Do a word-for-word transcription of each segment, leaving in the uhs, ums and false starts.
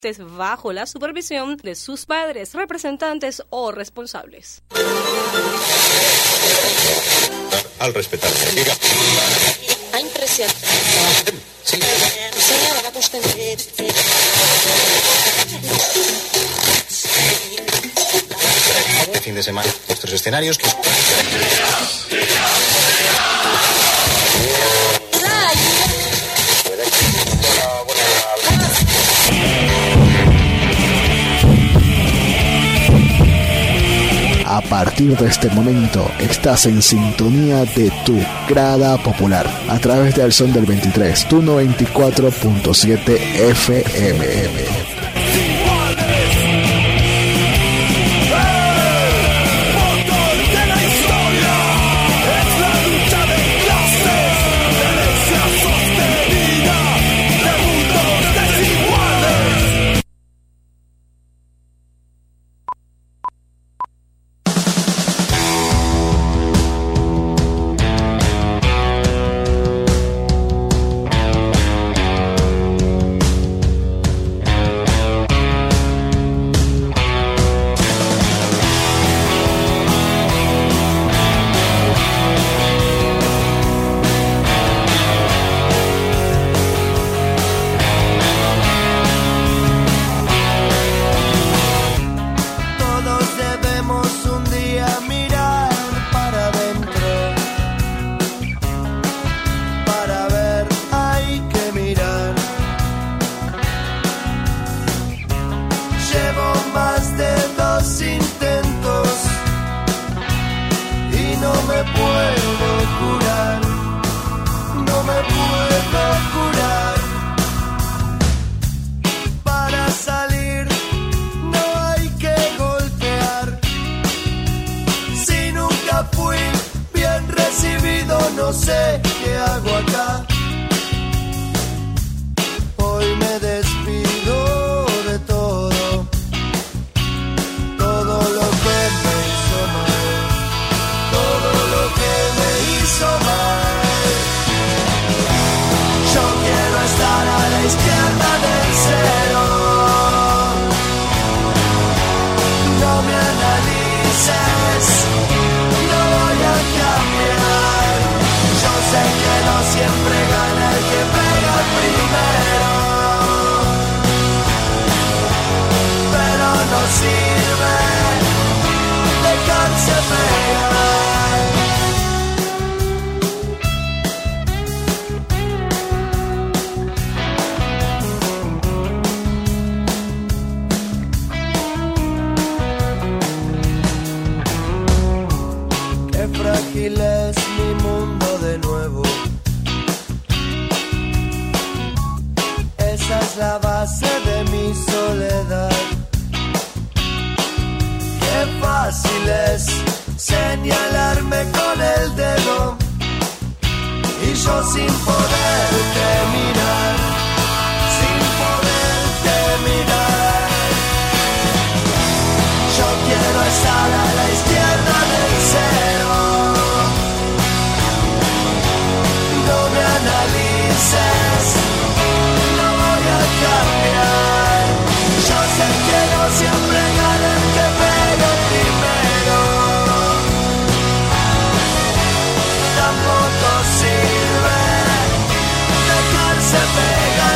bajo la supervisión de sus padres, representantes o responsables. Al respetar. Diga. Ha impresionado. Sí. Señora, va usted. De fin de semana, nuestros escenarios. Que... A partir de este momento estás en sintonía de tu grada popular a través del Son del veintitrés, tu noventa y cuatro punto siete F M. No sé qué hago acá. Hoy me despido de todo, todo lo que me hizo mal, todo lo que me hizo mal. Yo quiero estar a la izquierda del cero. No me analices, no voy a cambiar. Yo sé que no siempre gana el que pega primero, pero no sirve dejarse pegar. Qué frágil es mi mundo de nuevo. Esa es la base de mi soledad. Qué fácil es señalarme con el dedo y yo sin poderte mirar, sin poderte mirar. Yo quiero estar a la izquierda del cero. No me analices, no voy a cambiar. Yo sé que no siempre gana el que pega primero. Tampoco sirve dejarse pegar.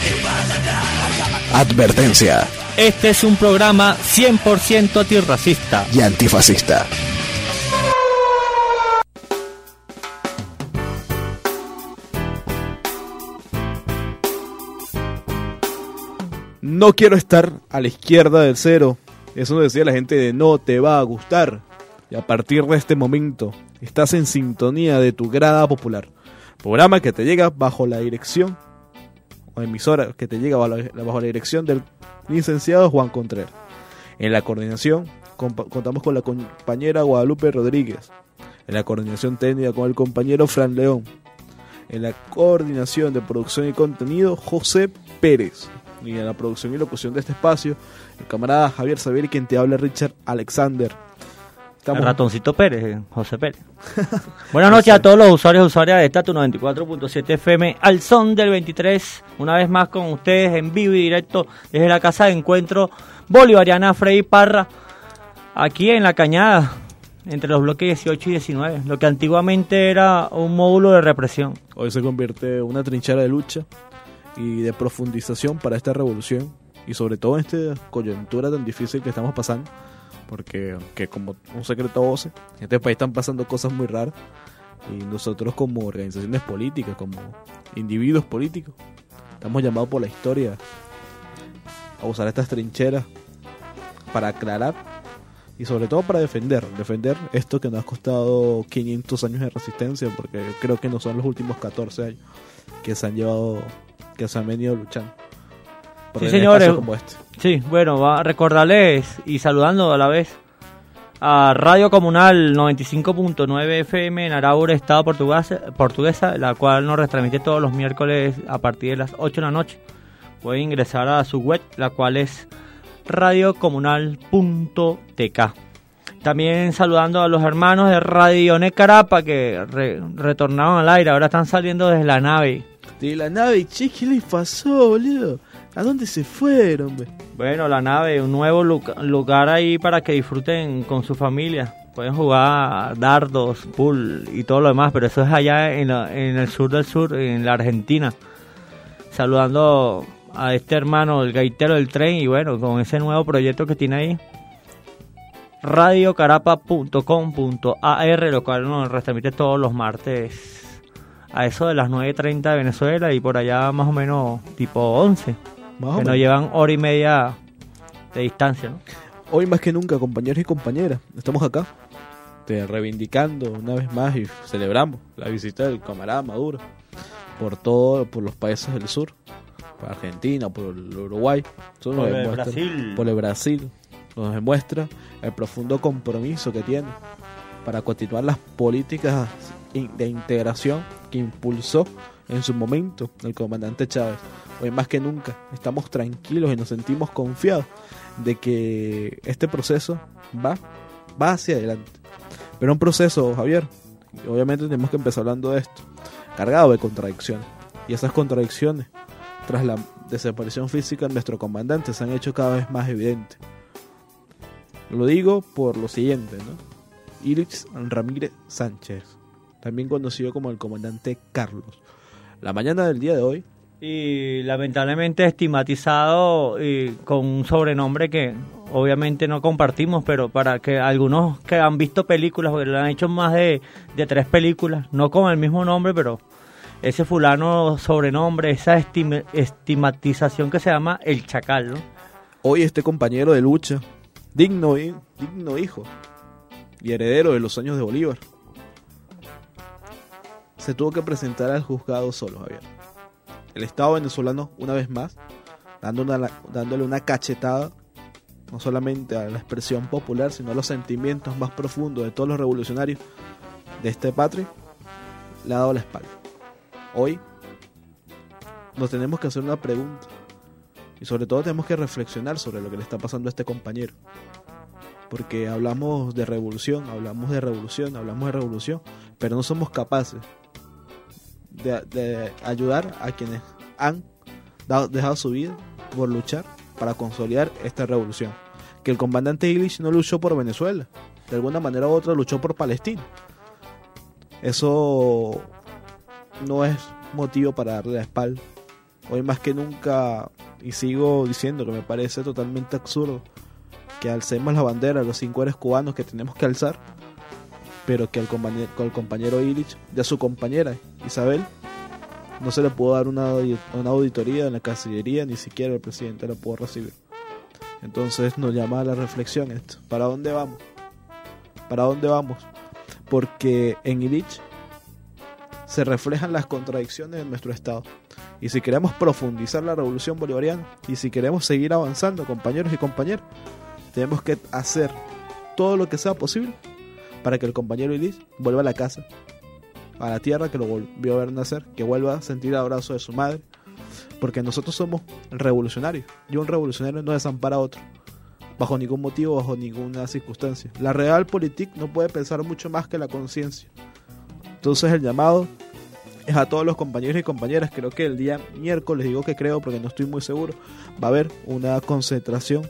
Advertencia Este es un programa cien por ciento antirracista y antifascista. No quiero estar a la izquierda del cero. Eso decía la gente de No Te Va a Gustar. Y a partir de este momento, estás en sintonía de tu grada popular. Programa que te llega bajo la dirección, o emisora que te llega bajo la, bajo la dirección del licenciado Juan Contreras. En la coordinación, compa- contamos con la compañera Guadalupe Rodríguez. En la coordinación técnica con el compañero Fran León. En la coordinación de producción y contenido, José Pérez. Y en la producción y locución de este espacio, el camarada Javier Xavier y quien te habla, Richard Alexander. Estamos... El ratoncito Pérez, José Pérez. Buenas noches a todos los usuarios y usuarias de Estatus noventa y cuatro punto siete F M, al son del veintitrés, una vez más con ustedes en vivo y directo desde la casa de encuentro bolivariana Freddy Parra, aquí en La Cañada, entre los bloques dieciocho y diecinueve, lo que antiguamente era un módulo de represión. Hoy se convierte en una trinchera de lucha y de profundización para esta revolución, y sobre todo en esta coyuntura tan difícil que estamos pasando, porque que como un secreto a voces, en este país están pasando cosas muy raras, y nosotros como organizaciones políticas, como individuos políticos, estamos llamados por la historia a usar estas trincheras para aclarar y sobre todo para defender, defender esto que nos ha costado quinientos años de resistencia, porque creo que no son los últimos catorce años que se han llevado, que se han venido luchando por Sí, tener señores. espacios como este. Sí, bueno, va a recordarles y saludando a la vez a Radio Comunal noventa y cinco punto nueve F M en Araure, Estado portuguesa, portuguesa, la cual nos retransmite todos los miércoles a partir de las ocho de la noche. Pueden ingresar a su web, la cual es radio comunal punto t k. También saludando a los hermanos de Radio Necarapa que re, retornaron al aire, ahora están saliendo desde la nave. De la nave, che, ¿qué les pasó, boludo? ¿A dónde se fueron, hombre? Bueno, la nave, un nuevo lugar, lugar ahí para que disfruten con su familia. Pueden jugar dardos, pool y todo lo demás, pero eso es allá en, la, en el sur del sur, en la Argentina. Saludando a este hermano, el gaitero del tren, y bueno, con ese nuevo proyecto que tiene ahí, radio carapa punto com punto a r, lo cual nos retransmite todos los martes a eso de las nueve y treinta de Venezuela y por allá más o menos tipo once. Más o Que menos. nos llevan hora y media de distancia, ¿no? Hoy más que nunca, compañeros y compañeras, estamos acá te, reivindicando una vez más y celebramos la visita del camarada Maduro por todo, por los países del sur, por Argentina, por el Uruguay, eso nos Por el demuestra- Brasil. por el Brasil, nos demuestra el profundo compromiso que tiene para continuar las políticas in- de integración que impulsó en su momento el comandante Chávez. Hoy más que nunca estamos tranquilos y nos sentimos confiados de que este proceso va, va hacia adelante. Pero un proceso, Javier, y obviamente tenemos que empezar hablando de esto, cargado de contradicciones. Y esas contradicciones, tras la desaparición física de nuestro comandante, se han hecho cada vez más evidentes. Lo digo por lo siguiente, ¿no? Iris Ramírez Sánchez, también conocido como el comandante Carlos. La mañana del día de hoy, Y lamentablemente estigmatizado y con un sobrenombre que obviamente no compartimos, pero para que algunos que han visto películas, porque le han hecho más de, de tres películas, no con el mismo nombre, pero ese fulano sobrenombre, esa estima, estigmatización que se llama el Chacal, ¿no? hoy este compañero de lucha, digno, hi- digno hijo y heredero de los años de Bolívar, se tuvo que presentar al juzgado solo, Javier. El Estado venezolano, una vez más, dando una- dándole una cachetada, no solamente a la expresión popular, sino a los sentimientos más profundos de todos los revolucionarios de este patria, le ha dado la espalda. Hoy nos tenemos que hacer una pregunta, y sobre todo tenemos que reflexionar sobre lo que le está pasando a este compañero. Porque hablamos de revolución, hablamos de revolución, hablamos de revolución, pero no somos capaces de, de ayudar a quienes han dado, dejado su vida por luchar para consolidar esta revolución. Que el comandante Illich no luchó por Venezuela, de alguna manera u otra luchó por Palestina. Eso no es motivo para darle la espalda Hoy más que nunca, y sigo diciendo que me parece totalmente absurdo que alcemos la bandera de los cinco héroes cubanos que tenemos que alzar, pero que al compañero, al compañero Illich, de su compañera Isabel, no se le pudo dar una, una auditoría en la Cancillería, ni siquiera el presidente la pudo recibir. Entonces nos llama a la reflexión esto. ¿Para dónde vamos? ¿Para dónde vamos? Porque en Illich se reflejan las contradicciones de nuestro Estado. Y si queremos profundizar la revolución bolivariana, y si queremos seguir avanzando, compañeros y compañeras, tenemos que hacer todo lo que sea posible para que el compañero Illich vuelva a la casa, a la tierra que lo volvió a ver nacer, que vuelva a sentir el abrazo de su madre, porque nosotros somos revolucionarios, y un revolucionario no desampara a otro, bajo ningún motivo, bajo ninguna circunstancia. La realpolitik no puede pensar mucho más que la conciencia. Entonces el llamado es a todos los compañeros y compañeras. Creo que el día miércoles, digo que creo porque no estoy muy seguro, va a haber una concentración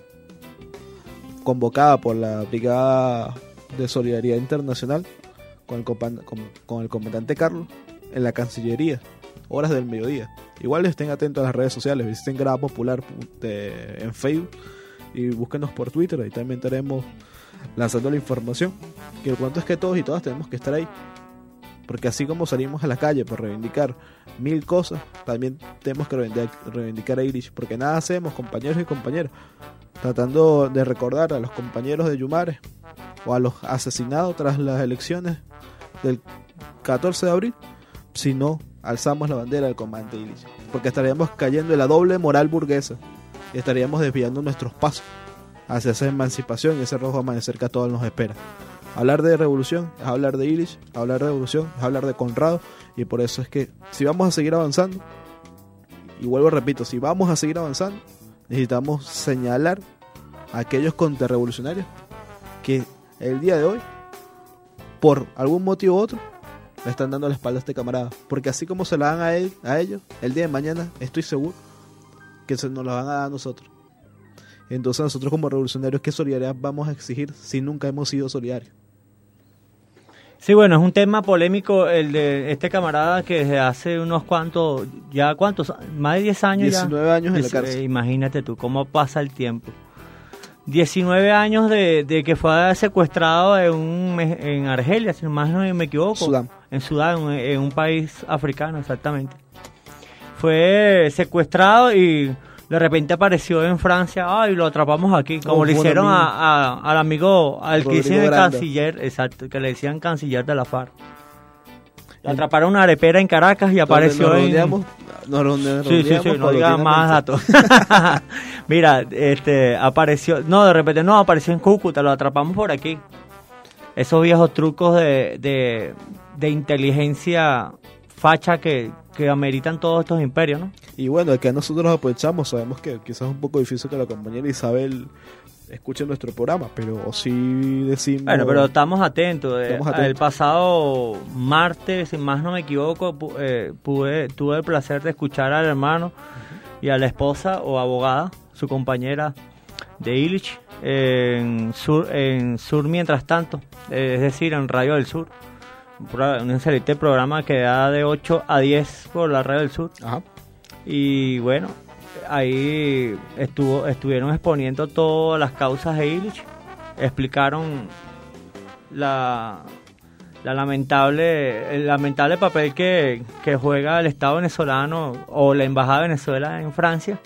convocada por la Brigada de Solidaridad Internacional con el, compa- con, con el comandante Carlos en la Cancillería, horas del mediodía. Igual estén atentos a las redes sociales, visiten Grada Popular de, en Facebook y búsquenos por Twitter, ahí también estaremos lanzando la información. Que el cuento es que todos y todas tenemos que estar ahí, porque así como salimos a la calle por reivindicar mil cosas, también tenemos que reivindicar, reivindicar a Illich, porque nada hacemos, compañeros y compañeras, tratando de recordar a los compañeros de Yumare o a los asesinados tras las elecciones del catorce de abril, si no alzamos la bandera del comandante Illich, porque estaríamos cayendo en la doble moral burguesa y estaríamos desviando nuestros pasos hacia esa emancipación y ese rojo amanecer que a todos nos espera. Hablar de revolución es hablar de Illich, hablar de revolución es hablar de Conrado, y por eso es que si vamos a seguir avanzando, y vuelvo repito, si vamos a seguir avanzando, necesitamos señalar a aquellos contrarrevolucionarios que el día de hoy, por algún motivo u otro, le están dando la espalda a este camarada, porque así como se la dan a él, a ellos, el día de mañana estoy seguro que se nos la van a dar a nosotros. Entonces nosotros como revolucionarios, ¿qué solidaridad vamos a exigir si nunca hemos sido solidarios? Sí, bueno, es un tema polémico el de este camarada que desde hace unos cuantos, ya cuántos, más de diez años diecinueve ya. años en la cárcel. Eh, imagínate tú, cómo pasa el tiempo. diecinueve años de, de que fue secuestrado en, un, en Argelia, si más no me equivoco. Sudán. En Sudán, en, en un país africano, exactamente. Fue secuestrado y de repente apareció en Francia, ay, lo atrapamos aquí, como Oh, le buen hicieron amigo. a, a- al amigo, al que Rodrigo hicieron el Granda. canciller, exacto, que le decían canciller de la FARC. Lo atraparon una arepera en Caracas y apareció Donde nos en... rodeamos, nos ronde- Sí, sí, rodeamos sí, no por digan Latina más Americana. datos. Mira, este, apareció, no, de repente no, apareció en Cúcuta, lo atrapamos por aquí. Esos viejos trucos de, de, de inteligencia facha que, que ameritan todos estos imperios, ¿no? Y bueno, de que nosotros nos aprovechamos, sabemos que quizás es un poco difícil que la compañera Isabel escuche nuestro programa, pero o sí decimos... Bueno, pero estamos atentos. eh, Estamos atentos. El pasado martes, si más no me equivoco, pu- eh, pude, tuve el placer de escuchar al hermano y a la esposa o abogada, su compañera de Illich, en Sur, en Sur Mientras Tanto, eh, es decir, en Radio del Sur. Un, pro- un excelente programa que da de ocho a diez por la Radio del Sur. Ajá. Y bueno, ahí estuvo, estuvieron exponiendo todas las causas de Illich, explicaron la, la lamentable, el lamentable papel que, que juega el Estado venezolano o la Embajada de Venezuela en Francia,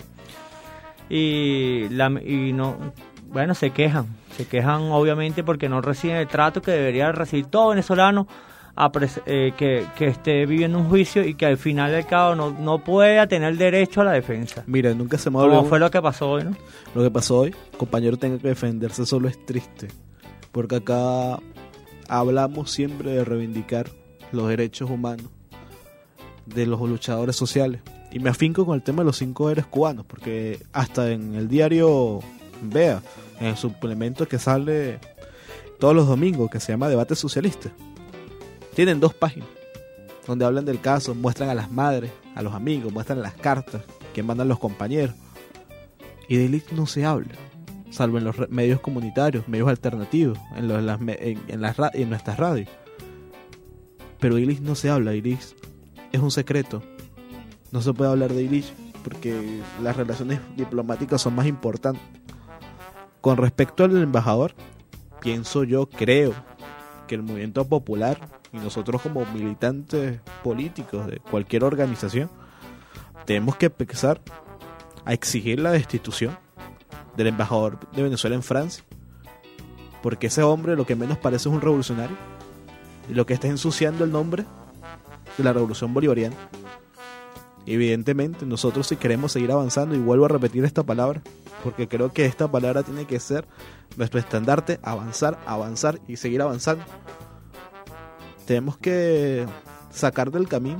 y, la, y no, bueno, se quejan, se quejan obviamente porque no reciben el trato que debería recibir todo venezolano a pres- eh, que, que esté viviendo un juicio y que al final del cabo no, no pueda tener derecho a la defensa. Mira, nunca se me ha Como olvidado fue lo que pasó hoy, ¿no? lo que pasó hoy. Compañero tenga que defenderse solo es triste, porque acá hablamos siempre de reivindicar los derechos humanos de los luchadores sociales. Y me afinco con el tema de los cinco héroes cubanos, porque hasta en el diario Vea, en el suplemento que sale todos los domingos, que se llama Debate Socialista, tienen dos páginas donde hablan del caso, muestran a las madres, a los amigos, muestran las cartas que mandan los compañeros. Y de Illich no se habla, salvo en los re- medios comunitarios, medios alternativos, en, los, las me- en, en, las ra- en nuestras radios. Pero Illich no se habla, Illich es un secreto no se puede hablar de Illich porque las relaciones diplomáticas son más importantes. Con respecto al embajador, pienso yo, creo que el movimiento popular y nosotros como militantes políticos de cualquier organización tenemos que empezar a exigir la destitución del embajador de Venezuela en Francia, porque ese hombre lo que menos parece es un revolucionario y lo que está ensuciando el nombre de la revolución bolivariana. Evidentemente nosotros, si queremos seguir avanzando, y vuelvo a repetir esta palabra porque creo que esta palabra tiene que ser nuestro estandarte, avanzar, avanzar y seguir avanzando, tenemos que sacar del camino,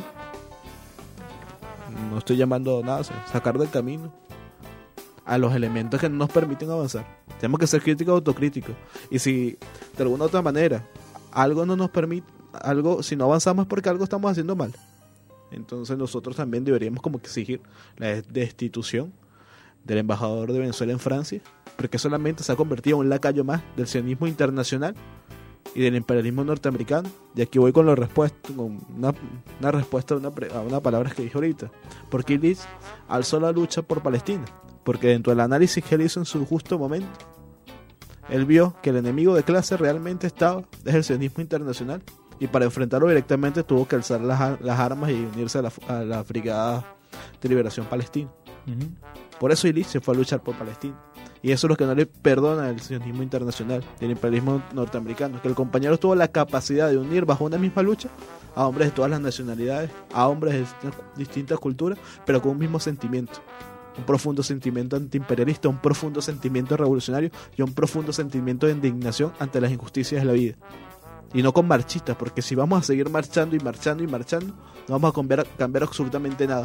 no estoy llamando nada, sacar del camino a los elementos que no nos permiten avanzar. Tenemos que ser críticos, autocríticos, y si de alguna u otra manera algo no nos permite, algo, si no avanzamos es porque algo estamos haciendo mal, entonces nosotros también deberíamos como que exigir la destitución del embajador de Venezuela en Francia, porque solamente se ha convertido en un lacayo más del sionismo internacional y del imperialismo norteamericano. Y aquí voy con la respuesta, con una, una respuesta a una, a una palabra que dije ahorita. Porque Illich alzó la lucha por Palestina, porque dentro del análisis que él hizo en su justo momento, él vio que el enemigo de clase realmente estaba desde el sionismo internacional, y para enfrentarlo directamente tuvo que alzar las, las armas y unirse a la, a la Brigada de Liberación Palestina. Uh-huh. Por eso Illich se fue a luchar por Palestina. Y eso es lo que no le perdona el sionismo internacional, el imperialismo norteamericano, que el compañero tuvo la capacidad de unir bajo una misma lucha a hombres de todas las nacionalidades, a hombres de distintas culturas, pero con un mismo sentimiento. Un profundo sentimiento antiimperialista, un profundo sentimiento revolucionario y un profundo sentimiento de indignación ante las injusticias de la vida. Y no con marchistas, porque si vamos a seguir marchando y marchando y marchando, no vamos a cambiar, cambiar absolutamente nada.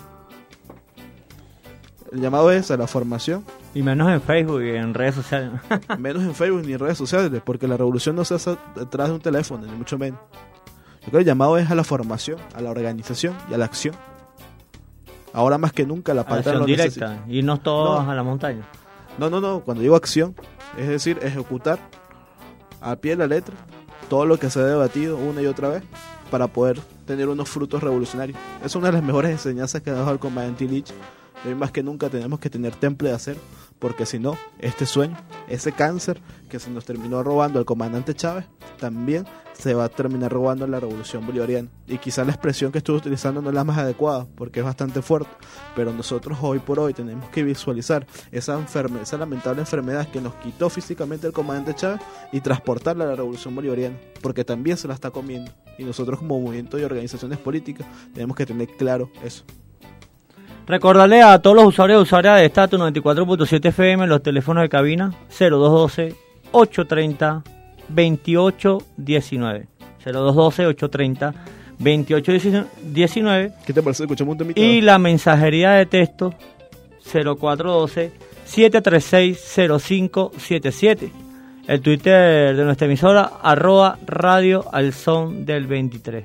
El llamado es a la formación. Y menos en Facebook y en redes sociales. Menos en Facebook ni en redes sociales, porque la revolución no se hace detrás de un teléfono, ni mucho menos. Yo creo que el llamado es a la formación, a la organización y a la acción. Ahora más que nunca la patria lo directa, necesita. Irnos todos no, a la montaña. No, no, no, cuando digo acción, es decir, ejecutar a pie de la letra todo lo que se ha debatido una y otra vez para poder tener unos frutos revolucionarios. Es una de las mejores enseñanzas que ha dejado el comandante Illich. Y hoy más que nunca tenemos que tener temple de acero, porque si no, este sueño, ese cáncer que se nos terminó robando el comandante Chávez, también se va a terminar robando en la revolución bolivariana. Y quizás la expresión que estuve utilizando no es la más adecuada, porque es bastante fuerte, pero nosotros hoy por hoy tenemos que visualizar esa enfermedad, esa lamentable enfermedad que nos quitó físicamente el comandante Chávez y transportarla a la revolución bolivariana, porque también se la está comiendo. Y nosotros como movimiento y organizaciones políticas tenemos que tener claro eso. Recordarle a todos los usuarios y usuarias de Estatus noventa y cuatro punto siete F M los teléfonos de cabina cero dos uno dos, ocho tres cero, dos ocho uno nueve cero dos uno dos, ocho tres cero, dos ocho uno nueve. ¿Qué te parece? Escuchamos un temita. Y la mensajería de texto cero cuatro uno dos, siete tres seis, cero cinco siete siete. El Twitter de nuestra emisora arroba radio al son del veintitrés.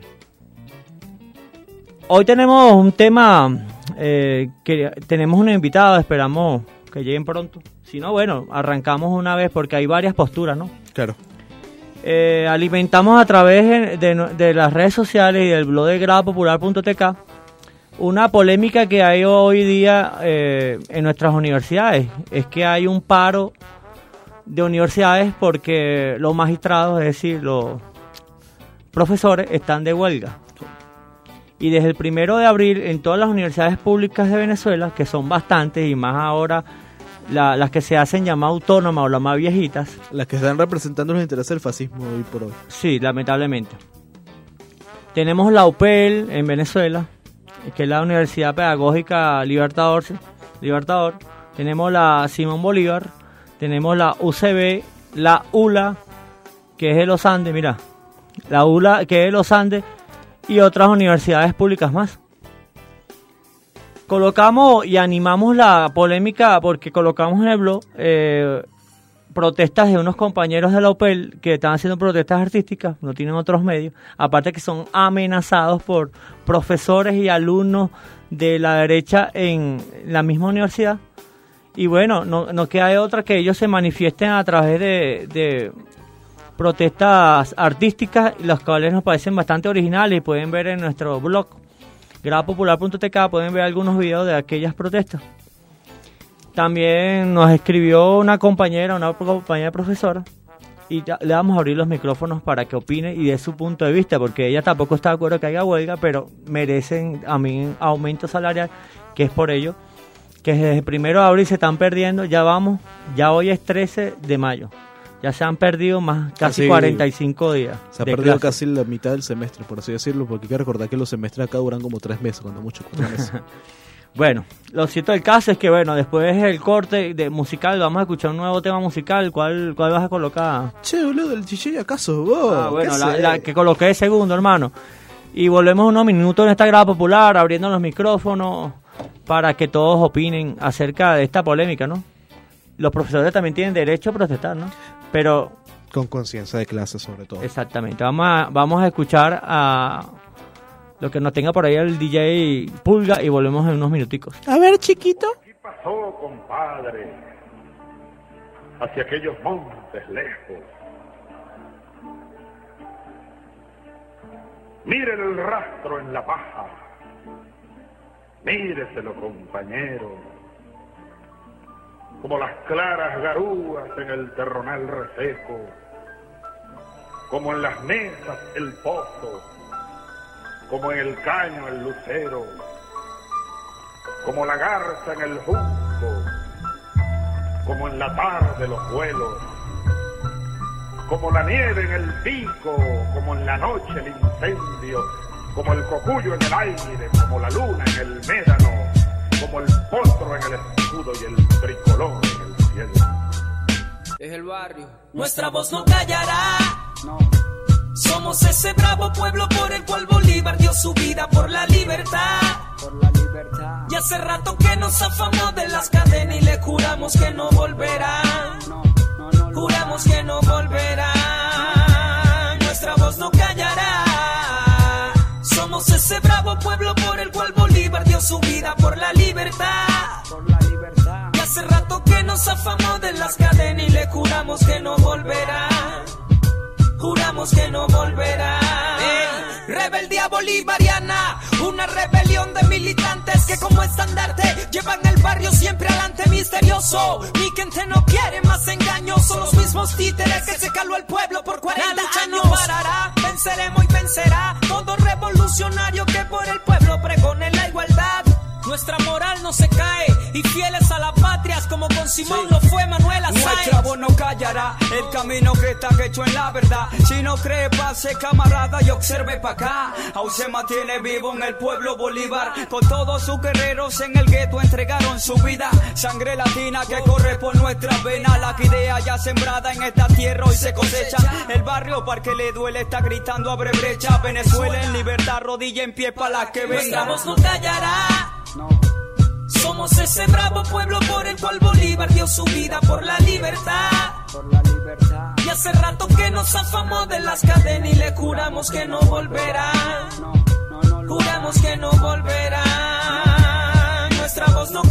Hoy tenemos un tema eh, que tenemos una invitada, esperamos que lleguen pronto. Si no, bueno, arrancamos una vez porque hay varias posturas, ¿no? Claro. Eh, alimentamos a través de, de las redes sociales y del blog de grada popular punto t k una polémica que hay hoy día eh, en nuestras universidades. Es que hay un paro de universidades porque los magistrados, es decir, los profesores, están de huelga. Y desde el primero de abril en todas las universidades públicas de Venezuela, que son bastantes y más ahora la, las que se hacen llamar autónomas o las más viejitas. Las que están representando los intereses del fascismo hoy por hoy. Sí, lamentablemente. Tenemos la U P L en Venezuela, que es la Universidad Pedagógica Libertador. Libertador. Tenemos la Simón Bolívar. Tenemos la U C B, la U L A, que es de los Andes, mira. La U L A, que es de los Andes. Y otras universidades públicas más. Colocamos y animamos la polémica porque colocamos en el blog eh, protestas de unos compañeros de la U P L que están haciendo protestas artísticas, no tienen otros medios, aparte que son amenazados por profesores y alumnos de la derecha en la misma universidad. Y bueno, no, no queda de otra que ellos se manifiesten a través de... de protestas artísticas, las cuales nos parecen bastante originales y pueden ver en nuestro blog. grada popular punto t k pueden ver algunos videos de aquellas protestas. También nos escribió una compañera, una compañera profesora, y ya, le vamos a abrir los micrófonos para que opine y dé su punto de vista, porque ella tampoco está de acuerdo que haya huelga, pero merecen a mí aumento salarial, que es por ello que desde el primero de abril se están perdiendo, ya vamos, ya hoy es trece de mayo, ya se han perdido más casi, casi cuarenta y cinco días. Se ha perdido clase. Casi la mitad del semestre, por así decirlo, porque hay que recordar que los semestres acá duran como tres meses, cuando mucho cuatro meses. Bueno, lo cierto del caso es que, bueno, después del corte de musical, vamos a escuchar un nuevo tema musical. ¿Cuál, cuál vas a colocar? Che, boludo, el D J acaso vos. Ah, bueno, la, la que coloqué de segundo, hermano. Y volvemos unos minutos en esta grada popular, abriendo los micrófonos para que todos opinen acerca de esta polémica, ¿no? Los profesores también tienen derecho a protestar, ¿no? Pero... con conciencia de clase, sobre todo. Exactamente. Vamos a, vamos a escuchar a... lo que nos tenga por ahí el D J Pulga y volvemos en unos minuticos. A ver, chiquito. ¿Qué pasó, compadre? Hacia aquellos montes lejos. Miren el rastro en la paja. Míreselo, compañero. Como las claras garúas en el terronal reseco. Como en las mesas el pozo. Como en el caño el lucero, como la garza en el junco, como en la tarde los vuelos, como la nieve en el pico, como en la noche el incendio, como el cocuyo en el aire, como la luna en el médano, como el potro en el escudo y el tricolor en el cielo. Es el barrio. Nuestra voz no callará. No. Somos ese bravo pueblo por el cual Bolívar dio su vida por la libertad. Por la libertad. Y hace rato que nos zafamos de las cadenas y le juramos que no volverá. No, no, no, no, juramos que no volverá. Nuestra voz no callará. Somos ese bravo pueblo por el cual Bolívar dio su vida por la libertad. Por la libertad. Y hace rato que nos zafamos de las cadenas y le juramos que no volverá. Juramos que no volverá. Ey, rebeldía bolivariana, una rebelión de militantes que como estandarte llevan el barrio siempre adelante misterioso. Mi gente no quiere más engaños, son los mismos títeres que se caló el pueblo por cuarenta años. No parará, venceremos y vencerá todo revolucionario que por el pueblo pregone la igualdad. Nuestra moral no se cae y fieles a la patria como con Simón sí. Lo fue Manuel Sáenz. Nuestra voz no callará el camino que está hecho en la verdad. Si no cree, pase camarada y observe pa' acá. Aún se mantiene vivo en el pueblo Bolívar. Con todos sus guerreros en el gueto entregaron su vida. Sangre latina que corre por nuestras venas. La idea ya sembrada en esta tierra hoy se cosecha. El barrio para que le duele está gritando abre brecha. Venezuela en libertad, rodilla en pie pa' la que venga. Nuestra voz no callará. No. Somos ese bravo pueblo por el cual Bolívar dio su vida por la libertad. Por la libertad. Y hace rato que nos zafamos de las cadenas y le juramos que no volverá. No, no, no, no. Juramos que no volverá. Nuestra voz no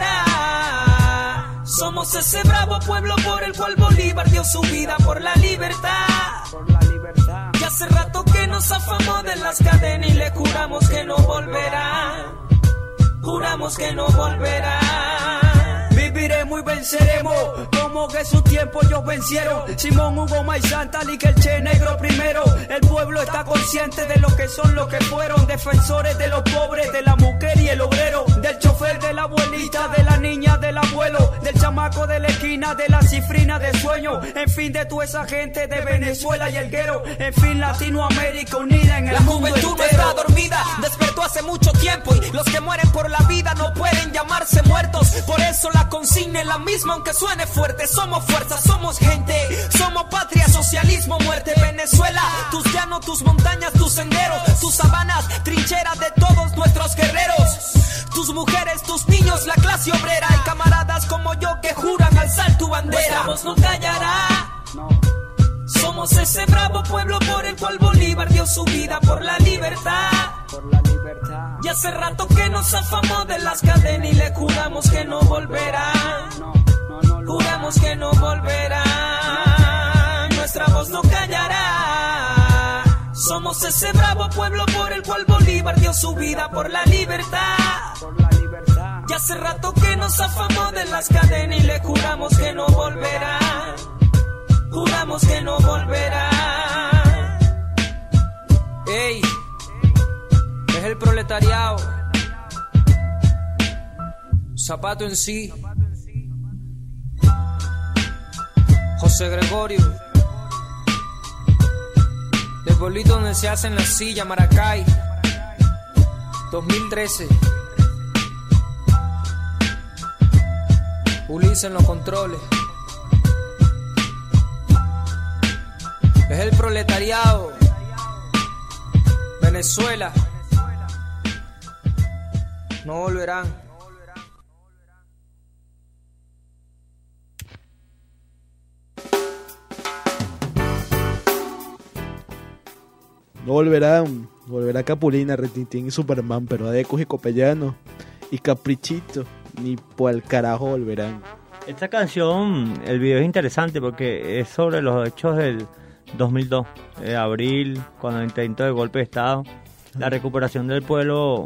callará. Somos ese bravo pueblo por el cual Bolívar dio su vida por la libertad. Por la libertad. Y hace rato que nos zafamos de las cadenas y le juramos que no volverá. Juramos que no volverá. Viviremos y venceremos como que su tiempo ellos vencieron. Simón, Hugo, Maizantal y que el Che Negro primero. El pueblo está consciente de lo que son, lo que fueron. Defensores de los pobres, de la mujer y el obrero. Del chofer, de la abuelita, de la niña, del abuelo. Del chamaco de la esquina, de la cifrina de sueño. En fin, de toda esa gente de Venezuela y el guero. En fin, Latinoamérica unida en el mundo entero. La juventud no está dormida, despertó hace mucho tiempo. Y los que mueren por la vida no pueden llamarse muertos. Por eso la consigna es la misma aunque suene fuerte. Somos fuerza, somos gente, somos patria, socialismo, muerte. Venezuela, tus llanos, tus montañas, tus senderos, tus sabanas, trincheras de todos nuestros guerreros. Tus mujeres, tus niños, la clase obrera. Hay camaradas como yo que juran alzar tu bandera. Nuestra voz no callará. No. Somos ese bravo pueblo por el cual Bolívar dio su vida por la libertad. Por la libertad. Y hace rato que nos zafamos de las cadenas y le juramos que no volverá. No, no, no, no. Juramos que no volverá. Nuestra voz no callará. Somos Somos ese bravo pueblo por el cual Bolívar dio su vida por la libertad. Ya hace rato que nos afamó de las cadenas y le juramos que no volverá. Juramos que no volverá. Ey, es el proletariado. Zapato en sí. José Gregorio. Del pueblito donde se hacen las sillas, Maracay. dos mil trece. Ulises en los controles. Es el proletariado. Venezuela. No volverán. No volverán, volverá Capulina, Retintín y Superman, pero Adecos y Copellano y Caprichito ni por el carajo volverán. Esta canción, el video es interesante porque es sobre los hechos del dos mil dos, de abril, cuando el intento de golpe de Estado, la recuperación del pueblo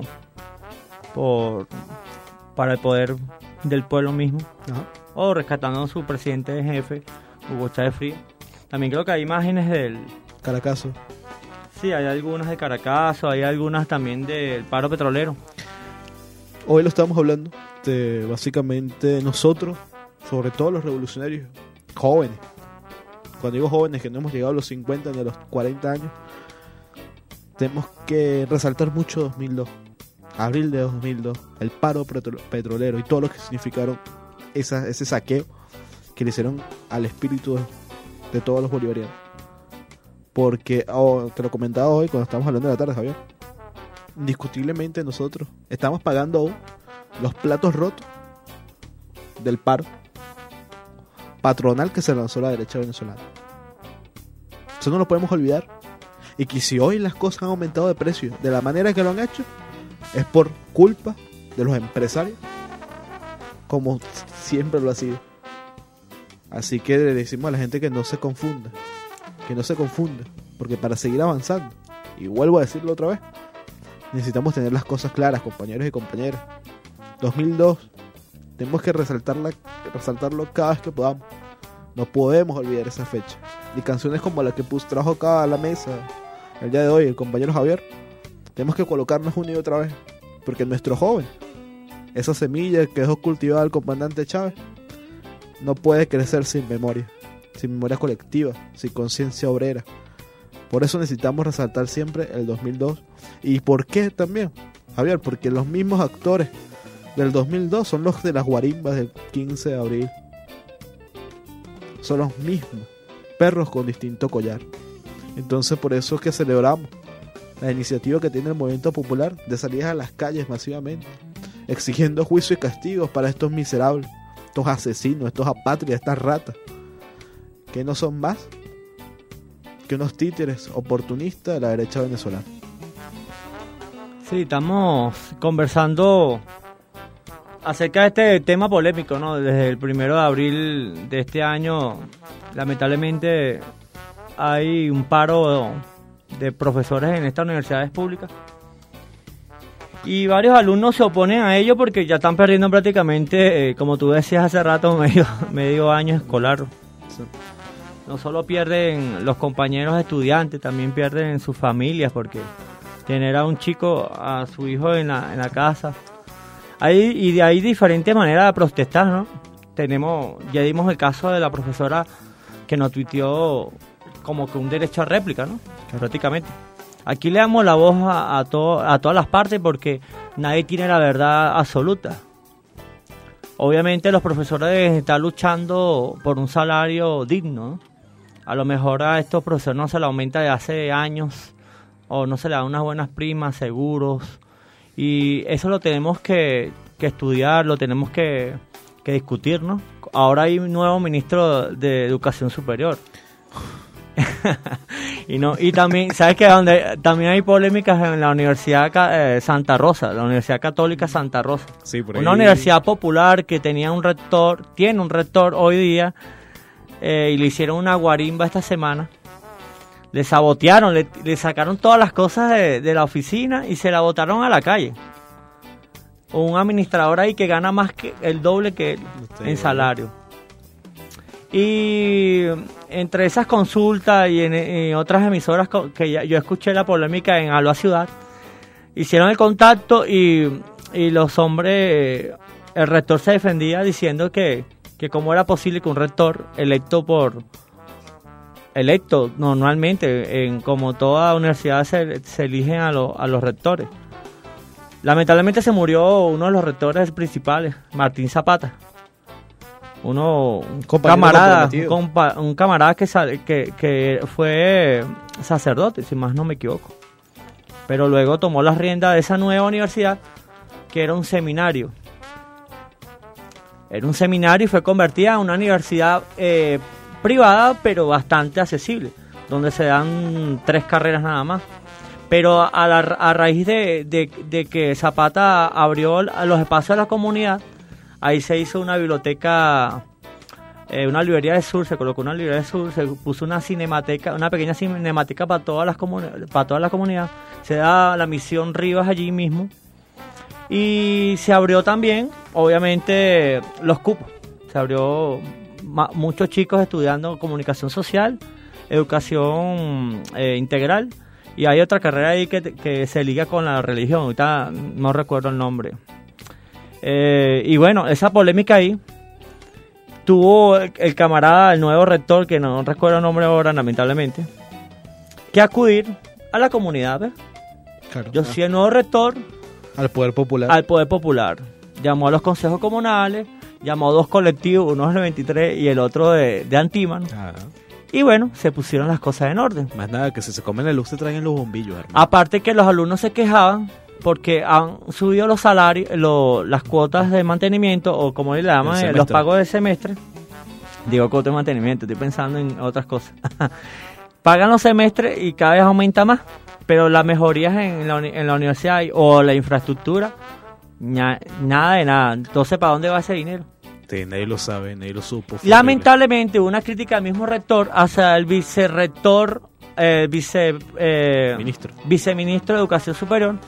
por para el poder del pueblo mismo, Ajá. o rescatando a su presidente de jefe, Hugo Chávez Frías. También creo que hay imágenes del... Caracazo. Sí, hay algunas de Caracazo, hay algunas también del paro petrolero. Hoy lo estamos hablando de básicamente nosotros, sobre todo los revolucionarios jóvenes. Cuando digo jóvenes, que no hemos llegado a los cincuenta ni a los cuarenta años, tenemos que resaltar mucho dos mil dos. Abril de dos mil dos, el paro petro- petrolero y todo lo que significaron esa, ese saqueo que le hicieron al espíritu de, de todos los bolivarianos. Porque, oh, te lo comentaba hoy cuando estábamos hablando de la tarde, Javier. Indiscutiblemente nosotros estamos pagando aún los platos rotos del paro patronal que se lanzó la derecha venezolana. Eso no lo podemos olvidar. Y que si hoy las cosas han aumentado de precio de la manera que lo han hecho, es por culpa de los empresarios, como siempre lo ha sido. Así que le decimos a la gente que no se confunda, que no se confunda, porque para seguir avanzando, y vuelvo a decirlo otra vez, necesitamos tener las cosas claras, compañeros y compañeras. dos mil dos, tenemos que resaltarla, resaltarlo cada vez que podamos. No podemos olvidar esa fecha. Y canciones como la que pus, trajo acá a la mesa el día de hoy el compañero Javier, tenemos que colocarnos una y otra vez, porque nuestro joven, esa semilla que dejó cultivada el comandante Chávez, no puede crecer sin memoria, sin memoria colectiva, sin conciencia obrera. Por eso necesitamos resaltar siempre el dos mil dos. ¿Y por qué también, Javier? Porque los mismos actores del dos mil dos son los de las guarimbas del quince de abril. Son los mismos, perros con distinto collar. Entonces por eso es que celebramos la iniciativa que tiene el movimiento popular de salir a las calles masivamente, exigiendo juicio y castigos para estos miserables, estos asesinos, estos apátridas, estas ratas, que no son más que unos títeres oportunistas de la derecha venezolana. Sí, estamos conversando acerca de este tema polémico, ¿no? Desde el primero de abril de este año, lamentablemente hay un paro de profesores en estas universidades públicas y varios alumnos se oponen a ello porque ya están perdiendo prácticamente, eh, como tú decías hace rato, medio, medio año escolar. Sí. No solo pierden los compañeros estudiantes, también pierden sus familias, porque tener a un chico, a su hijo en la, en la casa. Hay, y de ahí diferentes maneras de protestar, ¿no? Tenemos, ya dimos el caso de la profesora que nos tuiteó como que un derecho a réplica, ¿no? Prácticamente. Aquí le damos la voz a, a, to, a todas las partes porque nadie tiene la verdad absoluta. Obviamente los profesores están luchando por un salario digno, ¿no? A lo mejor a estos profesores no se le aumenta de hace años o no se le dan unas buenas primas, seguros, y eso lo tenemos que, que estudiar, lo tenemos que, que discutir, ¿no? Ahora hay un nuevo ministro de Educación Superior. y no y también, ¿sabes qué? Donde también hay polémicas en la Universidad eh, Santa Rosa, la Universidad Católica Santa Rosa. Sí, por ahí. Una universidad popular que tenía un rector, tiene un rector hoy día, eh, y le hicieron una guarimba esta semana. le sabotearon, le, le sacaron todas las cosas de, de la oficina y se la botaron a la calle. Un administrador ahí que gana más que el doble que él en salario. Y entre esas consultas y en, en otras emisoras que ya, yo escuché la polémica en Alba Ciudad, hicieron el contacto y, y los hombres, el rector se defendía diciendo que, que cómo era posible que un rector electo por electo normalmente, en como toda universidad se, se eligen a, lo, a los rectores. Lamentablemente se murió uno de los rectores principales, Martín Zapata. Uno, un camarada, un, compa, un camarada que, que, que fue sacerdote, si más no me equivoco. Pero luego tomó las riendas de esa nueva universidad, que era un seminario. Era un seminario y fue convertida en una universidad eh, privada, pero bastante accesible, donde se dan tres carreras nada más. Pero a, la, a raíz de, de, de que Zapata abrió los espacios a la comunidad, ahí se hizo una biblioteca, eh, una librería de Sur, se colocó una librería de Sur, se puso una cinemateca, una pequeña cinemateca para todas las comuni- para toda la comunidad. Se da la misión Rivas allí mismo. Y se abrió también, obviamente, los cupos. Se abrió ma- muchos chicos estudiando comunicación social, educación eh, integral. Y hay otra carrera ahí que, que se liga con la religión. Ahorita no recuerdo el nombre. Eh, y bueno, esa polémica ahí tuvo el, el camarada, el nuevo rector, que no recuerdo el nombre ahora, lamentablemente, que acudir a la comunidad. ¿Ves? Claro, Yo ah. soy el nuevo rector. Al Poder Popular. Al Poder Popular. Llamó a los consejos comunales, llamó a dos colectivos, uno del veintitrés y el otro de, de Antímano. Ah. Y bueno, se pusieron las cosas en orden. Más nada, que si se comen la luz se traen los bombillos, hermano. Aparte que los alumnos se quejaban porque han subido los salarios, lo, las cuotas de mantenimiento, o como le llaman, eh, los pagos del semestre. Digo cuotas de mantenimiento, estoy pensando en otras cosas. Pagan los semestres y cada vez aumenta más, pero las mejorías en la, en la universidad o la infraestructura, na, nada de nada. Entonces, ¿para dónde va ese dinero? Sí, nadie lo sabe, nadie lo supo. Lamentablemente, hubo una crítica al mismo rector hacia el vicerrector, eh, vice, eh, Ministro. viceministro de Educación Superior,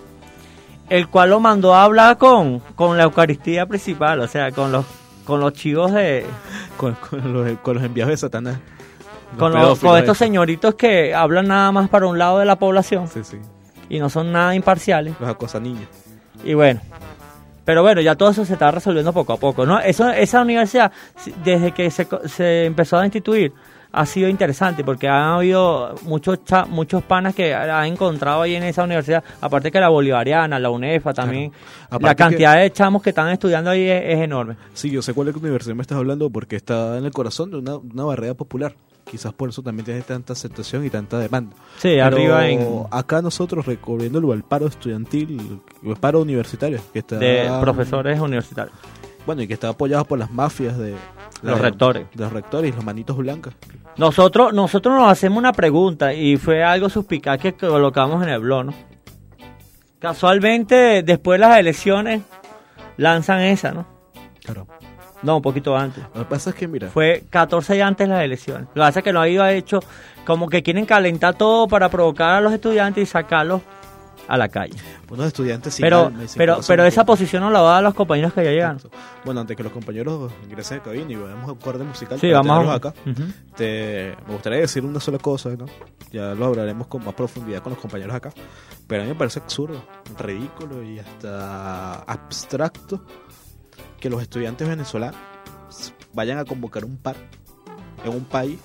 el cual lo mandó a hablar con, con la Eucaristía principal, o sea, con los con los chivos de... Con, con, los, con los enviados de Satanás. Los con, los, con estos señoritos que hablan nada más para un lado de la población. Sí, sí. Y no son nada imparciales. Los acosanillos. Y bueno... Pero bueno, ya todo eso se está resolviendo poco a poco, ¿no? Eso, esa universidad, desde que se, se empezó a instituir, ha sido interesante porque han habido muchos cha, muchos panas que han encontrado ahí en esa universidad, aparte que la bolivariana, la UNEFA también, claro. La cantidad que, de chamos que están estudiando ahí es, es enorme. Sí, yo sé cuál es la universidad me estás hablando porque está en el corazón de una, una barrera popular. Quizás por eso también tiene tanta aceptación y tanta demanda. Sí, pero arriba en... acá nosotros recorriendo el paro estudiantil, el paro universitario, que está... De profesores universitarios. Bueno, y que está apoyado por las mafias de... Los de, rectores. De los rectores y los manitos blancas. Nosotros, nosotros nos hacemos una pregunta y fue algo suspicaz que colocamos en el blog, ¿no? Casualmente, después de las elecciones, lanzan esa, ¿no? Claro. No, un poquito antes. Lo que pasa es que, mira... Fue catorce días antes de las elecciones. Lo que pasa es que no ha ido a hecho... Como que quieren calentar todo para provocar a los estudiantes y sacarlos a la calle. Unos estudiantes sin Pero, alma y sin pero, corazón, pero esa porque... posición no la va a dar los compañeros que ya llegan. Bueno, antes que los compañeros ingresen a cabina y veamos un corte musical sí, para vamos a... acá, uh-huh. te... me gustaría decir una sola cosa, ¿no? Ya lo hablaremos con más profundidad con los compañeros acá. Pero a mí me parece absurdo, ridículo y hasta abstracto que los estudiantes venezolanos vayan a convocar un paro en un país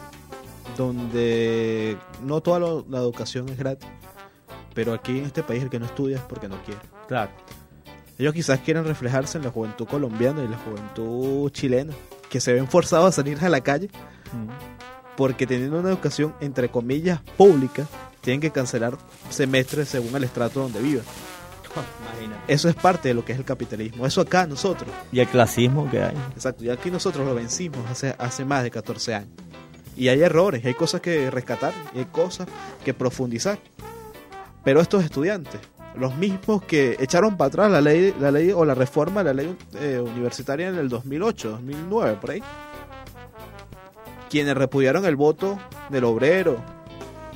donde no toda lo, la educación es gratis, pero aquí en este país el que no estudia es porque no quiere. Claro. Ellos quizás quieren reflejarse en la juventud colombiana y la juventud chilena, que se ven forzados a salir a la calle mm. porque teniendo una educación entre comillas pública tienen que cancelar semestres según el estrato donde viven. Imagínate. Eso es parte de lo que es el capitalismo. Eso acá nosotros. Y el clasismo que hay. Exacto. Y aquí nosotros lo vencimos hace, hace más de catorce años. Y hay errores, hay cosas que rescatar, y hay cosas que profundizar. Pero estos estudiantes, los mismos que echaron para atrás la ley, la ley o la reforma de la ley eh, universitaria en el dos mil ocho, dos mil nueve, por ahí, quienes repudiaron el voto del obrero,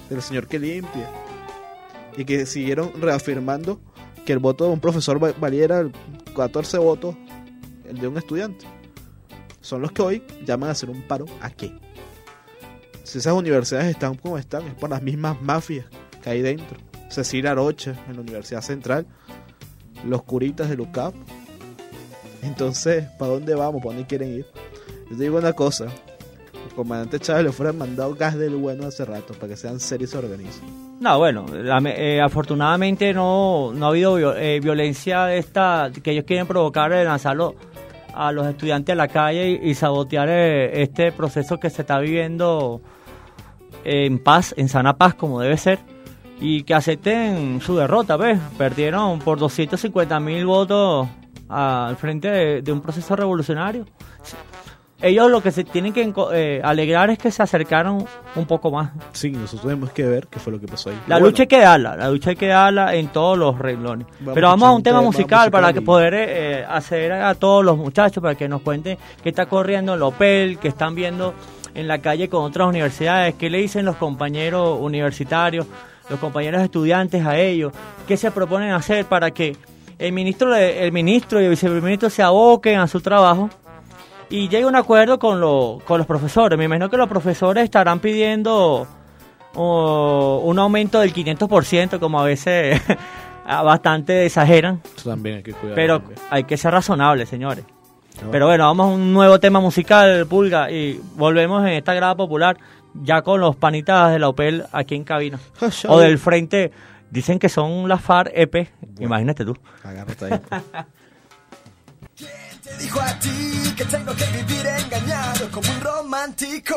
del señor que limpia. Y que siguieron reafirmando que el voto de un profesor valiera catorce votos el de un estudiante. Son los que hoy llaman a hacer un paro. ¿A qué? Si esas universidades están como están, es por las mismas mafias que hay dentro. Cecilia Arocha en la Universidad Central, los curitas del U C A P. Entonces, ¿para dónde vamos? ¿Para dónde quieren ir? Yo te digo una cosa, el comandante Chávez le fuera mandado gas del bueno hace rato para que sean serios y se organicen. No, bueno, la, eh, afortunadamente no, no ha habido eh, violencia de esta que ellos quieren provocar de lanzarlo a los estudiantes a la calle y, y sabotear eh, este proceso que se está viviendo en paz, en sana paz como debe ser, y que acepten su derrota, ¿ves? Perdieron por doscientos cincuenta mil votos al frente de, de un proceso revolucionario. Ellos lo que se tienen que eh, alegrar es que se acercaron un poco más. Sí, nosotros tenemos que ver qué fue lo que pasó ahí. La bueno, lucha hay que darla, la lucha hay que darla en todos los renglones. Vamos Pero vamos a un tema, tema musical, musical para y... que poder eh, acceder a todos los muchachos, para que nos cuenten qué está corriendo en la OPEL, qué están viendo en la calle con otras universidades, qué le dicen los compañeros universitarios, los compañeros estudiantes a ellos, qué se proponen hacer para que el ministro, el ministro y el viceministro se aboquen a su trabajo y llegue a un acuerdo con, lo, con los profesores. Me imagino que los profesores estarán pidiendo uh, un aumento del quinientos por ciento, como a veces bastante exageran. Eso también hay que cuidar. Pero también hay que ser razonables, señores. No. Pero bueno, vamos a un nuevo tema musical, Pulga, y volvemos en esta grada popular, ya con los panitas de la OPEL aquí en cabina. O del frente, dicen que son las FARC E P, bueno, imagínate tú. Agárrate ahí. ¿Quién te dijo a ti que tengo que vivir engañado como un romántico?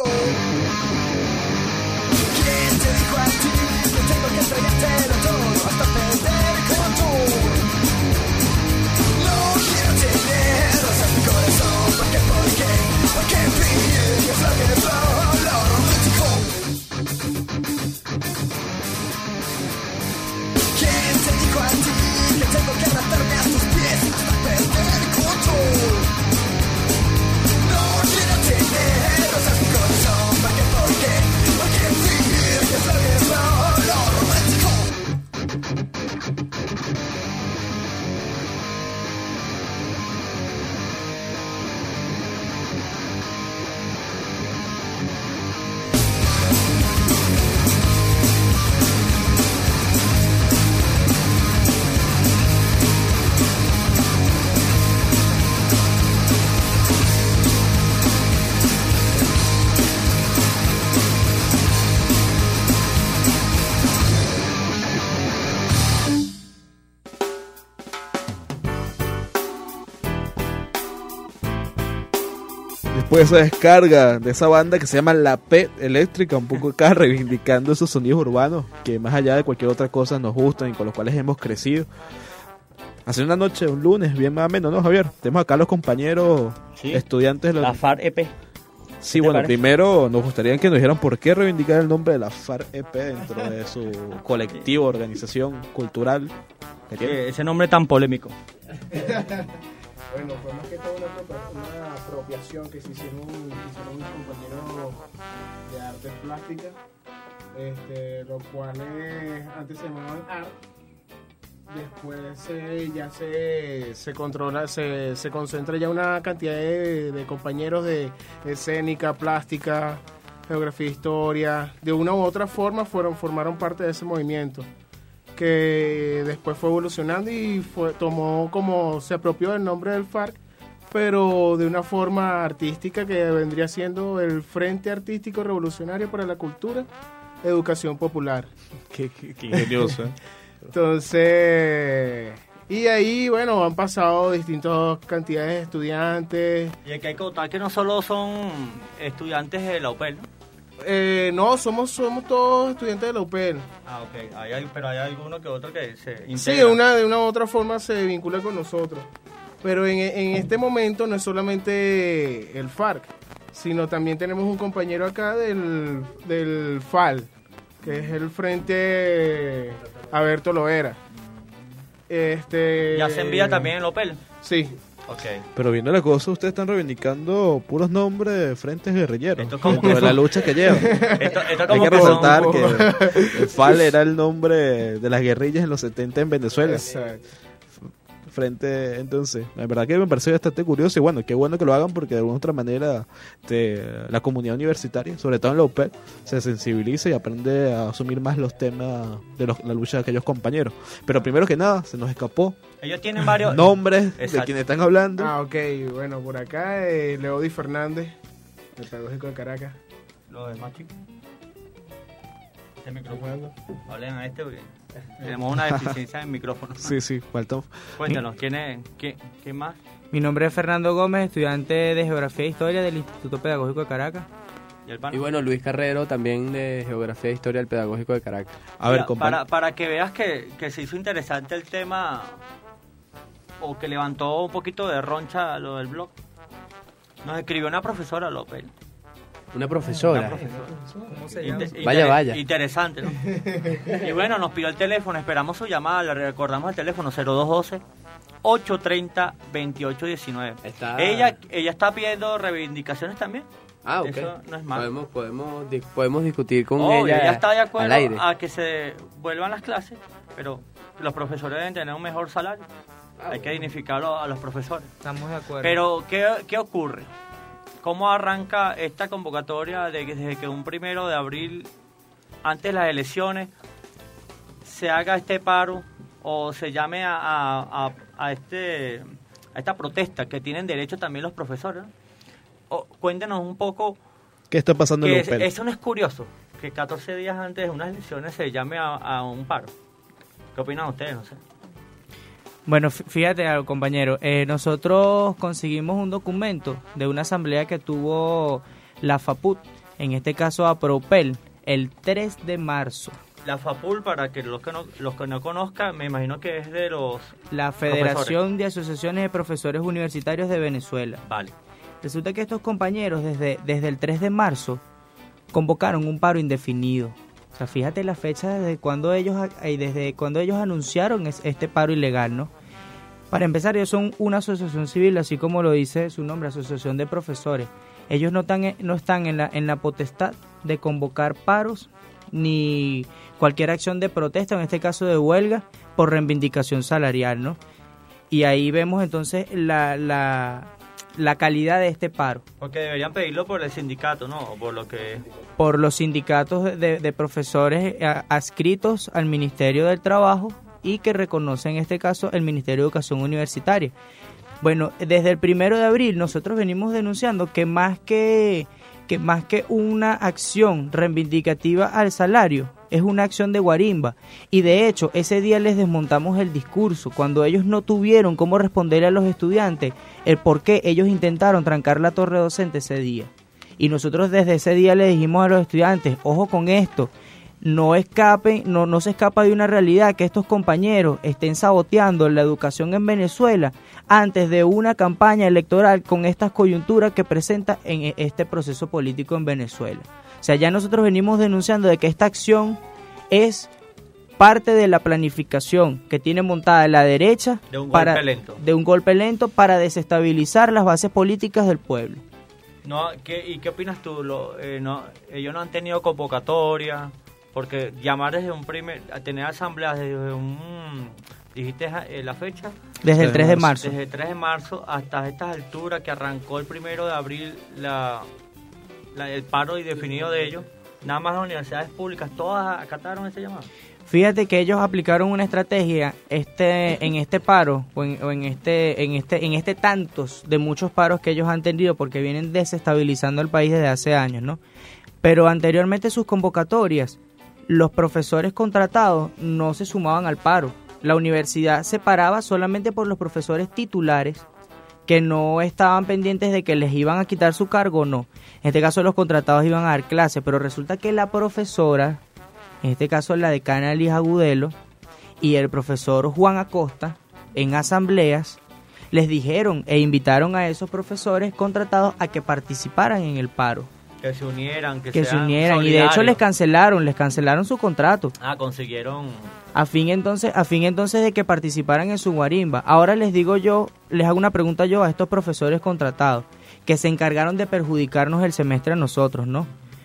¿Quién te dijo a ti que tengo que entregártelo todo hasta perder el control? No quiero tener rosas en mi corazón, porque, porque, porque en fin, es lo que es lo, lo romántico. ¿Quién te dijo a ti que tengo que arrastrarme a tus pies hasta perder el control? No quiero tener rosas en mi corazón, porque, porque, porque en fin, es lo que es lo, lo romántico. Después de esa descarga de esa banda que se llama La P Eléctrica, un poco acá reivindicando esos sonidos urbanos que más allá de cualquier otra cosa nos gustan y con los cuales hemos crecido. Hace una noche, un lunes, bien más o menos, ¿no, Javier? Tenemos acá a los compañeros sí, estudiantes de los... la FARC E P. Sí, bueno, parece? Primero nos gustaría que nos dijeran por qué reivindicar el nombre de la FARC E P dentro de su colectivo, organización cultural. ¿Qué tiene? Ese nombre tan polémico. Bueno, fue más que todo una, una apropiación que se hicieron, hicieron mis compañeros de artes plásticas, este, los cuales antes se llamaban art, después se, ya se, se controla, se, se concentra ya una cantidad de, de compañeros de escénica, plástica, geografía, historia, de una u otra forma fueron, formaron parte de ese movimiento, que después fue evolucionando y fue, tomó como, se apropió del nombre del FARC, pero de una forma artística que vendría siendo el Frente Artístico Revolucionario para la Cultura, Educación Popular. Qué, qué, qué ingenioso, ¿eh? Entonces, y ahí, bueno, han pasado distintas cantidades de estudiantes. Y hay que contar que no solo son estudiantes de la OPEL, ¿no? Eh, no, somos somos todos estudiantes de la UPEL. Ah, ok. Hay, pero hay alguno que otro que se integra. Sí, de una, de una u otra forma se vincula con nosotros. Pero en, en este momento no es solamente el FARC, sino también tenemos un compañero acá del, del F A L, que es el Frente Alberto Loera. Este, ¿Ya se envía también en la OPEL? Sí. Okay. Pero viendo la cosa, ustedes están reivindicando puros nombres de frentes guerrilleros. Esto como dentro de la lucha que llevan. Esto, esto Hay como que que resaltar son- que el F A L era el nombre de las guerrillas en los setenta en Venezuela. Exacto. Frente, entonces, la verdad que me parece bastante curioso y bueno, qué bueno que lo hagan porque de alguna otra manera te, la comunidad universitaria, sobre todo en la U P E, se sensibiliza y aprende a asumir más los temas de los- la lucha de aquellos compañeros. Pero primero que nada, se nos escapó Ellos tienen varios nombres de Exacto. quienes están hablando. Ah, ok. Bueno, por acá, eh, Leody Fernández, del Pedagógico de Caracas. Los demás chicos. Este micrófono. Hablen a este porque tenemos una deficiencia en micrófono. Sí, sí, faltó. Cuéntanos, ¿quién es? ¿Quién, quién más? Mi nombre es Fernando Gómez, estudiante de Geografía e Historia del Instituto Pedagógico de Caracas. ¿Y el pan? Y bueno, Luis Carrero, también de Geografía e Historia del Pedagógico de Caracas. A ver, Mira, compadre. para, para que veas que, que se hizo interesante el tema o que levantó un poquito de roncha lo del blog, nos escribió una profesora, López. Una profesora. Una profesora. ¿Cómo se Inte- llama? Vaya, inter- vaya. Interesante, ¿no? Y bueno, nos pidió el teléfono, esperamos su llamada, le recordamos el teléfono cero dos uno dos, ocho tres cero, dos ocho uno nueve. Está... Ella, ella está pidiendo reivindicaciones también. Ah, ok. Eso no es malo. Podemos, podemos, di- podemos discutir con Obvio, ella, ella está de al acuerdo aire. a que se vuelvan las clases, pero los profesores deben tener un mejor salario. Ah, Hay que bueno. dignificarlo a los profesores. Estamos de acuerdo. Pero, ¿qué, qué ocurre? ¿Cómo arranca esta convocatoria de que desde que un primero de abril, antes de las elecciones, se haga este paro o se llame a, a, a- a este, a esta protesta que tienen derecho también los profesores? ¿No? O, cuéntenos un poco, ¿Qué está pasando en que la es- U P E? eso no es curioso, que catorce días antes de unas elecciones se llame a, a un paro. ¿Qué opinan ustedes? No sé. Bueno, fí- fíjate algo, compañero. Eh, nosotros conseguimos un documento de una asamblea que tuvo la FAPUT, en este caso a Propel, el tres de marzo. La FAPUL, para que los que no, los que no conozcan, me imagino que es de los... La Federación de Asociaciones de Profesores Universitarios de Venezuela. Vale. Resulta que estos compañeros desde, desde el tres de marzo convocaron un paro indefinido. O sea, fíjate la fecha desde cuando ellos, eh, desde cuando ellos anunciaron es- este paro ilegal, ¿no? Para empezar, ellos son una asociación civil, así como lo dice su nombre, Asociación de Profesores. Ellos no están, en- no están en, la, en la potestad de convocar paros ni cualquier acción de protesta, en este caso de huelga, por reivindicación salarial, ¿no? Y ahí vemos entonces la, la, la calidad de este paro. Porque deberían pedirlo por el sindicato, ¿no? O por lo que... Por los sindicatos de, de profesores eh, adscritos al Ministerio del Trabajo y que reconoce en este caso el Ministerio de Educación Universitaria. Bueno, desde el primero de abril nosotros venimos denunciando que más que, que más que una acción reivindicativa al salario, es una acción de guarimba. Y de hecho, ese día les desmontamos el discurso, cuando ellos no tuvieron cómo responderle a los estudiantes el por qué ellos intentaron trancar la torre docente ese día. Y nosotros desde ese día le dijimos a los estudiantes, ojo con esto, no escapen, no, no se escapa de una realidad que estos compañeros estén saboteando la educación en Venezuela antes de una campaña electoral con estas coyunturas que presenta en este proceso político en Venezuela. O sea, ya nosotros venimos denunciando de que esta acción es parte de la planificación que tiene montada la derecha De un para, golpe lento. de un golpe lento para desestabilizar las bases políticas del pueblo. No, ¿qué, ¿Y qué opinas tú? Lo, eh, no, ellos no han tenido convocatoria, porque llamar desde un primer, a tener asambleas desde un, dijiste eh, la fecha, Desde el tres de marzo. desde el tres de marzo hasta estas alturas que arrancó el primero de abril la, la- el paro indefinido de ellos, nada más las universidades públicas, todas acataron ese llamado. Fíjate que ellos aplicaron una estrategia este en este paro o en, o en este en este en este tantos de muchos paros que ellos han tenido porque vienen desestabilizando el país desde hace años, ¿no? Pero anteriormente sus convocatorias, los profesores contratados no se sumaban al paro. La universidad se paraba solamente por los profesores titulares que no estaban pendientes de que les iban a quitar su cargo o no. En este caso los contratados iban a dar clase, pero resulta que la profesora, en este caso la decana Liz Agudelo y el profesor Juan Acosta, en asambleas, les dijeron e invitaron a esos profesores contratados a que participaran en el paro. Que se unieran, que, que se sean unieran. Y de solidarios. hecho les cancelaron, les cancelaron su contrato. Ah, consiguieron... A fin entonces, a fin entonces de que participaran en su guarimba. Ahora les digo yo, les hago una pregunta yo a estos profesores contratados, que se encargaron de perjudicarnos el semestre a nosotros, ¿no?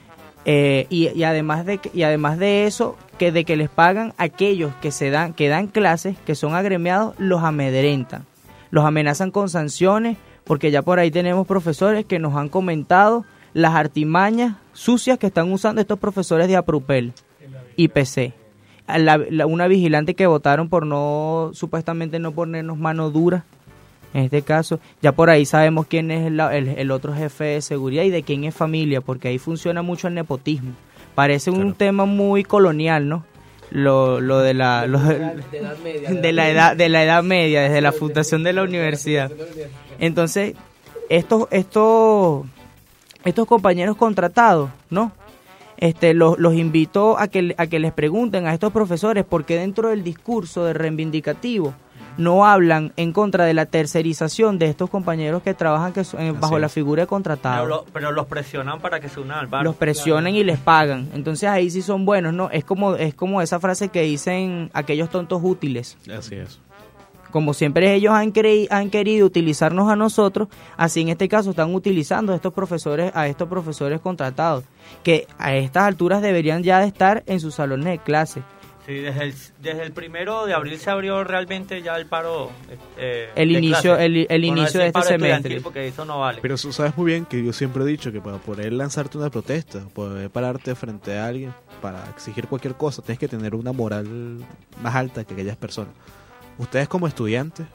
Eh, y, y además de que, y además de eso, que de que les pagan aquellos que se dan, que dan clases, que son agremiados, los amedrentan, los amenazan con sanciones, porque ya por ahí tenemos profesores que nos han comentado las artimañas sucias que están usando estos profesores de Aprupel y P C. La, la, una vigilante que votaron por no, supuestamente no ponernos mano dura, en este caso, ya por ahí sabemos quién es el, el, el otro jefe de seguridad y de quién es familia, porque ahí funciona mucho el nepotismo. Parece un claro. tema muy colonial, ¿no? Lo, lo de la lo de, de, edad media, de, de la edad de la edad media, desde la fundación de la universidad. Entonces, estos estos estos compañeros contratados, ¿no? Este, los, los invito a que, a que les pregunten a estos profesores por qué dentro del discurso de reivindicativo no hablan en contra de la tercerización de estos compañeros que trabajan que son, bajo la figura de contratados. Pero, lo, pero los presionan para que se unan al bar. Los presionan y les pagan. Entonces ahí sí son buenos, ¿no? Es como, es como esa frase que dicen aquellos tontos útiles. Así es. Como siempre ellos han, cre- han querido utilizarnos a nosotros, así en este caso están utilizando a estos profesores, a estos profesores contratados, que a estas alturas deberían ya de estar en sus salones de clase. Sí, desde el, desde el primero de abril se abrió realmente ya el paro eh, el, de inicio, el, el bueno, inicio de este semestre. Porque eso no vale. Pero tú sabes muy bien que yo siempre he dicho que para poder lanzarte una protesta, poder pararte frente a alguien, para exigir cualquier cosa, tienes que tener una moral más alta que aquellas personas. Ustedes como estudiantes,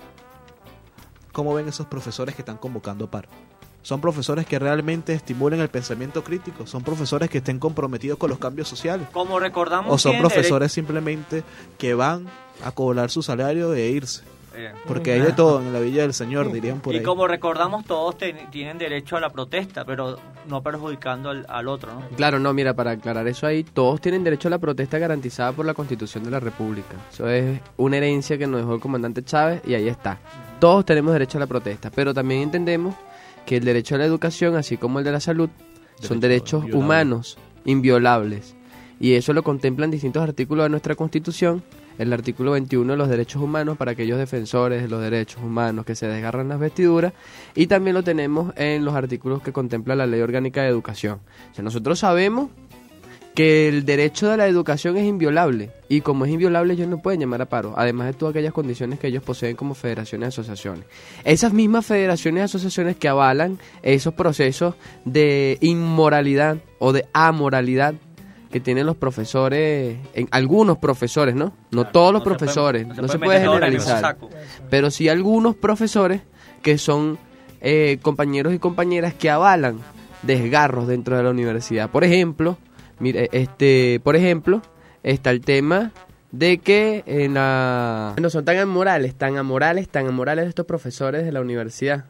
¿cómo ven esos profesores que están convocando paro? ¿Son profesores que realmente estimulen el pensamiento crítico? ¿Son profesores que estén comprometidos con los cambios sociales? Como recordamos, ¿O son profesores simplemente que van a cobrar su salario e irse? Eh. Porque hay de todo en la Villa del Señor, dirían por y ahí. Y como recordamos, todos ten, tienen derecho a la protesta, pero no perjudicando al, al otro, ¿no? Claro, no, mira, para aclarar eso ahí, todos tienen derecho a la protesta garantizada por la Constitución de la República. Eso es una herencia que nos dejó el comandante Chávez y ahí está. Todos tenemos derecho a la protesta, pero también entendemos que el derecho a la educación, así como el de la salud, derecho son derechos inviolable. humanos, inviolables. Y eso lo contemplan distintos artículos de nuestra Constitución. El artículo veintiuno de los derechos humanos para aquellos defensores de los derechos humanos que se desgarran las vestiduras, y también lo tenemos en los artículos que contempla la Ley Orgánica de Educación. O sea, nosotros sabemos que el derecho de la educación es inviolable, y como es inviolable ellos no pueden llamar a paro, además de todas aquellas condiciones que ellos poseen como federaciones y asociaciones. Esas mismas federaciones y asociaciones que avalan esos procesos de inmoralidad o de amoralidad que tienen los profesores, en algunos profesores, ¿no? No claro, todos los no profesores, se puede, no, se, no se puede generalizar, pero sí algunos profesores que son eh, compañeros y compañeras que avalan desgarros dentro de la universidad. Por ejemplo, mire, este, por ejemplo, está el tema de que en la... no son tan amorales, tan amorales, tan amorales estos profesores de la universidad,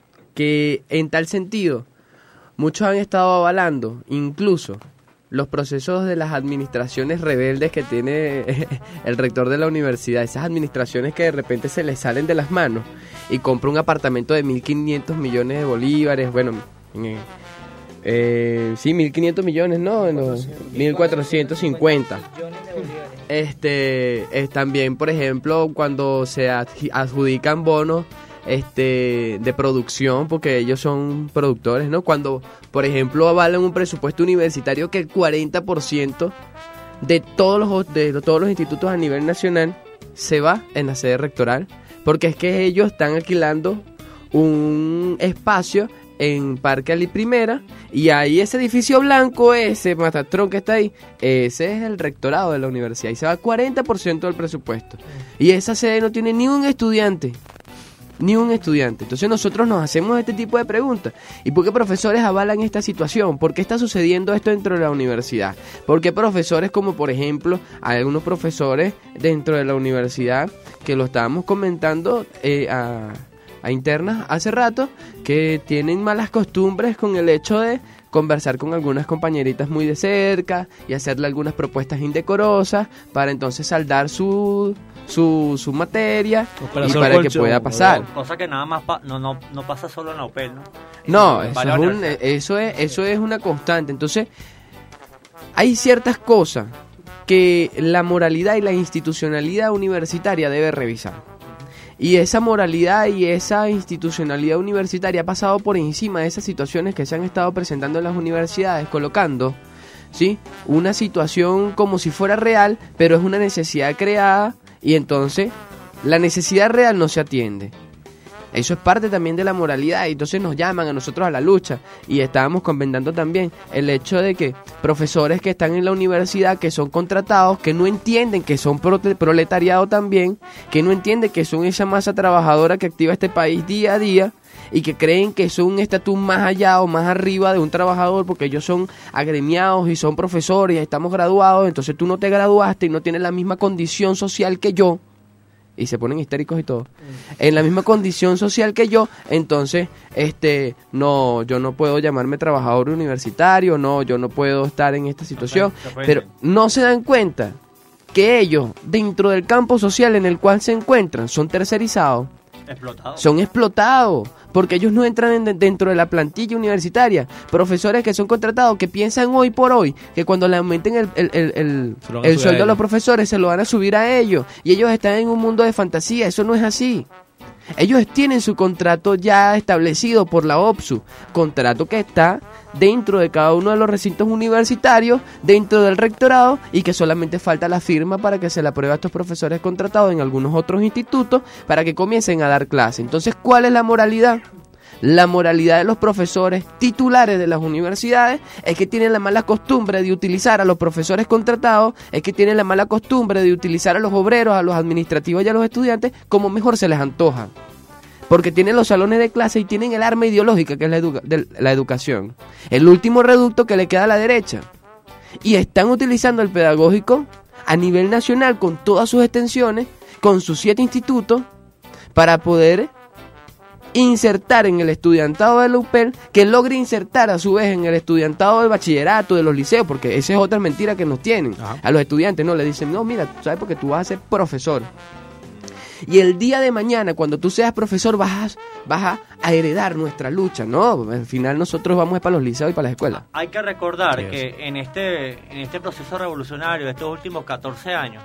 que en tal sentido muchos han estado avalando, incluso los procesos de las administraciones rebeldes que tiene el rector de la universidad, esas administraciones que de repente se les salen de las manos y compra un apartamento de mil quinientos millones de bolívares, bueno, eh, eh, sí, mil quinientos millones, ¿no? no mil cuatrocientos cincuenta. Este, es también, por ejemplo, cuando se adjudican bonos este de producción, porque ellos son productores, ¿no? Cuando, por ejemplo, avalan un presupuesto universitario que el cuarenta por ciento de todos los de todos los institutos a nivel nacional se va en la sede rectoral, porque es que ellos están alquilando un espacio en Parque Ali Primera, y ahí ese edificio blanco, ese matatrón que está ahí, ese es el rectorado de la universidad, y se va cuarenta por ciento del presupuesto, y esa sede no tiene ni un estudiante. Ni un estudiante. Entonces nosotros nos hacemos este tipo de preguntas. ¿Y por qué profesores avalan esta situación? ¿Por qué está sucediendo esto dentro de la universidad? ¿Por qué profesores, como por ejemplo, hay algunos profesores dentro de la universidad que lo estábamos comentando eh, a, a internas hace rato, que tienen malas costumbres con el hecho de conversar con algunas compañeritas muy de cerca y hacerle algunas propuestas indecorosas para entonces saldar su... su, su materia y Operación para que colchón, pueda pasar. Cosa que nada más pa- no, no, no pasa solo en la U P E L, ¿no? No, En eso varias es, un- universidades. eso, es, eso es una constante. Entonces, hay ciertas cosas que la moralidad y la institucionalidad universitaria debe revisar. Y esa moralidad y esa institucionalidad universitaria ha pasado por encima de esas situaciones que se han estado presentando en las universidades, colocando, ¿sí?, una situación como si fuera real, pero es una necesidad creada y entonces la necesidad real no se atiende. Eso es parte también de la moralidad y entonces nos llaman a nosotros a la lucha y estábamos comentando también el hecho de que profesores que están en la universidad que son contratados, que no entienden que son prote- proletariado también, que no entienden que son esa masa trabajadora que activa este país día a día y que creen que son un estatus más allá o más arriba de un trabajador porque ellos son agremiados y son profesores y estamos graduados, entonces tú no te graduaste y no tienes la misma condición social que yo. Y se ponen histéricos y todo. En la misma condición social que yo, entonces, este, no, yo no puedo llamarme trabajador universitario, no, yo no puedo estar en esta situación. Pero no se dan cuenta que ellos, dentro del campo social en el cual se encuentran, son tercerizados. Explotados. Son explotados, porque ellos no entran en- dentro de la plantilla universitaria. Profesores que son contratados, que piensan hoy por hoy, que cuando le aumenten el, el, el, el, Se lo van a el subir sueldo a a los ellos. profesores, se lo van a subir a ellos. Y ellos están en un mundo de fantasía, eso no es así. Ellos tienen su contrato ya establecido por la O P S U, contrato que está dentro de cada uno de los recintos universitarios, dentro del rectorado, y que solamente falta la firma para que se le apruebe a estos profesores contratados en algunos otros institutos para que comiencen a dar clase. Entonces, ¿cuál es la moralidad? La moralidad de los profesores titulares de las universidades es que tienen la mala costumbre de utilizar a los profesores contratados, es que tienen la mala costumbre de utilizar a los obreros, a los administrativos y a los estudiantes como mejor se les antoja. Porque tienen los salones de clase y tienen el arma ideológica que es la, educa- de la educación. El último reducto que le queda a la derecha. Y están utilizando el pedagógico a nivel nacional con todas sus extensiones, con sus siete institutos, para poder insertar en el estudiantado de la U P E L, que logre insertar a su vez en el estudiantado del bachillerato, de los liceos, porque esa es otra mentira que nos tienen. A los estudiantes no le dicen, no, mira, ¿sabes? Porque tú vas a ser profesor. Y el día de mañana, cuando tú seas profesor, vas a, vas a, a heredar nuestra lucha. No, al final nosotros vamos para los liceos y para las escuelas. Hay que recordar Sí, que en este, en este proceso revolucionario de estos últimos catorce años,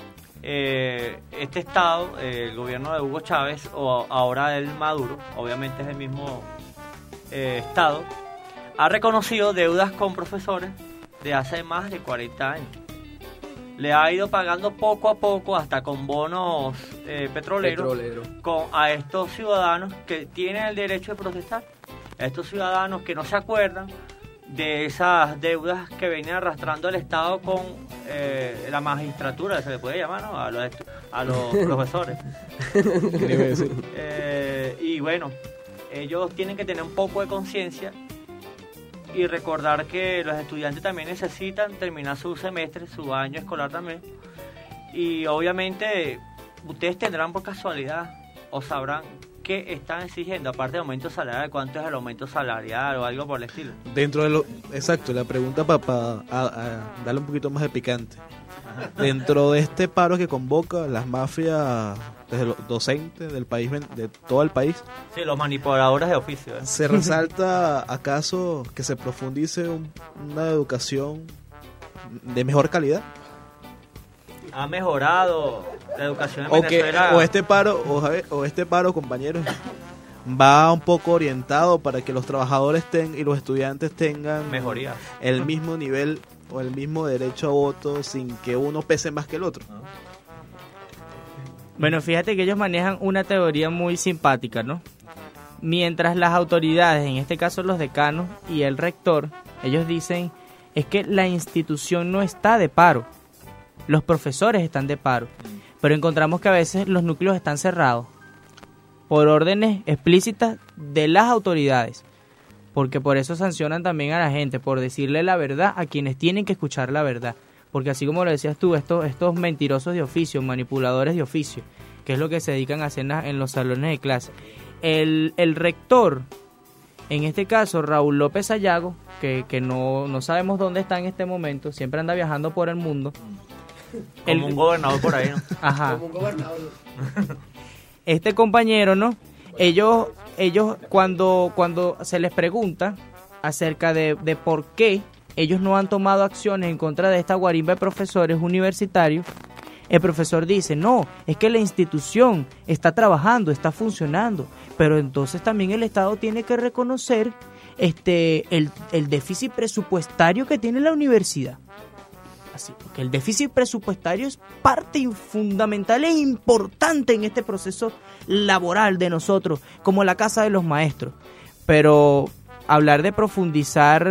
eh, este Estado, eh, el gobierno de Hugo Chávez, o ahora el Maduro, obviamente es el mismo eh, Estado, ha reconocido deudas con profesores de hace más de cuarenta años. Le ha ido pagando poco a poco, hasta con bonos eh, petroleros, Petrolero. con, a estos ciudadanos que tienen el derecho de protestar. A estos ciudadanos que no se acuerdan de esas deudas que venía arrastrando el Estado con eh, la magistratura, se le puede llamar, ¿no? A los, estu- a los profesores. Eh, y bueno, ellos tienen que tener un poco de conciencia y recordar que los estudiantes también necesitan terminar su semestre, su año escolar también. Y obviamente ustedes tendrán por casualidad o sabrán qué están exigiendo, aparte del aumento salarial, cuánto es el aumento salarial o algo por el estilo. Dentro de lo... Exacto, la pregunta para darle un poquito más de picante. Dentro de este paro que convoca las mafias desde los docentes del país, de todo el país, Sí, los manipuladores de oficio. ¿eh? ¿se resalta acaso que se profundice un- una educación de mejor calidad? Ha mejorado la educación en O, que, Venezuela. o este paro, o, Javier, o este paro, compañeros, va un poco orientado para que los trabajadores ten, y los estudiantes tengan Mejoría. el mismo nivel o el mismo derecho a voto sin que uno pese más que el otro. Bueno, fíjate que ellos manejan una teoría muy simpática, ¿no? Mientras las autoridades, en este caso los decanos y el rector, ellos dicen es que la institución no está de paro, los profesores están de paro, pero encontramos que a veces los núcleos están cerrados por órdenes explícitas de las autoridades, porque por eso sancionan también a la gente, por decirle la verdad a quienes tienen que escuchar la verdad. Porque así como lo decías tú, estos, estos mentirosos de oficio, manipuladores de oficio, que es lo que se dedican a hacer en, la- en los salones de clase. El, el rector, en este caso Raúl López Sayago, que, que no, no sabemos dónde está en este momento, siempre anda viajando por el mundo, El, como un gobernador por ahí, ¿no? Ajá. Como un gobernador. Este compañero, ¿no? Ellos, ellos cuando, cuando se les pregunta acerca de, de por qué ellos no han tomado acciones en contra de esta guarimba de profesores universitarios, el profesor dice, no, es que la institución está trabajando, está funcionando, pero entonces también el Estado tiene que reconocer este el, el déficit presupuestario que tiene la universidad. Así, porque el déficit presupuestario es parte fundamental e importante en este proceso laboral de nosotros, como la casa de los maestros. Pero hablar de profundizar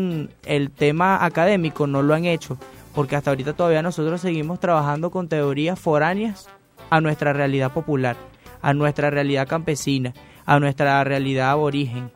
el tema académico no lo han hecho, porque hasta ahorita todavía nosotros seguimos trabajando con teorías foráneas a nuestra realidad popular, a nuestra realidad campesina, a nuestra realidad aborigen.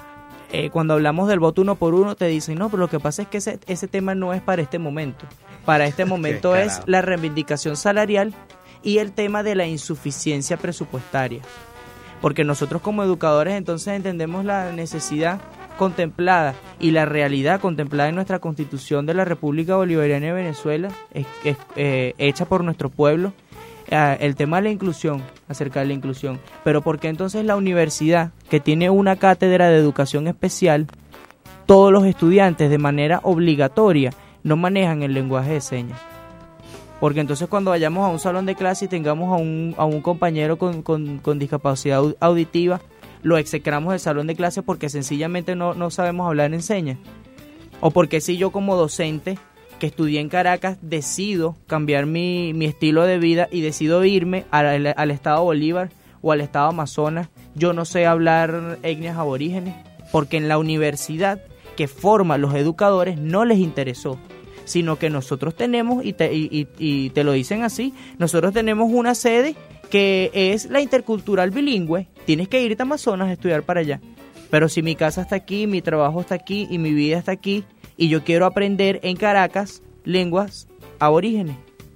Eh, cuando hablamos del voto uno por uno te dicen, no, pero lo que pasa es que ese, ese tema no es para este momento. Para este momento es la reivindicación salarial y el tema de la insuficiencia presupuestaria. Porque nosotros como educadores entonces entendemos la necesidad contemplada y la realidad contemplada en nuestra Constitución de la República Bolivariana de Venezuela, es, es, eh, hecha por nuestro pueblo, eh, el tema de la inclusión, acerca de la inclusión. Pero ¿por qué entonces la universidad, que tiene una cátedra de educación especial, todos los estudiantes de manera obligatoria no manejan el lenguaje de señas? Porque entonces cuando vayamos a un salón de clase y tengamos a un, a un compañero con, con, con discapacidad auditiva, lo execramos del salón de clase porque sencillamente no, no sabemos hablar en señas. O porque si yo como docente que estudié en Caracas decido cambiar mi, mi estilo de vida y decido irme al, al estado Bolívar o al estado Amazonas, yo no sé hablar etnias aborígenes, porque en la universidad que forma a los educadores no les interesó, sino que nosotros tenemos, y te, y, y, y te lo dicen así, nosotros tenemos una sede que es la intercultural bilingüe, tienes que irte a Amazonas a estudiar para allá. Pero si mi casa está aquí, mi trabajo está aquí y mi vida está aquí, y yo quiero aprender en Caracas lenguas aborígenes,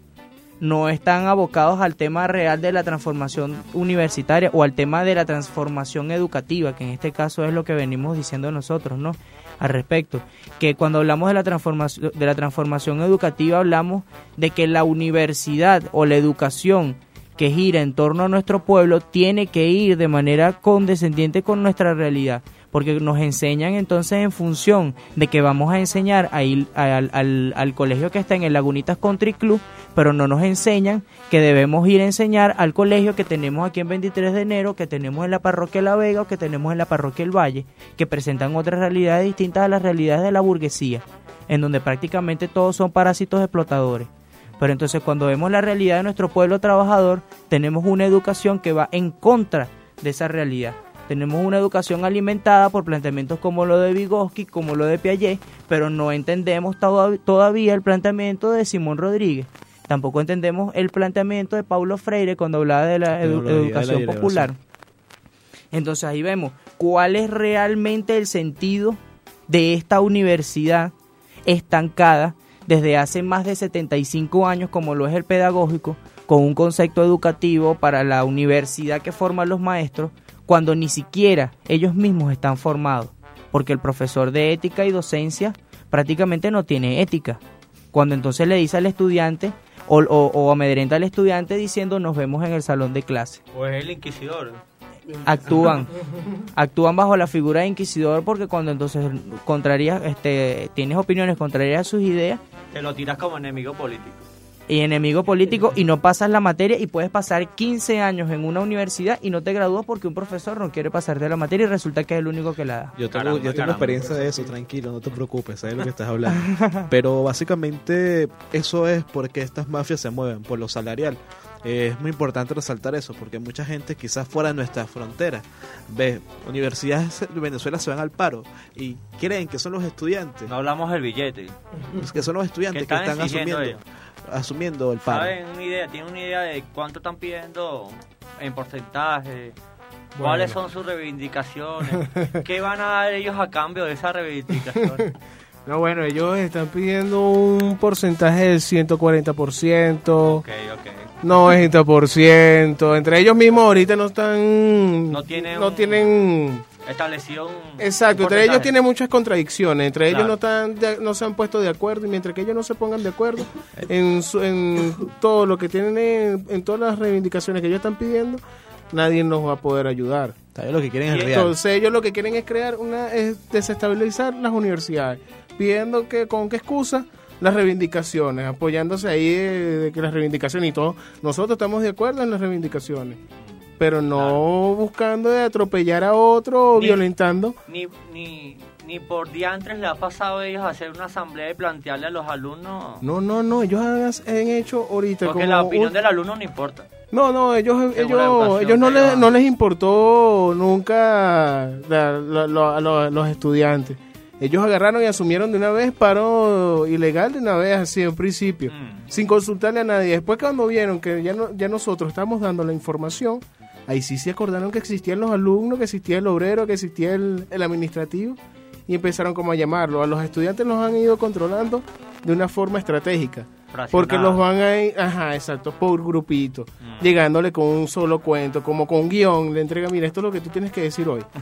no están abocados al tema real de la transformación universitaria o al tema de la transformación educativa, que en este caso es lo que venimos diciendo nosotros, ¿no? Al respecto, que cuando hablamos de la transformación de la transformación educativa hablamos de que la universidad o la educación que gira en torno a nuestro pueblo tiene que ir de manera condescendiente con nuestra realidad, porque nos enseñan entonces en función de que vamos a enseñar a ir al, al, al colegio que está en el Lagunitas Country Club, pero no nos enseñan que debemos ir a enseñar al colegio que tenemos aquí en veintitrés de enero, que tenemos en la parroquia La Vega o que tenemos en la parroquia El Valle, que presentan otras realidades distintas a las realidades de la burguesía, en donde prácticamente todos son parásitos explotadores. Pero entonces cuando vemos la realidad de nuestro pueblo trabajador, tenemos una educación que va en contra de esa realidad. Tenemos una educación alimentada por planteamientos como lo de Vygotsky, como lo de Piaget, pero no entendemos to- todavía el planteamiento de Simón Rodríguez. Tampoco entendemos el planteamiento de Paulo Freire cuando hablaba de la edu- educación de la popular. Entonces ahí vemos cuál es realmente el sentido de esta universidad estancada desde hace más de setenta y cinco años, como lo es el pedagógico, con un concepto educativo para la universidad que forma a los maestros, cuando ni siquiera ellos mismos están formados, porque el profesor de ética y docencia prácticamente no tiene ética. Cuando entonces le dice al estudiante o, o, o amedrenta al estudiante diciendo nos vemos en el salón de clase. O es el inquisidor. Actúan, actúan bajo la figura de inquisidor, porque cuando entonces contrarias, este, tienes opiniones contrarias a sus ideas, te lo tiras como enemigo político. Y enemigo político y no pasas la materia, y puedes pasar quince años en una universidad y no te gradúas porque un profesor no quiere pasarte la materia y resulta que es el único que la da. Yo tengo, Caramba, yo tengo caramba. experiencia de eso, tranquilo, no te preocupes, sabes lo que estás hablando. Pero básicamente eso es porque estas mafias se mueven por lo salarial. Eh, es muy importante resaltar eso, porque mucha gente quizás fuera de nuestras fronteras ve universidades de Venezuela se van al paro y creen que son los estudiantes. No hablamos del billete. Que son los estudiantes que están asumiendo ellos? asumiendo el paro. ¿Saben una idea? ¿Tienen una idea de cuánto están pidiendo en porcentaje? ¿Cuáles Bueno. son sus reivindicaciones? ¿Qué van a dar ellos a cambio de esas reivindicaciones? No, bueno, ellos están pidiendo un porcentaje del ciento cuarenta por ciento, Ok, ok. noventa por ciento. Entre ellos mismos ahorita no están... No tienen no un- tienen establecido un... Exacto, un entre ellos porcentaje. tiene muchas contradicciones, entre Claro. ellos no, están de- no se han puesto de acuerdo, y mientras que ellos no se pongan de acuerdo en, su- en todo lo que tienen, en, en todas las reivindicaciones que ellos están pidiendo, nadie nos va a poder ayudar. Lo que quieren es real. Entonces ellos lo que quieren es crear una, es desestabilizar las universidades, pidiendo que con qué excusa las reivindicaciones, apoyándose ahí de, de que las reivindicaciones y todo, nosotros estamos de acuerdo en las reivindicaciones, pero no buscando de atropellar a otro o Ni- violentando. Ni, ni, ni por diantres le ha pasado a ellos hacer una asamblea y plantearle a los alumnos... No, no, no, ellos han, han hecho ahorita Porque como la opinión un- del alumno no importa. No, no, ellos, Según la ellos, educación ellos no, que les, llevan. no les importó nunca la- la- la- a los, los estudiantes. Ellos agarraron y asumieron de una vez paro ilegal de una vez, así en principio, Mm. sin consultarle a nadie. Después cuando vieron que ya, no, ya nosotros estamos dando la información, ahí sí se acordaron que existían los alumnos, que existía el obrero, que existía el, el administrativo, y empezaron como a llamarlo. A los estudiantes los han ido controlando de una forma estratégica. Porque los van a ir, ajá, exacto, por grupito, Mm. llegándole con un solo cuento, como con un guión, le entrega, mira, esto es lo que tú tienes que decir hoy.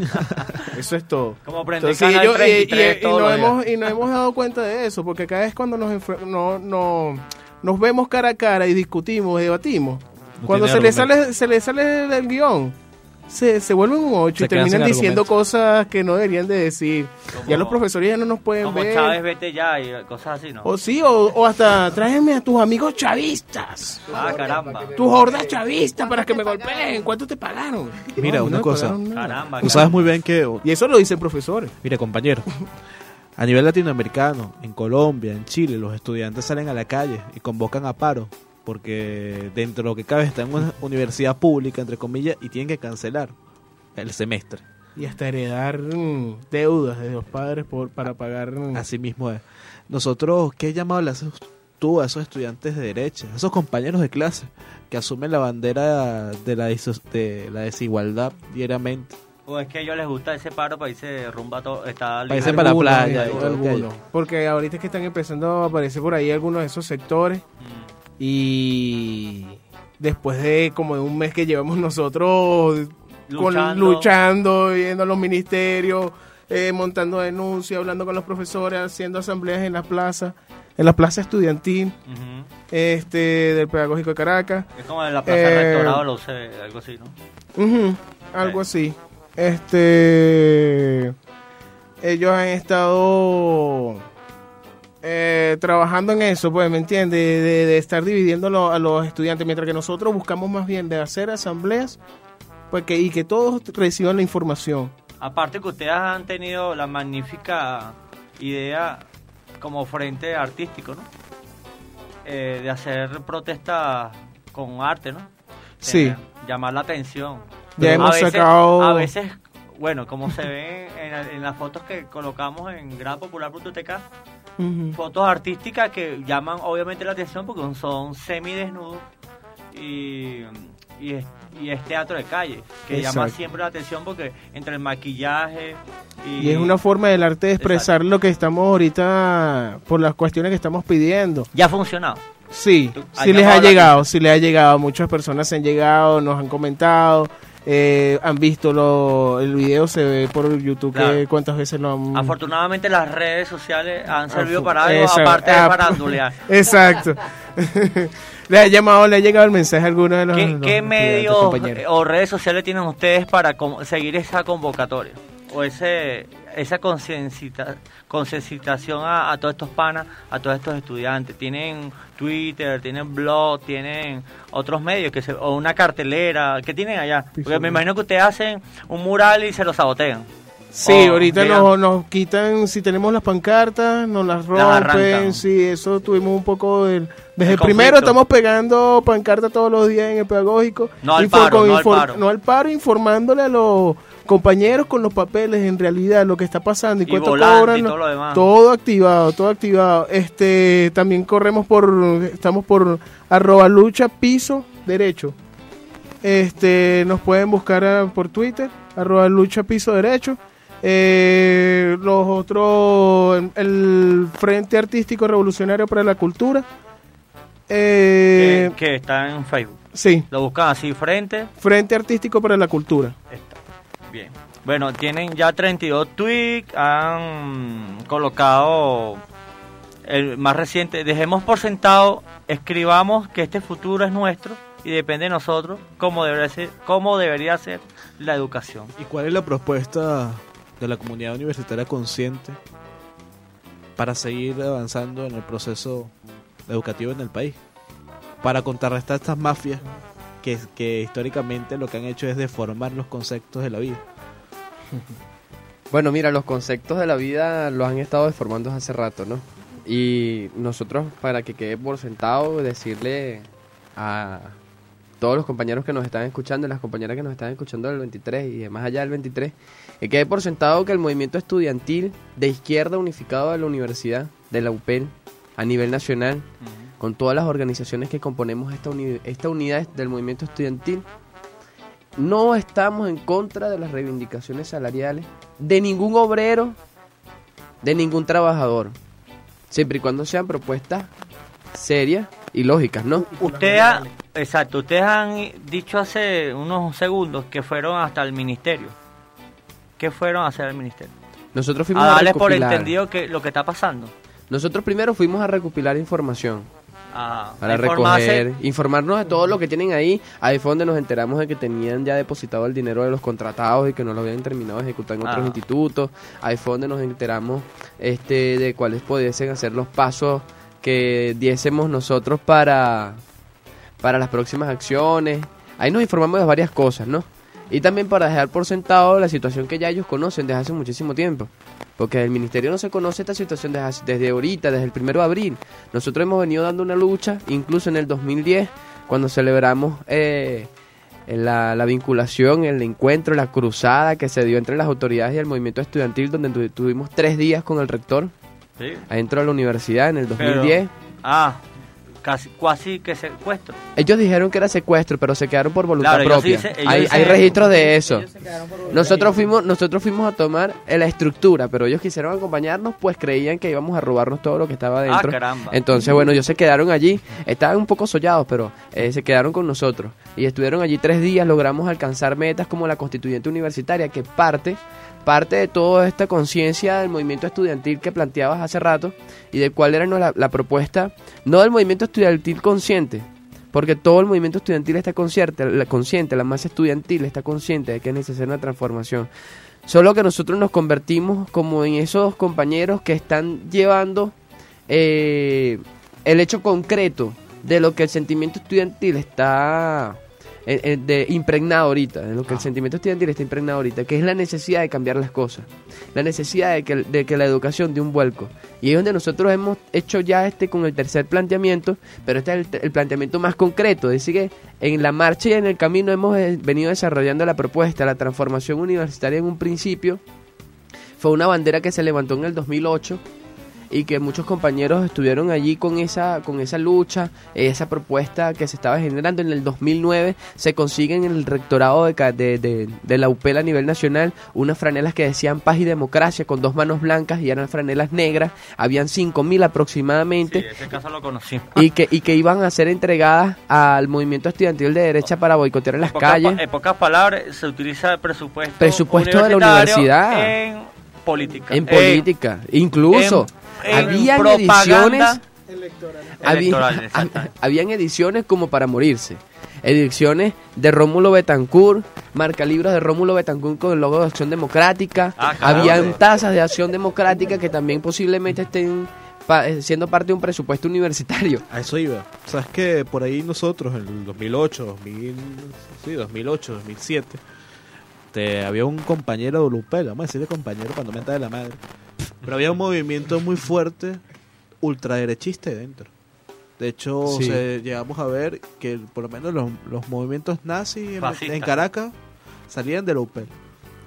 Eso es todo. Como prender Entonces, Canal ellos- y- treinta y tres y- y todos nos los días. hemos, y nos hemos dado cuenta de eso, porque cada vez cuando nos, enfre- no, no, nos vemos cara a cara y discutimos, debatimos, No cuando se tiene le, sale, se le sale del guión, se, se vuelven un ocho Se y quedan terminan sin diciendo argumentos. cosas que no deberían de decir. Ya los profesores ya no nos pueden Como ver. Chávez, vete ya y cosas así, ¿no? O sí, o, o hasta tráeme a tus amigos chavistas. Ah, caramba. Tus hordas chavistas para que me golpeen. ¿Cuánto te pagaron? Mira, No, una no me cosa. pagaron nada. Caramba. Tú sabes muy bien que... Y eso lo dicen profesores. Mira, compañero, a nivel latinoamericano, en Colombia, en Chile, los estudiantes salen a la calle y convocan a paro porque dentro de lo que cabe está en una universidad pública, entre comillas, y tienen que cancelar el semestre. Y hasta heredar mm, deudas de los padres por, para pagar. mm. Así mismo es. Nosotros, ¿qué llamado le haces tú a esos estudiantes de derecha, a esos compañeros de clase que asumen la bandera de la, diso- de la desigualdad diariamente? O es que a ellos les gusta ese paro para irse rumba todo, está Para irse para la Algunos, playa eh, y todo algunos. aquello. Porque ahorita es que están empezando a aparecer por ahí algunos de esos sectores. Y después de como de un mes que llevamos nosotros con- Luchando. luchando, yendo a los ministerios, eh, montando denuncias, hablando con los profesores, haciendo asambleas en la plaza, en la plaza estudiantil Ujú. este del Pedagógico de Caracas. Es como en la plaza Eh, del rectorado, lo sé, algo así, ¿no? Ujú, algo así. Este, ellos han estado eh, trabajando en eso, pues, ¿me entiendes? De, de- de estar dividiendo lo- a los estudiantes, mientras que nosotros buscamos más bien de hacer asambleas, pues, que, y que todos reciban la información. Aparte que ustedes han tenido la magnífica idea como frente artístico, ¿no? Eh, de hacer protestas con arte, ¿no? Sí. Eh, llamar la atención. Ya A hemos veces- sacado- A veces, bueno, como se ve en, en las fotos que colocamos en Grada Popular punto t k, Ujú. fotos artísticas que llaman obviamente la atención porque son semidesnudos y, y, es, y es teatro de calle, que llama Exacto. siempre la atención porque entre el maquillaje y... Y es una forma del arte de expresar lo que estamos ahorita, por las cuestiones que estamos pidiendo. Ya ha funcionado. Sí, Tú- sí ha les ha llamado la llegado, sí les ha llegado. Muchas personas se han llegado, nos han comentado, eh, han visto lo, el video, se ve por YouTube que Claro. cuántas veces lo han... Afortunadamente las redes sociales han servido Afu- para algo, Esa- aparte de ah, farandulear. Exacto. Le ha llamado, le ha llegado el mensaje a alguno de los, ¿Qué, los qué estudiantes, medios compañeros. eh, o redes sociales tienen ustedes para com- seguir esa convocatoria? O ese esa conciencita- concienciación a, a todos estos panas, a todos estos estudiantes. ¿Tienen Twitter, tienen blog, tienen otros medios, que se, o una cartelera? ¿Qué tienen allá? Porque me imagino que ustedes hacen un mural y se lo sabotean. Sí, O ahorita llegan- nos, nos quitan, si tenemos las pancartas, nos las arrancan. rompen, sí, eso tuvimos un poco del... Desde El el primero conflicto. estamos pegando pancartas todos los días en el pedagógico. No al Infor- paro, con no al paro. no al paro, informándole a los compañeros con los papeles en realidad lo que está pasando y, Y cuánto volante cobran. y ¿no? todo lo demás. Todo activado, todo activado. Este, también corremos por, estamos por arroba lucha piso derecho. Este, nos pueden buscar ah, por Twitter, arroba lucha piso derecho. Eh, los otros, el Frente Artístico Revolucionario para la Cultura. Eh, que, que está en Facebook. sí, Lo buscan así frente. Frente Artístico para la Cultura. Está. Bien. Bueno, tienen ya treinta y dos tweets, han colocado el más reciente, dejemos por sentado, escribamos que este futuro es nuestro y depende de nosotros cómo debería ser, cómo debería ser la educación. ¿Y cuál es la propuesta de la comunidad universitaria consciente para seguir avanzando en el proceso educativo en el país? Para contrarrestar estas mafias que, que históricamente lo que han hecho es deformar los conceptos de la vida. Bueno, mira, los conceptos de la vida los han estado deformando hace rato, ¿no? Y nosotros, para que quede por sentado, decirle a todos los compañeros que nos están escuchando y las compañeras que nos están escuchando del veintitrés y de más allá del veintitrés, que quede por sentado que el movimiento estudiantil de izquierda unificado de la universidad, de la U P E L, a nivel nacional, uh-huh. con todas las organizaciones que componemos esta, uni- esta unidad del movimiento estudiantil, no estamos en contra de las reivindicaciones salariales de ningún obrero, de ningún trabajador, siempre y cuando sean propuestas serias y lógicas, ¿no? Usted ha, exacto, ustedes han dicho hace unos segundos que fueron hasta el ministerio. ¿Qué fueron a hacer al ministerio? Nosotros fuimos a a darles por recopilar. entendido que lo que está pasando. Nosotros primero fuimos a recopilar información. Ah, para recoger, informarnos de todo lo que tienen ahí. Ahí fue donde nos enteramos de que tenían ya depositado el dinero de los contratados y que no lo habían terminado de ejecutar en otros Ah. institutos. Ahí fue donde nos enteramos este de cuáles pudiesen hacer los pasos que diésemos nosotros para, para las próximas acciones. Ahí nos informamos de varias cosas, ¿no? Y también para dejar por sentado la situación que ya ellos conocen desde hace muchísimo tiempo. Porque el ministerio no se conoce esta situación desde, hace- desde ahorita, desde el primero de abril. Nosotros hemos venido dando una lucha, incluso en el dos mil diez, cuando celebramos eh, la, la vinculación, el encuentro, la cruzada que se dio entre las autoridades y el movimiento estudiantil, donde tu- tuvimos tres días con el rector, Sí. adentro de la universidad en el dos mil Pero- diez. Ah, casi, casi que secuestro. Ellos dijeron que era secuestro, pero se quedaron por voluntad Claro, ellos propia. dicen- ellos hay, dicen- hay registros de eso. Nosotros fuimos, nosotros fuimos a tomar eh, la estructura, pero ellos quisieron acompañarnos, pues creían que íbamos a robarnos todo lo que estaba adentro. Ah, caramba. Entonces, bueno, ellos se quedaron allí. Estaban un poco sollados, pero eh, se quedaron con nosotros. Y estuvieron allí tres días, logramos alcanzar metas como la constituyente universitaria, que parte... parte de toda esta conciencia del movimiento estudiantil que planteabas hace rato y de cuál era no, la, la propuesta, no del movimiento estudiantil consciente, porque todo el movimiento estudiantil está consciente, la, consciente, la masa estudiantil está consciente de que es necesaria una transformación. Solo que nosotros nos convertimos como en esos compañeros que están llevando eh, el hecho concreto de lo que el sentimiento estudiantil está... eh, eh, de impregnado ahorita, en lo que el sentimiento estudiantil está impregnado ahorita, que es la necesidad de cambiar las cosas, la necesidad de que, de que la educación dé un vuelco. Y es donde nosotros hemos hecho ya este con el tercer planteamiento, pero este es el, el planteamiento más concreto, es decir que en la marcha y en el camino hemos eh, venido desarrollando la propuesta, la transformación universitaria en un principio, fue una bandera que se levantó en el dos mil ocho, y que muchos compañeros estuvieron allí con esa con esa lucha, esa propuesta que se estaba generando. En el dos mil nueve se consiguen en el rectorado de, ca- de, de, de la U P E L a nivel nacional unas franelas que decían paz y democracia con dos manos blancas y eran franelas negras, habían cinco mil aproximadamente. Sí, ese caso lo conocí. Y que, y que iban a ser entregadas al movimiento estudiantil de derecha para boicotear en las pocas calles. pa- en pocas palabras, se utiliza el presupuesto, Presupuesto de la universitario universidad. en política. En política, incluso en- en habían propaganda ediciones había- electoral, hab- exacto. habían ediciones como para morirse. Ediciones de Rómulo Betancourt, marcalibros de Rómulo Betancourt con el logo de Acción Democrática. Ah, caramba. Habían tazas de Acción Democrática que también posiblemente estén pa- eh, siendo parte de un presupuesto universitario. A eso iba. Sabes que por ahí nosotros en el dos mil ocho, dos mil, sí, dos mil ocho, dos mil siete, te, había un compañero de U P E L, vamos a decirle compañero para no mentar de la madre, pero había un movimiento muy fuerte ultraderechista ahí dentro. De hecho, Sí. se- llegamos a ver que por lo menos los, los movimientos nazis en, Fascista. en Caracas salían de la U P E L.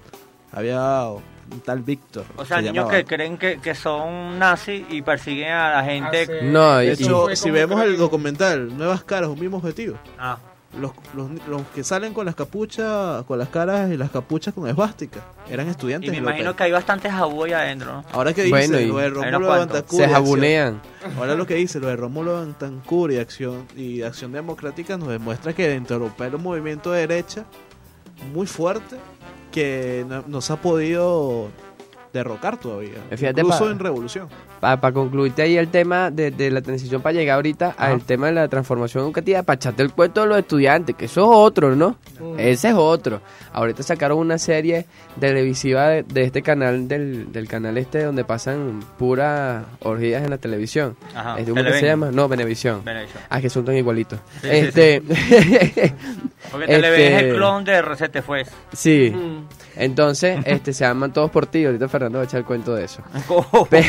Había un tal Víctor. O sea, se niños llamaba. que creen que, que son nazis y persiguen a la gente. Hace- No, De y- hecho, fue si como vemos creo el que- documental Nuevas Caras, un mismo objetivo. Ah, Los, los, los que salen con las capuchas, con las caras y las capuchas con esvástica, eran estudiantes. y me de la imagino U P E L. que hay bastantes jabú ahí adentro, ¿no? Ahora que dice Bueno, y- lo de Hay unos Rómulo cuantos. Bantancur se y Acción- jabunean. ahora lo que dice lo de Rómulo Bantancur y Acción y Acción Democrática nos demuestra que dentro de la U P E L hay un movimiento de derecha muy fuerte que no, no se ha podido derrocar todavía, Fíjate, incluso pa- en revolución. Para pa concluirte ahí el tema de, de la transición, para llegar ahorita Ajá. al tema de la transformación educativa, para echarte el cuento de los estudiantes, que eso es otro, ¿no? Mm. Ese es otro. Ahorita sacaron una serie televisiva de, de este canal, del, del canal este donde pasan puras orgías en la televisión. Ajá. Este, ¿Cómo que Televen. se llama? No, Venevisión. Venevisión. Ah, que son tan igualitos. Sí, sí, este, Porque Televen es este- el clon de Recete Fue. Sí. Mm. Entonces, este, se llaman todos por ti. Ahorita Fernando va a echar el cuento de eso. Oh. Pe-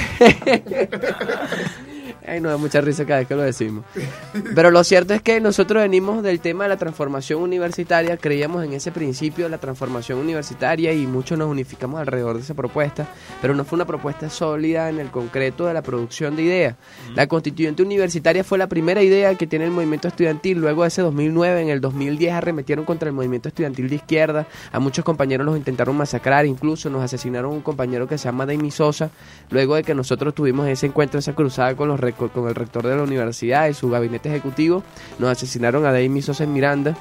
Ay, nos da mucha risa cada vez que lo decimos. Pero lo cierto es que nosotros venimos del tema de la transformación universitaria, creíamos en ese principio de la transformación universitaria y muchos nos unificamos alrededor de esa propuesta, pero no fue una propuesta sólida en el concreto de la producción de ideas. La constituyente universitaria fue la primera idea que tiene el movimiento estudiantil. Luego de ese dos mil nueve, en el dos mil diez arremetieron contra el movimiento estudiantil de izquierda, a muchos compañeros los intentaron masacrar, incluso nos asesinaron un compañero que se llama Daimi Sosa, luego de que nosotros tuvimos ese encuentro, esa cruzada con los rec- con el rector de la universidad y su gabinete ejecutivo, nos asesinaron a Daimi Sosa en Miranda.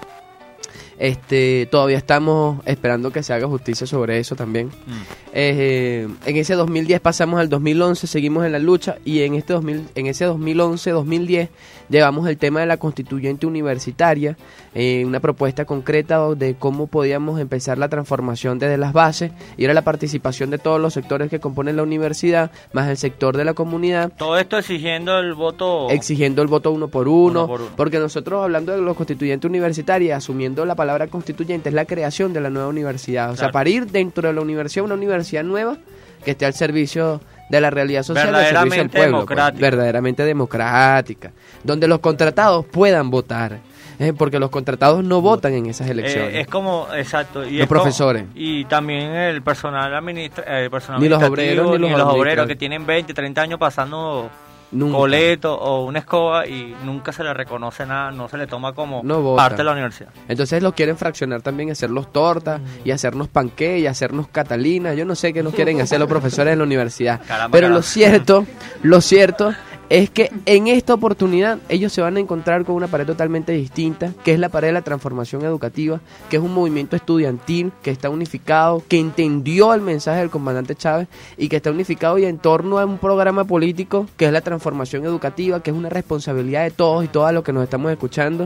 Este, todavía estamos esperando que se haga justicia sobre eso también. Mm. Eh, en ese dos mil diez pasamos al dos mil once, seguimos en la lucha y en este dos mil, en ese dos mil once dos mil diez llevamos el tema de la constituyente universitaria, eh, una propuesta concreta de cómo podíamos empezar la transformación desde las bases, y era la participación de todos los sectores que componen la universidad, más el sector de la comunidad, Todo esto exigiendo el voto. exigiendo el voto uno por uno, Uno por uno. porque nosotros, hablando de los constituyentes universitarios, asumiendo la palabra constituyente, es la creación de la nueva universidad. O sea, Claro. para ir dentro de la universidad, una universidad nueva que esté al servicio de la realidad social, al servicio del Verdaderamente pueblo, pues, democrática. verdaderamente democrática, donde los contratados puedan votar, eh, porque los contratados no votan en esas elecciones. Eh, es como, exacto. Y Los es como- profesores. y también el personal, administra eh, el personal Ni los administrativo, obreros, ni los obreros administrativos. que tienen veinte, treinta años pasando Nunca. coleto o una escoba y nunca se le reconoce nada, no se le toma como No votan. parte de la universidad. Entonces los quieren fraccionar también, hacerlos tortas y hacernos panqué y hacernos catalina. Yo no sé qué nos quieren hacer los profesores en la universidad. Caramba, Pero caramba. lo cierto, lo cierto es que en esta oportunidad ellos se van a encontrar con una pared totalmente distinta, que es la pared de la transformación educativa, que es un movimiento estudiantil que está unificado, que entendió el mensaje del comandante Chávez y que está unificado y en torno a un programa político que es la transformación educativa, que es una responsabilidad de todos y todas los que nos estamos escuchando.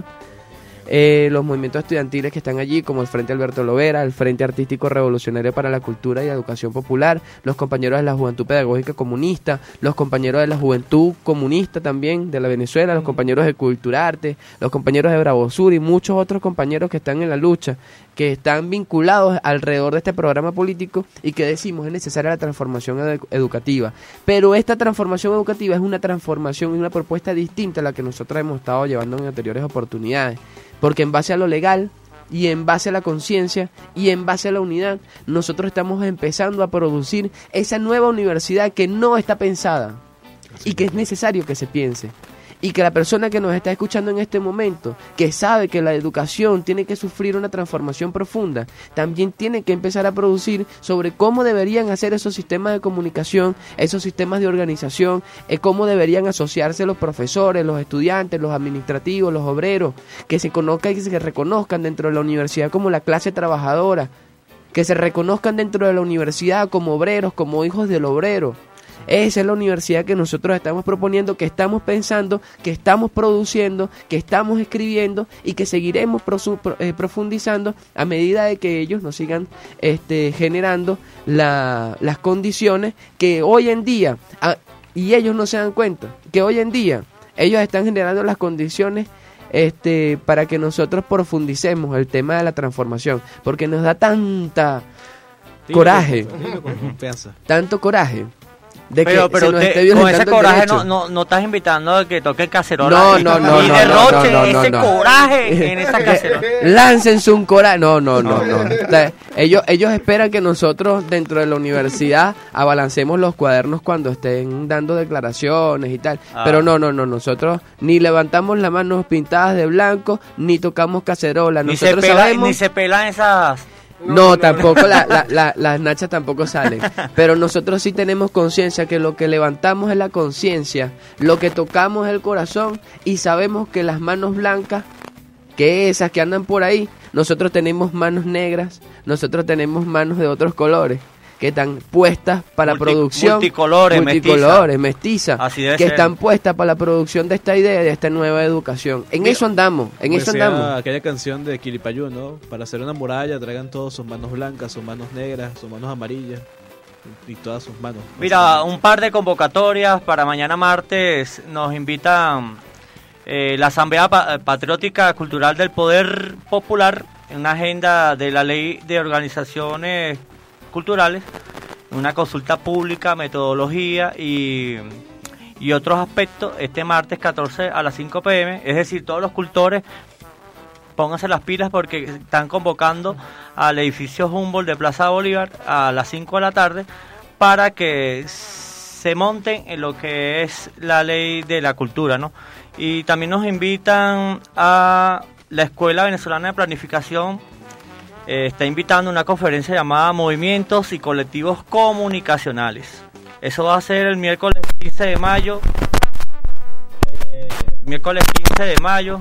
Eh, los movimientos estudiantiles que están allí, como el Frente Alberto Lovera, el Frente Artístico Revolucionario para la Cultura y la Educación Popular, los compañeros de la Juventud Pedagógica Comunista, los compañeros de la Juventud Comunista también de la Venezuela, los compañeros de Culturarte, los compañeros de Bravo Sur y muchos otros compañeros que están en la lucha, que están vinculados alrededor de este programa político y que decimos es necesaria la transformación edu- educativa. Pero esta transformación educativa es una transformación y una propuesta distinta a la que nosotros hemos estado llevando en anteriores oportunidades. Porque en base a lo legal y en base a la conciencia y en base a la unidad, nosotros estamos empezando a producir esa nueva universidad que no está pensada y que es necesario que se piense. Y que la persona que nos está escuchando en este momento, que sabe que la educación tiene que sufrir una transformación profunda, también tiene que empezar a producir sobre cómo deberían hacer esos sistemas de comunicación, esos sistemas de organización, eh, cómo deberían asociarse los profesores, los estudiantes, los administrativos, los obreros, que se conozcan y que se reconozcan dentro de la universidad como la clase trabajadora, que se reconozcan dentro de la universidad como obreros, como hijos del obrero. Esa es la universidad que nosotros estamos proponiendo, que estamos pensando, que estamos produciendo, que estamos escribiendo y que seguiremos prosu- pro- eh, profundizando a medida de que ellos nos sigan este, generando la- las condiciones que hoy en día, ah, y ellos no se dan cuenta, que hoy en día ellos están generando las condiciones este, para que nosotros profundicemos el tema de la transformación, porque nos da tanta Dilo coraje, con- dilo con confianza. tanto coraje. De pero que pero se nos te- esté con violentando ese el coraje derecho. no, no, no estás invitando a que toque cacerola No, y, no, no, y no, derroche no, no, no, ese no. coraje en esa cacerola. Láncense un coraje. No, no, no, no. O sea, ellos, ellos esperan que nosotros dentro de la universidad abalancemos los cuadernos cuando estén dando declaraciones y tal. Ah. Pero no, no, no. Nosotros ni levantamos las manos pintadas de blanco, ni tocamos cacerola. Ni se, Nosotros pela, sabemos... ni se pelan esas. No, tampoco la, la, la- las nachas tampoco salen. Pero nosotros sí tenemos conciencia que lo que levantamos es la conciencia, lo que tocamos es el corazón y sabemos que las manos blancas, que esas que andan por ahí, nosotros tenemos manos negras, nosotros tenemos manos de otros colores que están puestas para Multi, producción multicolores, multicolores, mestiza, Así debe que ser. están puestas para la producción de esta idea, de esta nueva educación. En Mira, eso andamos, en Pues eso sea andamos. aquella canción de Quilipayú, ¿no? Para hacer una muralla traigan todos sus manos blancas, sus manos negras, sus manos amarillas y todas sus manos. Mira, un par de convocatorias para mañana martes. Nos invitan eh, la Asamblea Pa- Patriótica Cultural del Poder Popular en una agenda de la Ley de Organizaciones Culturales, una consulta pública, metodología y, y otros aspectos este martes catorce a las cinco pe eme. Es decir, todos los cultores pónganse las pilas porque están convocando al edificio Humboldt de Plaza Bolívar a las cinco de la tarde para que se monten en lo que es la ley de la cultura, ¿no? Y también nos invitan a la Escuela Venezolana de Planificación. Eh, está invitando a una conferencia llamada Movimientos y Colectivos Comunicacionales. Eso va a ser el miércoles quince de mayo. Eh, miércoles quince de mayo.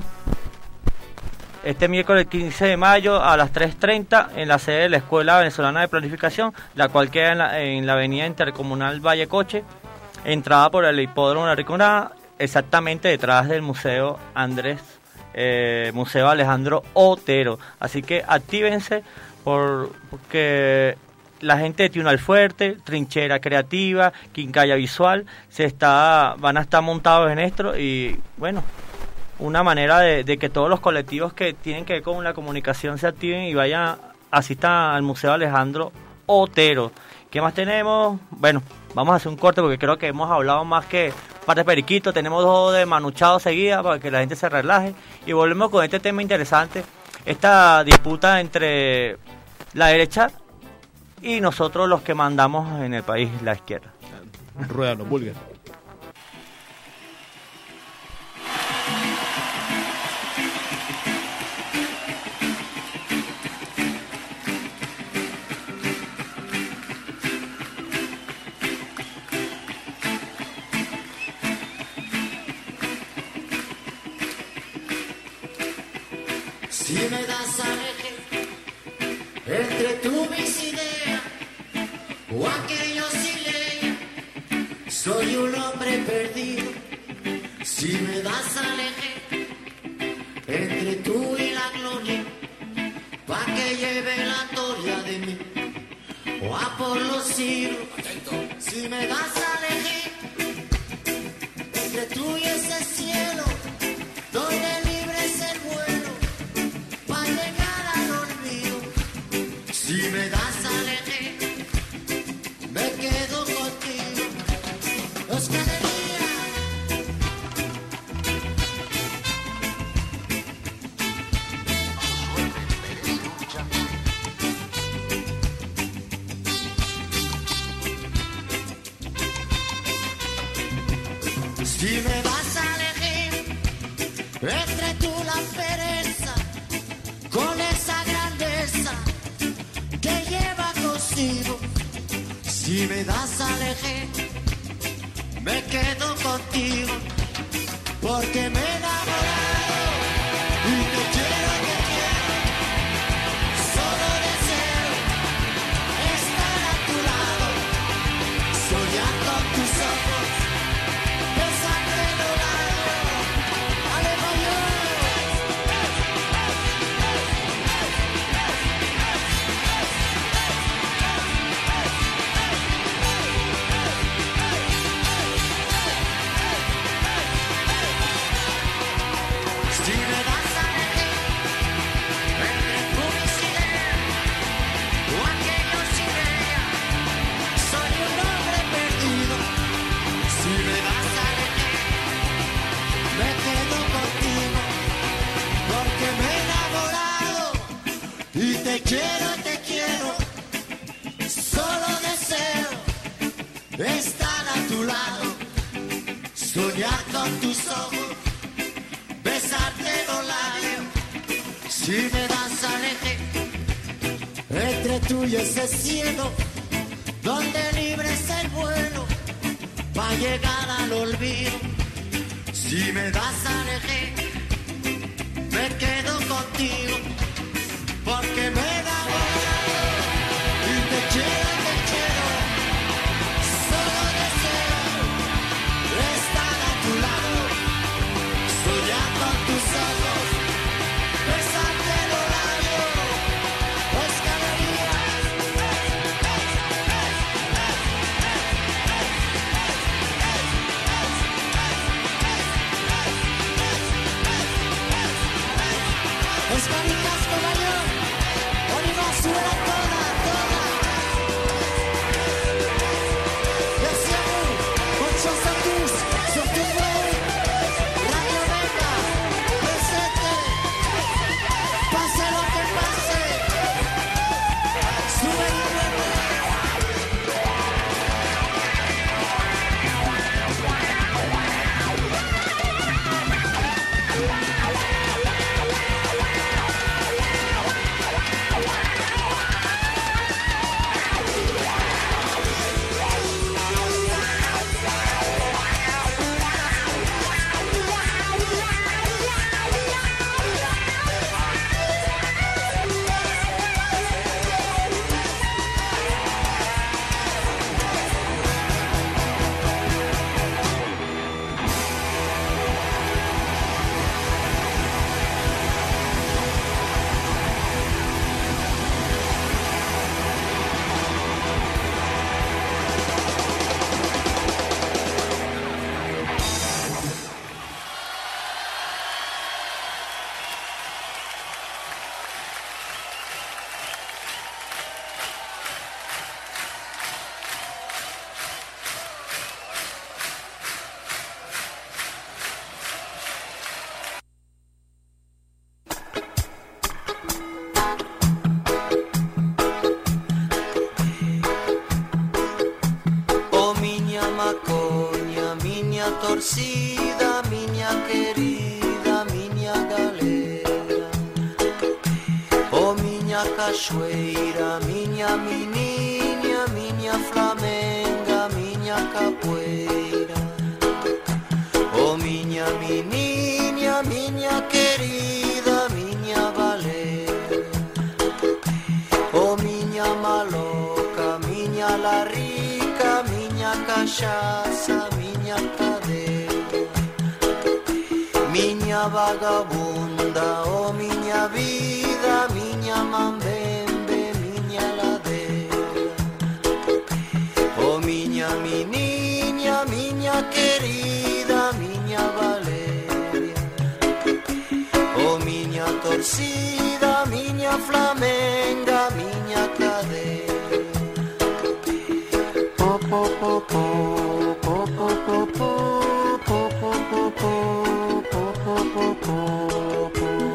Este miércoles quince de mayo a las tres treinta en la sede de la Escuela Venezolana de Planificación, la cual queda en la, en la avenida Intercomunal Valle Coche, entrada por el hipódromo La Riconada, exactamente detrás del Museo Andrés. Eh, Museo Alejandro Otero. Así que actívense por, porque la gente de Tiuna al Fuerte, Trinchera Creativa, Quincalla Visual se está, van a estar montados en esto y bueno, una manera de, de que todos los colectivos que tienen que ver con la comunicación se activen y vayan, asistan al Museo Alejandro Otero. ¿Qué más tenemos? Bueno, vamos a hacer un corte porque creo que hemos hablado más que par de periquitos. Tenemos dos de manuchados seguidas para que la gente se relaje. Y volvemos con este tema interesante. Esta disputa entre la derecha y nosotros los que mandamos en el país, la izquierda. Ruédalo, vulgar. Si me das a elegir entre tú mis ideas o aquellos sin ley, soy un hombre perdido. Si me das a elegir entre tú y la gloria, pa' que lleve la gloria de mí o a por los siglos. Si me das a elegir entre tú y ese cielo donde libre es el vuelo para llegar al olvido. Si me das a elegir, me quedo contigo. Los que Si me vas a elegir entre tú la pereza con esa grandeza que lleva consigo, si me das a elegir me quedo contigo porque me he enamorado y te quiero, te quiero, solo deseo estar a tu lado, soñar con tus ojos. Te quiero, te quiero, solo deseo estar a tu lado, soñar con tus ojos, besarte los labios. Si me das a elegir entre tú y ese cielo, donde libre es el vuelo, para llegar al olvido. Si me das a elegir, me quedo contigo. Porque me da maconha, minha torcida, minha querida, minha galera. Oh, minha cachoeira, minha menina, minha flamenga, minha capoeira. Oh, minha menina, minha querida, minha baleira. Oh, minha maloca, minha larica, minha cachaça, minha cadeira. Minha vagabunda, oh, minha vida, minha mambembe, minha ladeira. Oh, minha menina, minha querida, minha baleia. Oh, minha torcida, minha flamenga, minha cadeira. Po, po, po, po, po, po, po, po, po, po, po, po, po,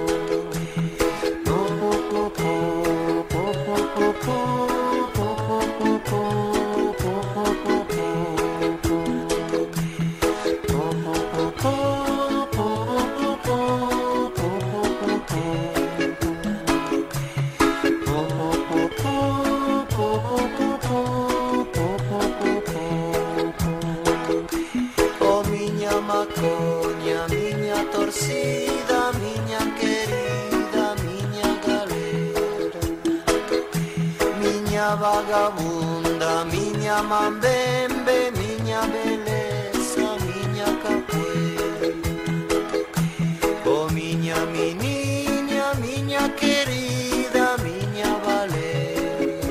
oh, minha maconha, minha torcida, minha querida, minha galera. Minha vagabunda, minha mambembe, minha beleza, minha capoeira. Oh, minha menina, minha querida, minha baleia.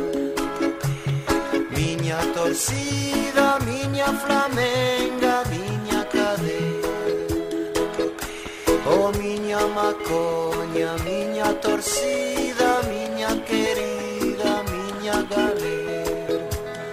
Minha torcida, minha flamenga, minha cadeira. Oh, minha maconha, minha torcida, minha querida, minha galera.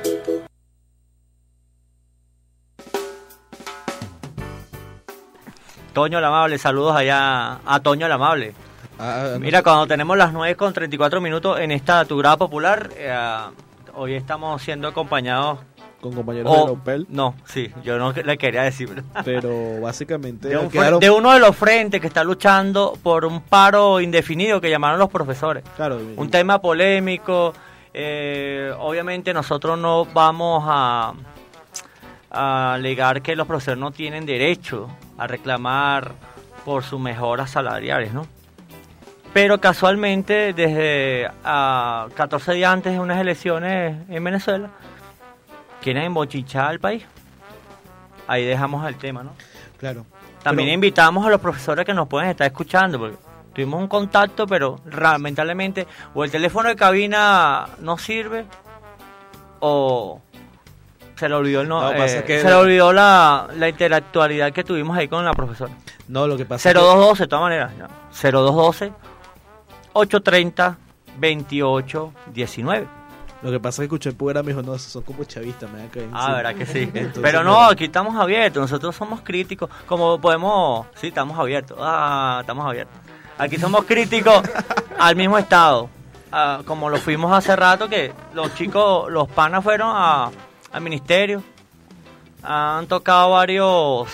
Toño el Amable, saludos allá a Toño el Amable. Mira, cuando tenemos las nueve con treinta y cuatro minutos en esta Tu Grada Popular, eh, hoy estamos siendo acompañados con compañeros oh, de Opel. No, sí, yo no le quería decir. Pero básicamente de, un, quedaron... de uno de los frentes que está luchando por un paro indefinido que llamaron los profesores. Claro. Un tema polémico. Eh, obviamente nosotros no vamos a, a alegar que los profesores no tienen derecho a reclamar por sus mejoras salariales, ¿no? Pero casualmente, desde a catorce días antes de unas elecciones en Venezuela, quieren embochichar al país. Ahí dejamos el tema, ¿no? Claro. También pero... invitamos a los profesores que nos pueden estar escuchando, porque tuvimos un contacto, pero lamentablemente o el teléfono de cabina no sirve, o se le olvidó el no, no eh, pasa que... se le olvidó la, la interactualidad que tuvimos ahí con la profesora. No, lo que pasa cero dos doce, que... de todas maneras, ¿no? cero dos doce, ocho treinta, veintiocho diecinueve. Lo que pasa es que escuché el programa y me dijo, no, son como chavistas, me van a caer Ah, verdad que sí. Entonces, pero no, aquí estamos abiertos, nosotros somos críticos, como podemos, sí, estamos abiertos, ah, estamos abiertos. Aquí somos críticos al mismo estado, ah, como lo fuimos hace rato, que los chicos, los panas fueron a, al ministerio, han tocado varios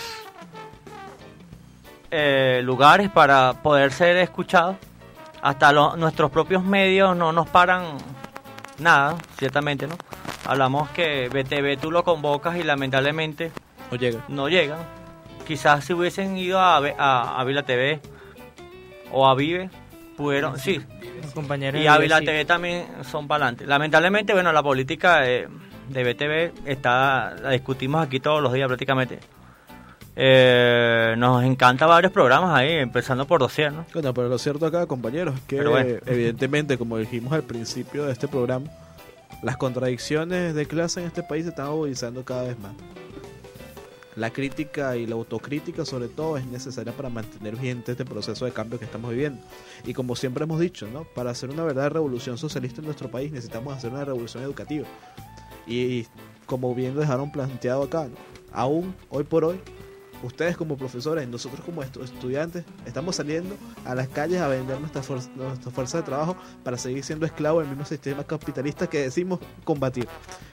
eh, lugares para poder ser escuchados, hasta lo, nuestros propios medios no nos paran nada, ciertamente, ¿no? Hablamos que B T V tú lo convocas y lamentablemente no llega. No llegan. Quizás si hubiesen ido a, a, a Vila T V o a Vive, pudieron, sí. Los compañeros y de a Vive, Vila sí. T V también son para adelante. Lamentablemente, bueno, la política de, de B T V está, la discutimos aquí todos los días prácticamente. Eh, nos encanta varios programas ahí, empezando por Dossier, ¿no? Bueno, pero lo cierto acá, compañeros, es que bueno. evidentemente, como dijimos al principio de este programa, las contradicciones de clase en este país se están agudizando cada vez más. La crítica y la autocrítica, sobre todo, es necesaria para mantener vigente este proceso de cambio que estamos viviendo. Y como siempre hemos dicho, ¿no? Para hacer una verdadera revolución socialista en nuestro país necesitamos hacer una revolución educativa. Y como bien lo dejaron planteado acá, ¿no? Aún hoy por hoy, ustedes como profesores, nosotros como estudiantes, estamos saliendo a las calles a vender nuestra, fuerza, nuestra fuerza de trabajo para seguir siendo esclavos del mismo sistema capitalista que decimos combatir.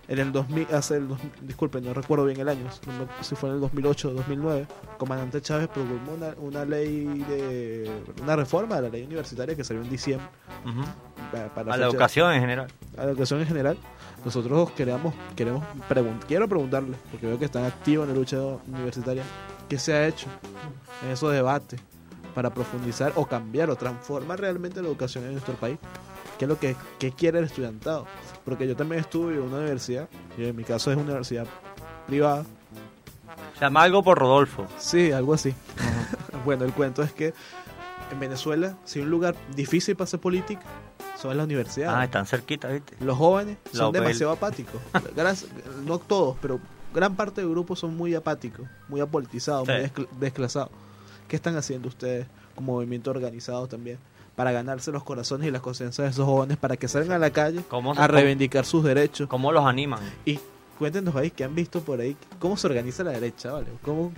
En el dos mil, hace el dos, disculpen, no recuerdo bien el año, no me- si fue en el dos mil ocho o dos mil nueve, el comandante Chávez promulgó una, una ley de una reforma de la ley universitaria que salió en diciembre. Ujú. para, para A la fecha- educación en general. a la educación en general. Nosotros queremos queremos pregun- quiero preguntarles, porque veo que están activos en la lucha universitaria, ¿qué se ha hecho en esos debates para profundizar o cambiar o transformar realmente la educación en nuestro país? ¿Qué es lo que qué quiere el estudiantado? Porque yo también estudio en una universidad, y en mi caso es una universidad privada. Se llama algo por Rodolfo. Sí, algo así. Bueno, el cuento es que en Venezuela, si hay un lugar difícil para hacer política, son las universidades. Ah, están cerquita, ¿viste? Los jóvenes La son O P L. demasiado apáticos. Gracias- no todos, pero gran parte del grupo son muy apáticos, muy apolitizados, Sí. muy descl- desclasados. ¿Qué están haciendo ustedes como movimiento organizado también para ganarse los corazones y las conciencias de esos jóvenes para que salgan a la calle ¿Cómo se- a cómo- reivindicar sus derechos? ¿Cómo los animan? Y cuéntenos ahí que han visto por ahí cómo se organiza la derecha, ¿vale? ¿Cómo?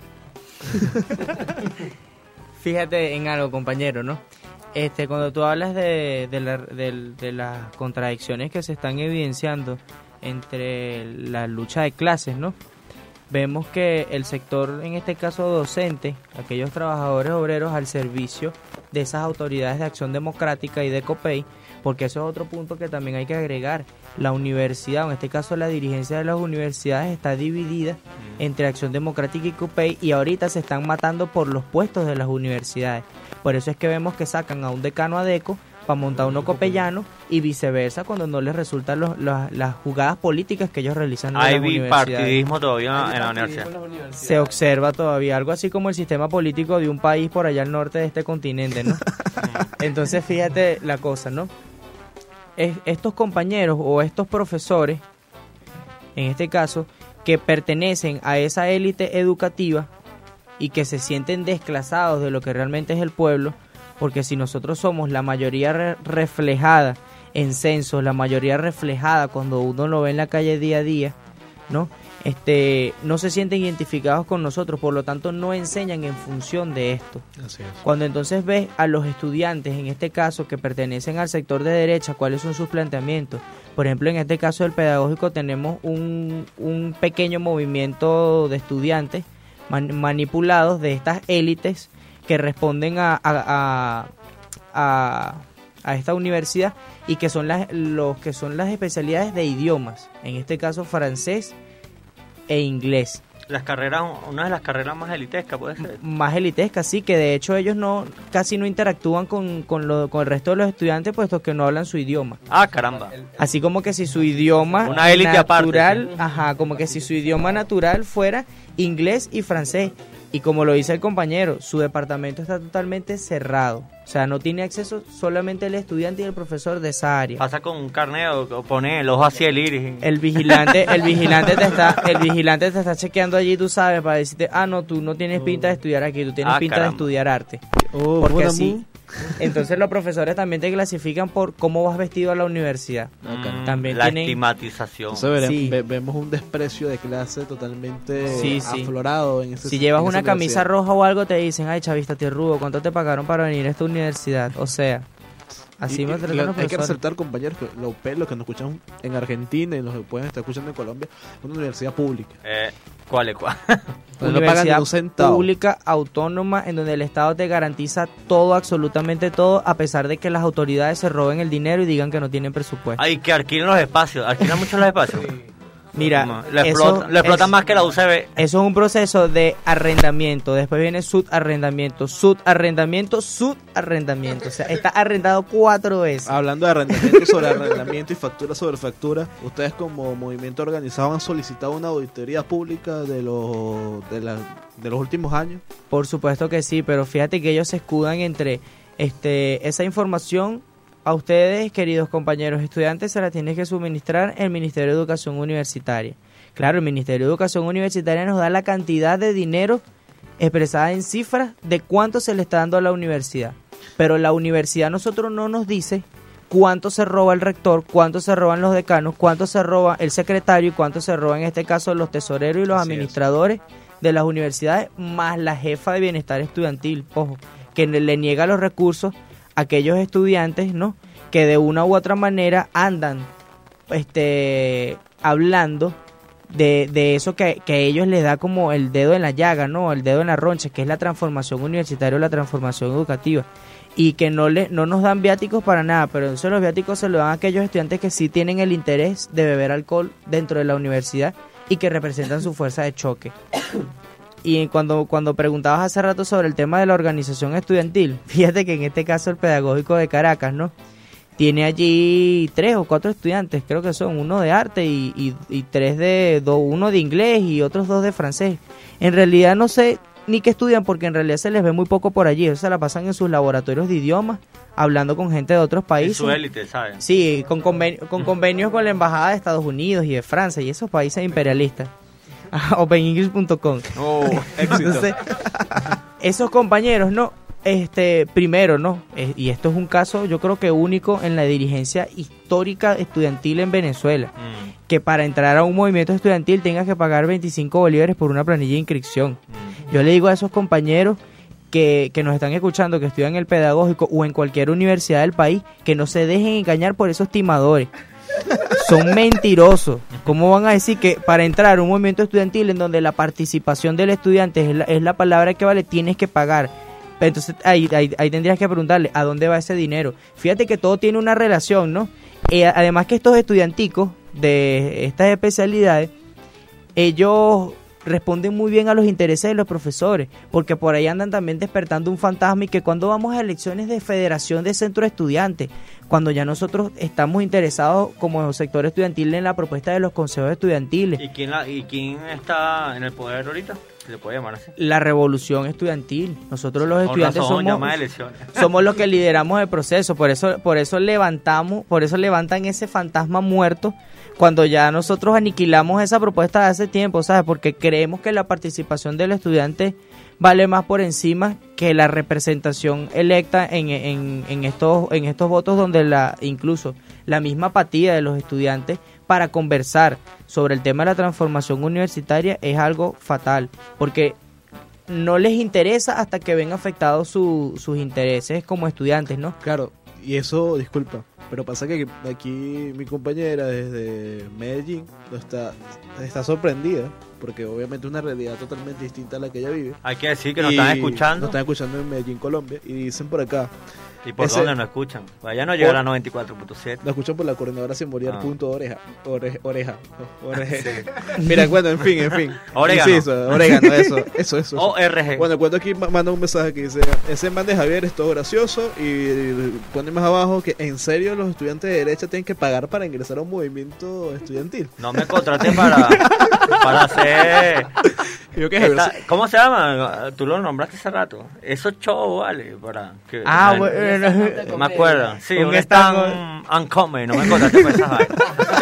Fíjate en algo, compañero, ¿no? Este, cuando tú hablas de, de, la- del- de las contradicciones que se están evidenciando entre la lucha de clases, ¿no? Vemos que el sector, en este caso docente, aquellos trabajadores obreros al servicio de esas autoridades de acción democrática y de COPEI, porque eso es otro punto que también hay que agregar. La universidad, o en este caso la dirigencia de las universidades, está dividida entre Acción Democrática y COPEI, y ahorita se están matando por los puestos de las universidades. Por eso es que vemos que sacan a un decano adeco para montar uno copellano y viceversa cuando no les resultan los- los- las jugadas políticas que ellos realizan en las Hay universidades. bipartidismo todavía en la universidad. Se observa todavía algo así como el sistema político de un país por allá al norte de este continente, ¿no? Entonces fíjate la cosa, ¿no? Es- estos compañeros o estos profesores, en este caso, que pertenecen a esa élite educativa y que se sienten desclasados de lo que realmente es el pueblo, porque si nosotros somos la mayoría re- reflejada en censos, la mayoría reflejada cuando uno lo ve en la calle día a día, ¿no? Este, no se sienten identificados con nosotros, por lo tanto no enseñan en función de esto. Así es. Cuando entonces ves a los estudiantes, en este caso, que pertenecen al sector de derecha, cuáles son sus planteamientos. Por ejemplo, en este caso del pedagógico tenemos un, un pequeño movimiento de estudiantes man- manipulados de estas élites que responden a, a, a, a- a esta universidad y que son las, los que son las especialidades de idiomas, en este caso francés e inglés. Las carreras, una de las carreras más elitescas, puede ser. Más elitescas, sí, que de hecho ellos no casi no interactúan con, con, lo, con el resto de los estudiantes, puesto que no hablan su idioma. Ah, caramba. Así como que si su idioma Una élite aparte, natural, sí. ajá, como que si su idioma natural fuera inglés y francés. Y como lo dice el compañero, su departamento está totalmente cerrado. O sea, no tiene acceso solamente el estudiante y el profesor de esa área. Pasa con un carnet o, o pone el ojo hacia el iris. El vigilante, el vigilante te está, el vigilante te está chequeando allí, tú sabes, para decirte, ah, no, tú no tienes pinta de estudiar aquí, tú tienes Ah, pinta de caramba. estudiar arte. Oh, Porque buena así, mu- entonces los profesores también te clasifican por cómo vas vestido a la universidad. Mm, También la tienen- estigmatización. Entonces veremos- Sí. ve- vemos un desprecio de clase totalmente Sí, sí. aflorado en ese Si llevas en esa una camisa universidad. roja o algo, te dicen, ay, chavista, te rudo, ¿cuánto te pagaron para venir a esta universidad? O sea, así Y- me y tratan lo- los Hay que profesores. resaltar, compañeros, que la U P E, los que nos escuchan en Argentina y los que pueden estar escuchando en Colombia, es una universidad pública. Eh, ¿Cuál es cuál? Donde no pagan ni Universidad un centavo. pública, autónoma, en donde el Estado te garantiza todo, absolutamente todo, a pesar de que las autoridades se roben el dinero y digan que no tienen presupuesto. Ay, que alquilen los espacios. Alquilan mucho los espacios. Mira, No, le eso explotan, le explotan es- más que la U C B. Eso es un proceso de arrendamiento, después viene subarrendamiento, subarrendamiento, subarrendamiento. O sea, está arrendado cuatro veces. Hablando de arrendamiento sobre arrendamiento y factura sobre factura, ustedes como movimiento organizado han solicitado una auditoría pública de los de, la- de los últimos años. Por supuesto que sí, pero fíjate que ellos se escudan entre este esa información. A ustedes, queridos compañeros estudiantes, se la tiene que suministrar el Ministerio de Educación Universitaria. Claro, el Ministerio de Educación Universitaria nos da la cantidad de dinero expresada en cifras de cuánto se le está dando a la universidad. Pero la universidad a nosotros no nos dice cuánto se roba el rector, cuánto se roban los decanos, cuánto se roba el secretario y cuánto se roba en este caso los tesoreros y los Así es. administradores de las universidades, más la jefa de bienestar estudiantil, ojo, que le, le niega los recursos a aquellos estudiantes, ¿no?, que de una u otra manera andan este hablando de, de eso que, que a ellos les da como el dedo en la llaga, ¿no? El dedo en la roncha, que es la transformación universitaria o la transformación educativa. Y que no le no nos dan viáticos para nada, pero entonces los viáticos se los dan a aquellos estudiantes que sí tienen el interés de beber alcohol dentro de la universidad y que representan su fuerza de choque. Y cuando, cuando preguntabas hace rato sobre el tema de la organización estudiantil, fíjate que en este caso el pedagógico de Caracas, ¿no? Tiene allí tres o cuatro estudiantes, creo que son uno de arte y, y, y tres de, do, uno de inglés y otros dos de francés. En realidad no sé ni que estudian porque en realidad se les ve muy poco por allí, o sea, la pasan en sus laboratorios de idiomas, hablando con gente de otros países. Su élite, ¿saben? Sí, con, conven- con convenios con la Embajada de Estados Unidos y de Francia y esos países imperialistas. open english punto com. Oh, Entonces, esos compañeros, ¿no? Este, primero, ¿no? Eh, y esto es un caso, yo creo que único en la dirigencia histórica estudiantil en Venezuela. Mm. Que para entrar a un movimiento estudiantil tengas que pagar veinticinco bolívares por una planilla de inscripción. Mm. Yo le digo a esos compañeros que, que nos están escuchando, que estudian en el pedagógico o en cualquier universidad del país, que no se dejen engañar por esos timadores. Son mentirosos. ¿Cómo van a decir que para entrar a un movimiento estudiantil en donde la participación del estudiante es la, es la palabra que vale, tienes que pagar? Entonces ahí, ahí, ahí tendrías que preguntarle a dónde va ese dinero. Fíjate que todo tiene una relación, ¿no? Eh, además que estos estudianticos de estas especialidades, ellos responden muy bien a los intereses de los profesores, porque por ahí andan también despertando un fantasma y que cuando vamos a elecciones de federación de centro de estudiantes, cuando ya nosotros estamos interesados como sector estudiantil en la propuesta de los consejos estudiantiles. ¿Y quién, la, y quién está en el poder ahorita? ¿Se le puede llamar así? La revolución estudiantil. Nosotros los estudiantes razón, somos, somos los que lideramos el proceso, por eso, por eso levantamos, por eso levantan ese fantasma muerto cuando ya nosotros aniquilamos esa propuesta de hace tiempo, ¿sabes? Porque creemos que la participación del estudiante vale más por encima que la representación electa en, en, en estos en estos votos donde la incluso la misma apatía de los estudiantes para conversar sobre el tema de la transformación universitaria es algo fatal, porque no les interesa hasta que ven afectados su, sus intereses como estudiantes, ¿no? Claro, y eso, disculpa, pero pasa que aquí mi compañera desde Medellín no está, está sorprendida, porque obviamente es una realidad totalmente distinta a la que ella vive. Hay que decir que nos están escuchando. Nos están escuchando en Medellín, Colombia, y dicen por acá. ¿Y por ese, dónde nos escuchan? Allá no llega a la noventa y cuatro punto siete. Nos escuchan por la coordinadora Simboliar ah. punto oreja. Oreja. oreja, oreja. Sí. Mira, bueno, en fin, en fin. Orégano. Sí, eso, orégano, eso, eso, eso. O R G. Bueno, cuando aquí manda un mensaje que dice, ese man de Javier es todo gracioso, y pone más abajo que en serio los estudiantes de derecha tienen que pagar para ingresar a un movimiento estudiantil. No me contraten para, para hacer... Yo qué Esta, ¿Cómo se llama? Tú lo nombraste hace rato. Esos shows, vale, para que... Ah, bueno, no me acuerdo. Sí, un stand uncommon, no me contraten por esas vainas.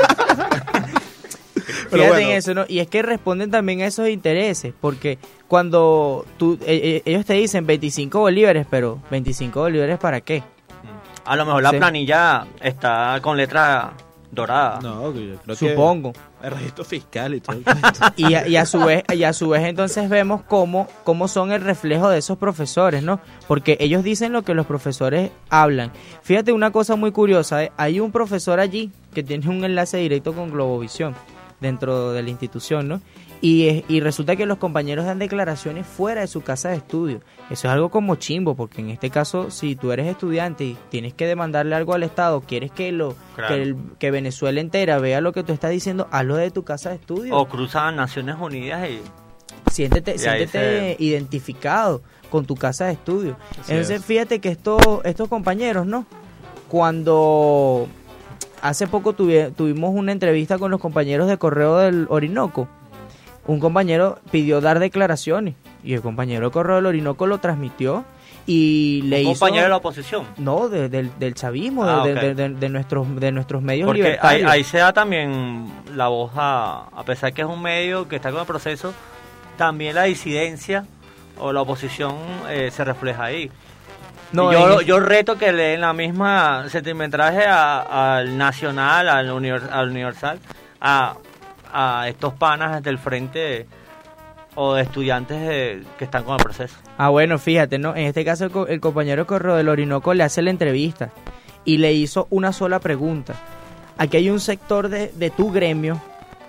Fíjate bueno. en eso, ¿no? Y es que responden también a esos intereses, porque cuando tú eh, ellos te dicen veinticinco bolívares, pero ¿veinticinco bolívares para qué? A lo mejor la sí. planilla está con letra dorada. No, yo creo supongo. Que el registro fiscal y todo. y, a, y a su vez, y a su vez entonces vemos cómo, cómo son el reflejo de esos profesores, ¿no? Porque ellos dicen lo que los profesores hablan. Fíjate una cosa muy curiosa, ¿eh? Hay un profesor allí que tiene un enlace directo con Globovisión dentro de la institución, ¿no? Y, y resulta que los compañeros dan declaraciones fuera de su casa de estudio. Eso es algo como chimbo, porque en este caso, si tú eres estudiante y tienes que demandarle algo al Estado, quieres que lo claro. que, el, que Venezuela entera vea lo que tú estás diciendo, hazlo de tu casa de estudio. O cruzan Naciones Unidas y... Siéntete, y siéntete se... identificado con tu casa de estudio. Así Entonces, es. Fíjate que estos, estos compañeros, ¿no? Cuando... Hace poco tuvi- tuvimos una entrevista con los compañeros de Correo del Orinoco. Un compañero pidió dar declaraciones y el compañero de Correo del Orinoco lo transmitió y le ¿Un hizo... compañero de la oposición? No, de, de, del chavismo, ah, de, okay. de, de, de, nuestros, de nuestros medios Porque libertarios. Ahí, ahí se da también la voz a... A pesar que es un medio que está con el proceso, también la disidencia o la oposición eh, se refleja ahí. No, yo, en... yo reto que le den la misma sentimentalaje al Nacional, al, univers, al Universal, a, a estos panas del frente o de estudiantes de, que están con el proceso. Ah, bueno, fíjate, ¿no? En este caso el, el compañero Correo del Orinoco le hace la entrevista y le hizo una sola pregunta. Aquí hay un sector de, de tu gremio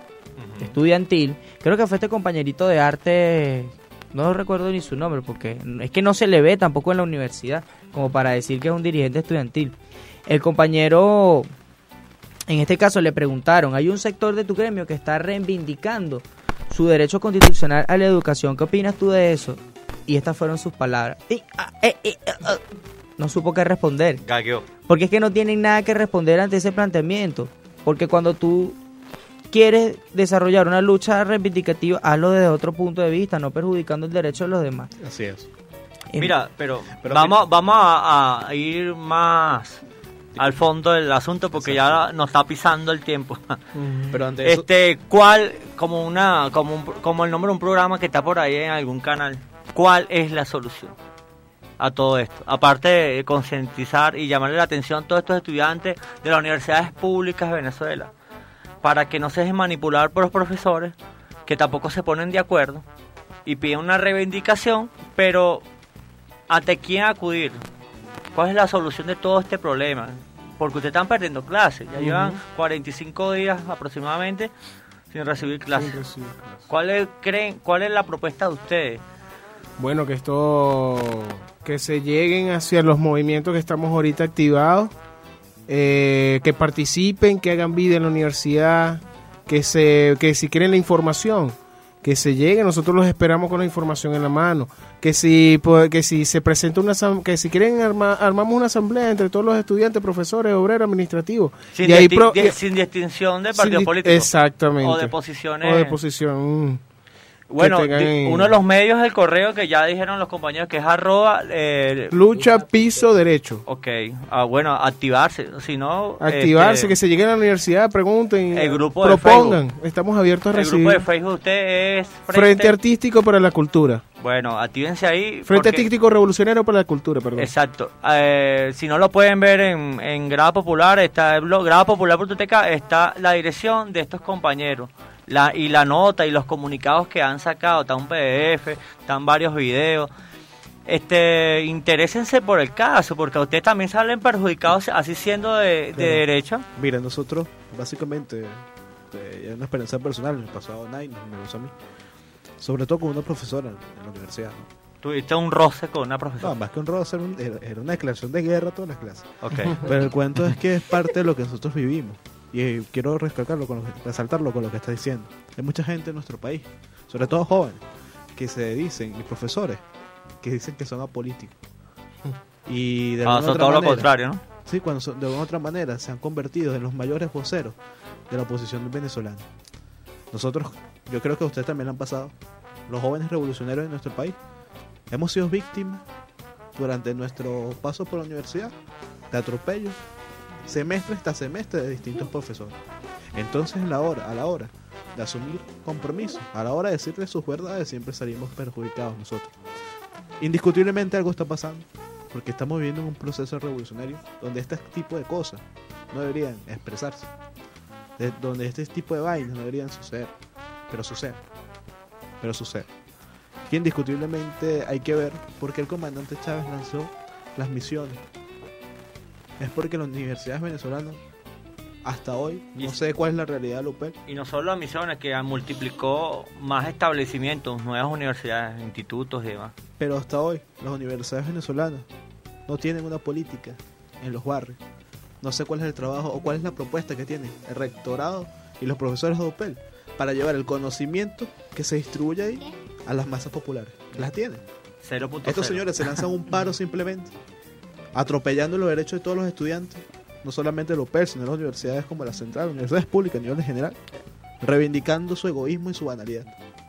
estudiantil. Creo que fue este compañerito de arte, no recuerdo ni su nombre, porque es que no se le ve tampoco en la universidad, como para decir que es un dirigente estudiantil. El compañero, en este caso le preguntaron, hay un sector de tu gremio que está reivindicando su derecho constitucional a la educación, ¿qué opinas tú de eso? Y estas fueron sus palabras. Y, ah, eh, eh, ah, no supo qué responder. Gagueó. Porque es que no tienen nada que responder ante ese planteamiento. Porque cuando tú quieres desarrollar una lucha reivindicativa, hazlo desde otro punto de vista, no perjudicando el derecho de los demás. Así es. Mira, pero, pero vamos, vamos a, a ir más al fondo del asunto porque Exacto. ya nos está pisando el tiempo. Uh-huh. Pero antes de este, eso... ¿cuál, como una, como un, como el nombre de un programa que está por ahí en algún canal, cuál es la solución a todo esto? Aparte de concientizar y llamarle la atención a todos estos estudiantes de las universidades públicas de Venezuela, para que no se dejen manipular por los profesores, que tampoco se ponen de acuerdo y piden una reivindicación, pero ¿ante quién acudir? ¿Cuál es la solución de todo este problema? Porque ustedes están perdiendo clases, ya uh-huh. llevan cuarenta y cinco días aproximadamente sin recibir clases. Sin recibir clases. ¿Cuál es, creen, ¿Cuál es la propuesta de ustedes? Bueno, que esto, que se lleguen hacia los movimientos que estamos ahorita activados, eh, que participen, que hagan vida en la universidad, que se, que si quieren la información, que se llegue, nosotros los esperamos con la información en la mano, que si que si se presenta una que si quieren arma, armamos una asamblea entre todos los estudiantes, profesores, obreros, administrativos, sin, y ahí distin- pro, de, sin distinción de partidos políticos, exactamente, o de posiciones, o de posición. Bueno, de, uno de los medios del correo que ya dijeron los compañeros que es arroba eh, lucha piso derecho. Ok, ah, bueno, activarse, si no activarse, este, que se lleguen a la universidad, pregunten, el grupo propongan, de estamos abiertos a el recibir. El grupo de Facebook usted es Frente, Frente Artístico para la Cultura. Bueno, actívense ahí. Frente porque... Artístico Revolucionario para la Cultura, perdón. Exacto. Eh, si no lo pueden ver en, en Grada Popular, está el blog grada popular punto t k, está la dirección de estos compañeros. La, y la nota y los comunicados que han sacado, está un P D F, están varios videos. Este, interésense por el caso, porque a ustedes también salen perjudicados así siendo de, de Pero, derecha. Mira, nosotros básicamente, es una experiencia personal, me pasó a Nine, me pasó a mí, sobre todo con una profesora en la universidad, ¿no? ¿Tuviste un roce con una profesora? No, más que un roce, era, un, era una declaración de guerra todas las clases. Okay. Pero el cuento es que es parte de lo que nosotros vivimos. Y quiero recalcarlo con lo que, resaltarlo con lo que está diciendo. Hay mucha gente en nuestro país, sobre todo jóvenes, que se dicen, y profesores, que dicen que son apolíticos. Y de ah, alguna son otra todo manera, lo contrario, ¿no? Sí, cuando son, de alguna otra manera se han convertido en los mayores voceros de la oposición venezolana. Nosotros, yo creo que a ustedes también lo han pasado, los jóvenes revolucionarios de nuestro país, hemos sido víctimas durante nuestro paso por la universidad de atropellos, semestre hasta semestre, de distintos profesores. Entonces a la hora, a la hora de asumir compromisos, a la hora de decirles sus verdades, siempre salimos perjudicados nosotros. Indiscutiblemente algo está pasando, porque estamos viviendo en un proceso revolucionario donde este tipo de cosas no deberían expresarse, de, donde este tipo de vainas no deberían suceder, pero sucede, pero sucede. Que indiscutiblemente hay que ver por qué el comandante Chávez lanzó las misiones. Es porque las universidades venezolanas hasta hoy, no sé cuál es la realidad de Lupel. Y no solo las misiones, que multiplicó más establecimientos, nuevas universidades, institutos y demás. Pero hasta hoy, las universidades venezolanas no tienen una política en los barrios. No sé cuál es el trabajo o cuál es la propuesta que tiene el rectorado y los profesores de Lupel para llevar el conocimiento que se distribuye ahí a las masas populares. Las tienen. cero punto cero. Estos señores se lanzan un paro simplemente, atropellando los derechos de todos los estudiantes, no solamente de la U P E L, sino de las universidades como la Central, universidades públicas a nivel en general, reivindicando su egoísmo y su banalidad.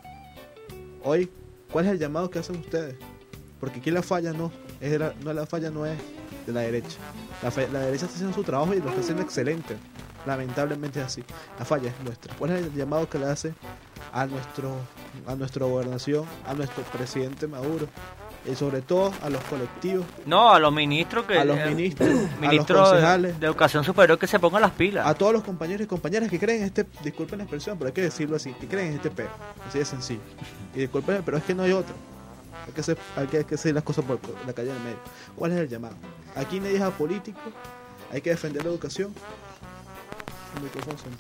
Hoy, ¿cuál es el llamado que hacen ustedes? Porque aquí la falla no es la, no, la falla no es de la derecha. La, fe, la derecha está haciendo su trabajo y lo está haciendo excelente. Lamentablemente es así. La falla es nuestra. ¿Cuál es el llamado que le hace a nuestro a nuestra gobernación, a nuestro presidente Maduro? Y sobre todo a los colectivos. No, a los ministros que a los ministros, ministro a los concejales de, de educación superior que se pongan las pilas. A todos los compañeros y compañeras que creen en este, disculpen la expresión, pero hay que decirlo así, que creen en este peo. Así de sencillo. Y disculpen, pero es que no hay otro. Hay que hacer, hay que, hay que hacer las cosas por la calle del medio. ¿Cuál es el llamado? Aquí nadie es apolítico, hay que defender la educación. El micrófono son todos suyos.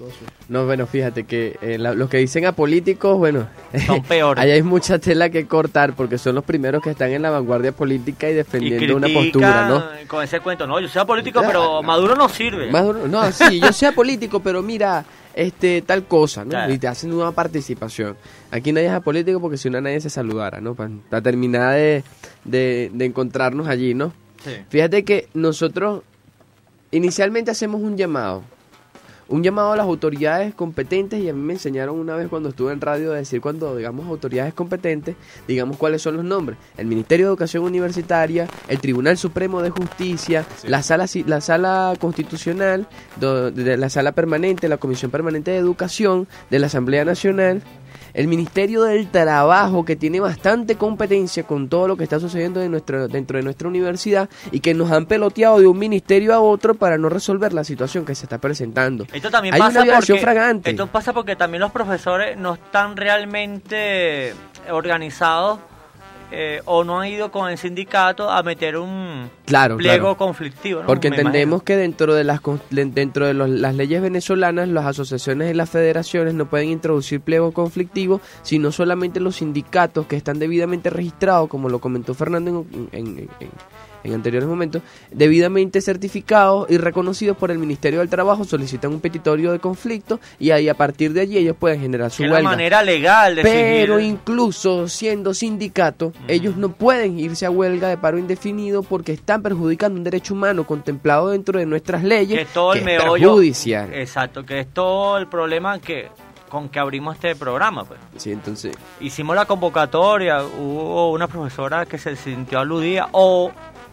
No, bueno, fíjate que eh, la, los que dicen apolíticos, bueno, son peores. Allá hay mucha tela que cortar porque son los primeros que están en la vanguardia política y defendiendo y una postura, ¿no? Con ese cuento, no, yo soy político, claro, pero no. Maduro no sirve. Maduro, no, sí, yo soy político, pero mira, este tal cosa, ¿no? Claro. Y te hacen una participación. Aquí nadie es apolítico porque si no nadie se saludara, ¿no? Para, para terminar de, de, de encontrarnos allí, ¿no? Sí. Fíjate que nosotros inicialmente hacemos un llamado. Un llamado a las autoridades competentes, y a mí me enseñaron una vez cuando estuve en radio a decir cuando digamos autoridades competentes, digamos cuáles son los nombres: el Ministerio de Educación Universitaria, el Tribunal Supremo de Justicia, sí. la sala la sala constitucional, do, de la sala permanente, la Comisión Permanente de Educación de la Asamblea Nacional, el Ministerio del Trabajo, que tiene bastante competencia con todo lo que está sucediendo de nuestra, dentro de nuestra universidad, y que nos han peloteado de un ministerio a otro para no resolver la situación que se está presentando. Esto también Hay pasa una violación porque, fragante. Esto pasa porque también los profesores no están realmente organizados eh, o no han ido con el sindicato a meter un claro, pliego claro. conflictivo, ¿no? Porque Me entendemos imagino. que dentro de las dentro de los, las leyes venezolanas, las asociaciones y las federaciones no pueden introducir pliegos conflictivos, sino solamente los sindicatos que están debidamente registrados, como lo comentó Fernando en, en, en, en anteriores momentos, debidamente certificados y reconocidos por el Ministerio del Trabajo, solicitan un petitorio de conflicto y ahí a partir de allí ellos pueden generar su que huelga. Es la manera legal de Pero seguir. Incluso siendo sindicato, uh-huh. ellos no pueden irse a huelga de paro indefinido porque están perjudicando un derecho humano contemplado dentro de nuestras leyes, que, todo el que meollo, es perjudicial. Exacto, que es todo el problema que con que abrimos este programa, pues. Sí, entonces hicimos la convocatoria, hubo una profesora que se sintió aludida o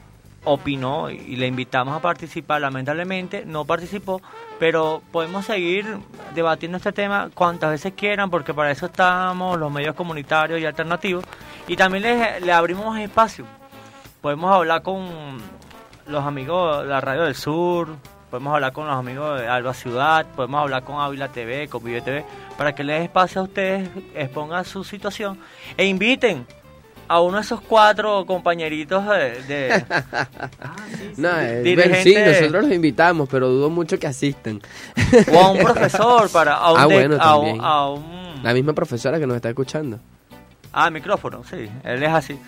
opinó y le invitamos a participar, lamentablemente no participó, pero podemos seguir debatiendo este tema cuantas veces quieran, porque para eso estamos los medios comunitarios y alternativos, y también le, le abrimos más espacio. Podemos hablar con los amigos de la Radio del Sur, podemos hablar con los amigos de Alba Ciudad, podemos hablar con Ávila T V, con Vive T V, para que les espacio a ustedes, expongan su situación e inviten a uno de esos cuatro compañeritos de... de ah, sí, sí. No, es sí, nosotros los invitamos, pero dudo mucho que asistan. O a un profesor, para a un, ah, de, bueno, a, un, a un... La misma profesora que nos está escuchando. Ah, micrófono, sí, él es así.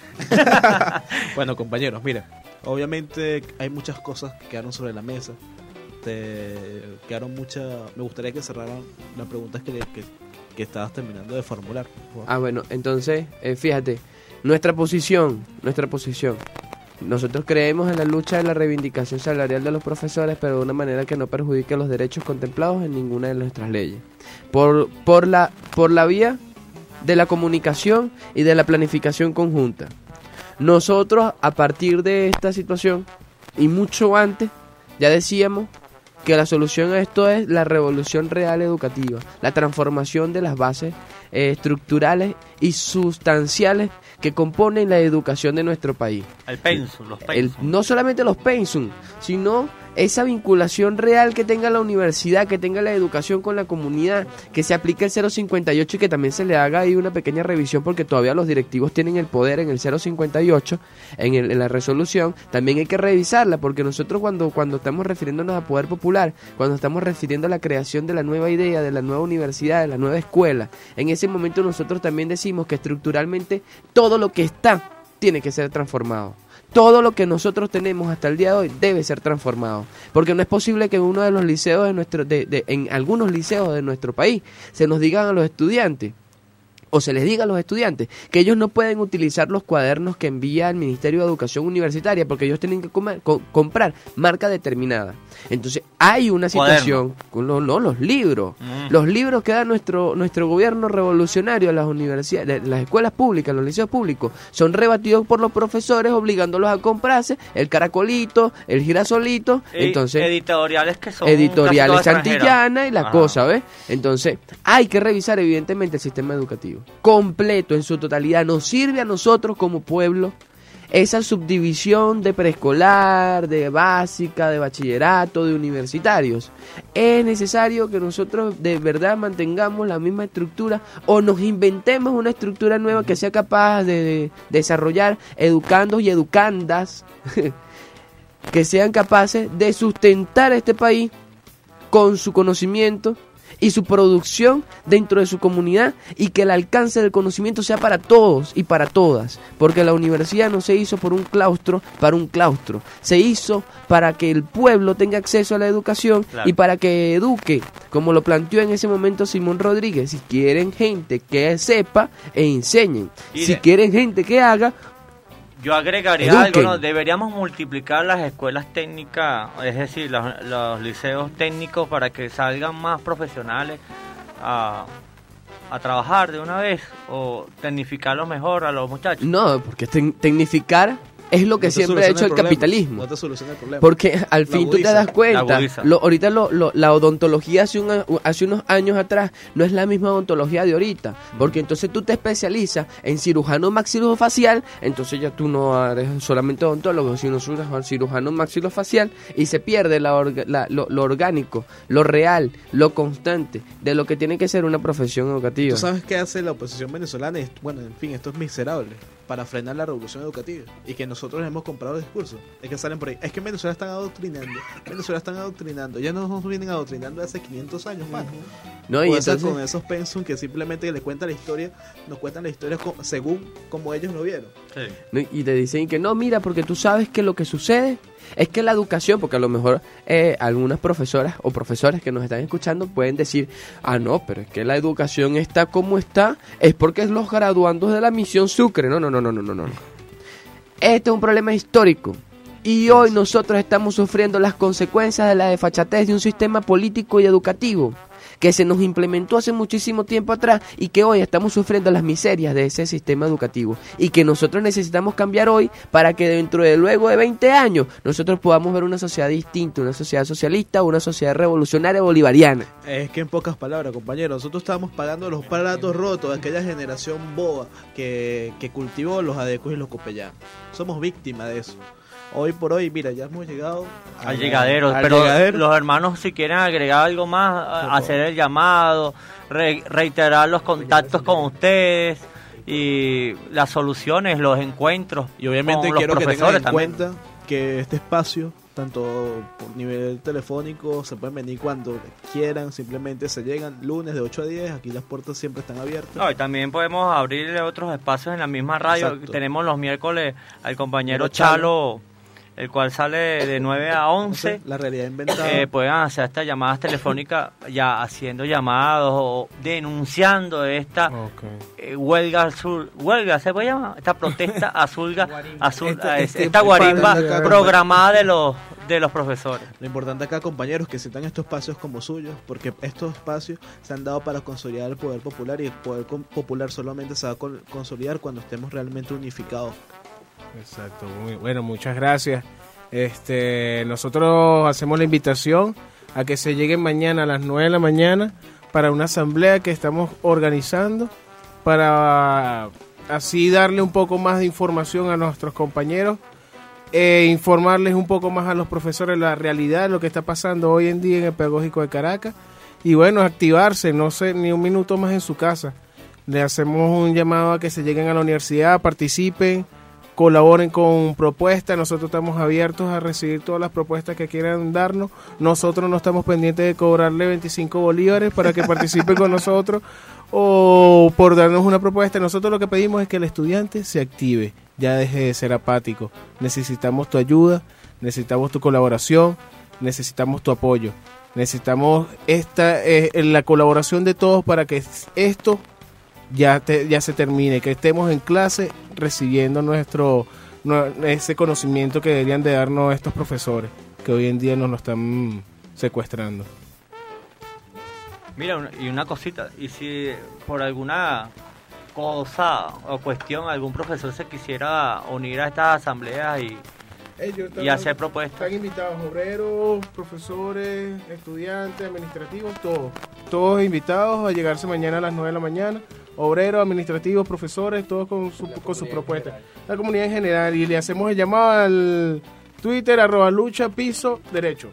Bueno, compañeros, mira, obviamente hay muchas cosas que quedaron sobre la mesa. Te quedaron muchas... Me gustaría que cerraran las preguntas que, que, que estabas terminando de formular. Ah, bueno, entonces, eh, fíjate... Nuestra posición, nuestra posición. Nosotros creemos en la lucha de la reivindicación salarial de los profesores, pero de una manera que no perjudique los derechos contemplados en ninguna de nuestras leyes. Por, por, la, por la vía de la comunicación y de la planificación conjunta. Nosotros, a partir de esta situación, y mucho antes, ya decíamos que la solución a esto es la revolución real educativa, la transformación de las bases eh, estructurales y sustanciales que componen la educación de nuestro país. El pensum, los pensum. El, no solamente los pensum, sino esa vinculación real que tenga la universidad, que tenga la educación con la comunidad, que se aplique el cero cincuenta y ocho y que también se le haga ahí una pequeña revisión, porque todavía los directivos tienen el poder en el cero cincuenta y ocho, en, el, en la resolución. También hay que revisarla, porque nosotros cuando, cuando estamos refiriéndonos a poder popular, cuando estamos refiriendo a la creación de la nueva idea, de la nueva universidad, de la nueva escuela, en ese momento nosotros también decimos que estructuralmente todo lo que está tiene que ser transformado. Todo lo que nosotros tenemos hasta el día de hoy debe ser transformado, porque no es posible que en uno de los liceos de nuestro, de, de, en algunos liceos de nuestro país se nos digan a los estudiantes, o se les diga a los estudiantes, que ellos no pueden utilizar los cuadernos que envía el Ministerio de Educación Universitaria, porque ellos tienen que comer, co comprar marca determinada. Entonces hay una situación con los, no, los libros, mm. los libros que da nuestro nuestro gobierno revolucionario a las universidades, las escuelas públicas, los liceos públicos, son rebatidos por los profesores, obligándolos a comprarse el caracolito, el girasolito, e entonces editoriales que son editoriales Santillana y la Ajá. cosa, ¿ves? Entonces hay que revisar evidentemente el sistema educativo completo en su totalidad. Nos sirve a nosotros como pueblo esa subdivisión de preescolar, de básica, de bachillerato, de universitarios. Es necesario que nosotros de verdad mantengamos la misma estructura o nos inventemos una estructura nueva que sea capaz de, de desarrollar educandos y educandas que sean capaces de sustentar este país con su conocimiento y su producción dentro de su comunidad, y que el alcance del conocimiento sea para todos y para todas, porque la universidad no se hizo por un claustro, para un claustro, se hizo para que el pueblo tenga acceso a la educación, claro, y para que eduque, como lo planteó en ese momento Simón Rodríguez. Si quieren gente que sepa e enseñen, y si de... quieren gente que haga. Yo agregaría Eduquen. algo, ¿no? Deberíamos multiplicar las escuelas técnicas, es decir, los, los liceos técnicos, para que salgan más profesionales a, a trabajar de una vez, o tecnificarlo mejor a los muchachos. No, porque te- tecnificar es lo que No te siempre ha hecho el, el problema, capitalismo. No te soluciona el problema. Porque al La fin tú agudiza, te das cuenta, la agudiza. lo, ahorita lo, lo, la odontología hace, un, hace unos años atrás no es la misma odontología de ahorita. Porque entonces tú te especializas en cirujano maxilofacial, entonces ya tú no eres solamente odontólogo, sino cirujano maxilofacial, y se pierde la orga, la, lo, lo orgánico, lo real, lo constante de lo que tiene que ser una profesión educativa. ¿Tú sabes qué hace la oposición venezolana? Y, bueno, en fin, esto es miserable, para frenar la revolución educativa, y que nosotros hemos comprado discursos. Es que salen por ahí. Es que en Venezuela están adoctrinando. Venezuela están adoctrinando. Ya no nos vienen adoctrinando hace quinientos años, mano. No, y o entonces... sea, con esos pensum que simplemente le cuentan la historia, nos cuentan la historia co- según como ellos lo vieron. Sí. No, y te dicen que no, mira, porque tú sabes que lo que sucede es que la educación, porque a lo mejor eh, algunas profesoras o profesores que nos están escuchando pueden decir, ah, no, pero es que la educación está como está, es porque es los graduandos de la misión Sucre. No, no, no, no, no, no, no. Este es un problema histórico. Y hoy nosotros estamos sufriendo las consecuencias de la desfachatez de un sistema político y educativo que se nos implementó hace muchísimo tiempo atrás, y que hoy estamos sufriendo las miserias de ese sistema educativo, y que nosotros necesitamos cambiar hoy para que dentro de luego de veinte años nosotros podamos ver una sociedad distinta, una sociedad socialista, una sociedad revolucionaria bolivariana. Es que en pocas palabras, compañeros, nosotros estábamos pagando los platos rotos de aquella generación boba que, que cultivó los adecos y los copellanos. Somos víctimas de eso. Hoy por hoy, mira, ya hemos llegado a al llegadero, al pero llegadero. Los hermanos, si quieren agregar algo más, a- hacer el llamado, re- reiterar los contactos con ustedes y las soluciones, los encuentros. Y obviamente con los quiero que tengan profesores en también. cuenta que este espacio, tanto por nivel telefónico, se pueden venir cuando quieran, simplemente se llegan lunes de ocho a diez, aquí las puertas siempre están abiertas. No, y también podemos abrirle otros espacios en la misma radio. Exacto. Tenemos los miércoles al compañero Pero Chalo, Chalo, el cual sale de nueve a once. La realidad inventada. Eh, pueden hacer estas llamadas telefónicas, ya haciendo llamados o denunciando esta eh, huelga azul, huelga se puede llamar, esta protesta azulga, azul, Esta- eh, este- esta guarimba este- programada de los de los profesores. Lo importante acá, compañeros, que sientan estos espacios como suyos, porque estos espacios se han dado para consolidar el poder popular, y el poder com- popular solamente se va a con- consolidar cuando estemos realmente unificados. Exacto, muy bueno, muchas gracias. Este, nosotros hacemos la invitación a que se lleguen mañana a las nueve de la mañana para una asamblea que estamos organizando para así darle un poco más de información a nuestros compañeros e informarles un poco más a los profesores la realidad de lo que está pasando hoy en día en el Pedagógico de Caracas, y bueno, activarse, no sé, ni un minuto más en su casa. Le hacemos un llamado a que se lleguen a la universidad, participen, colaboren con propuestas. Nosotros estamos abiertos a recibir todas las propuestas que quieran darnos. Nosotros no estamos pendientes de cobrarle veinticinco bolívares para que participe con nosotros o por darnos una propuesta. Nosotros lo que pedimos es que el estudiante se active, ya deje de ser apático. Necesitamos tu ayuda, necesitamos tu colaboración, necesitamos tu apoyo. Necesitamos esta eh, la colaboración de todos para que esto ya te, ya se termine, que estemos en clase recibiendo nuestro no, ese conocimiento que deberían de darnos estos profesores, que hoy en día nos lo están secuestrando. Mira, una- y una cosita, y si por alguna cosa o cuestión algún profesor se quisiera unir a estas asambleas y, y hacer propuestas. Están invitados obreros, profesores, estudiantes, administrativos, todos. Todos invitados a llegarse mañana a las nueve de la mañana. Obreros, administrativos, profesores, todos con su, con sus propuestas. La comunidad en general. Y le hacemos el llamado al Twitter, arroba lucha, piso, derecho.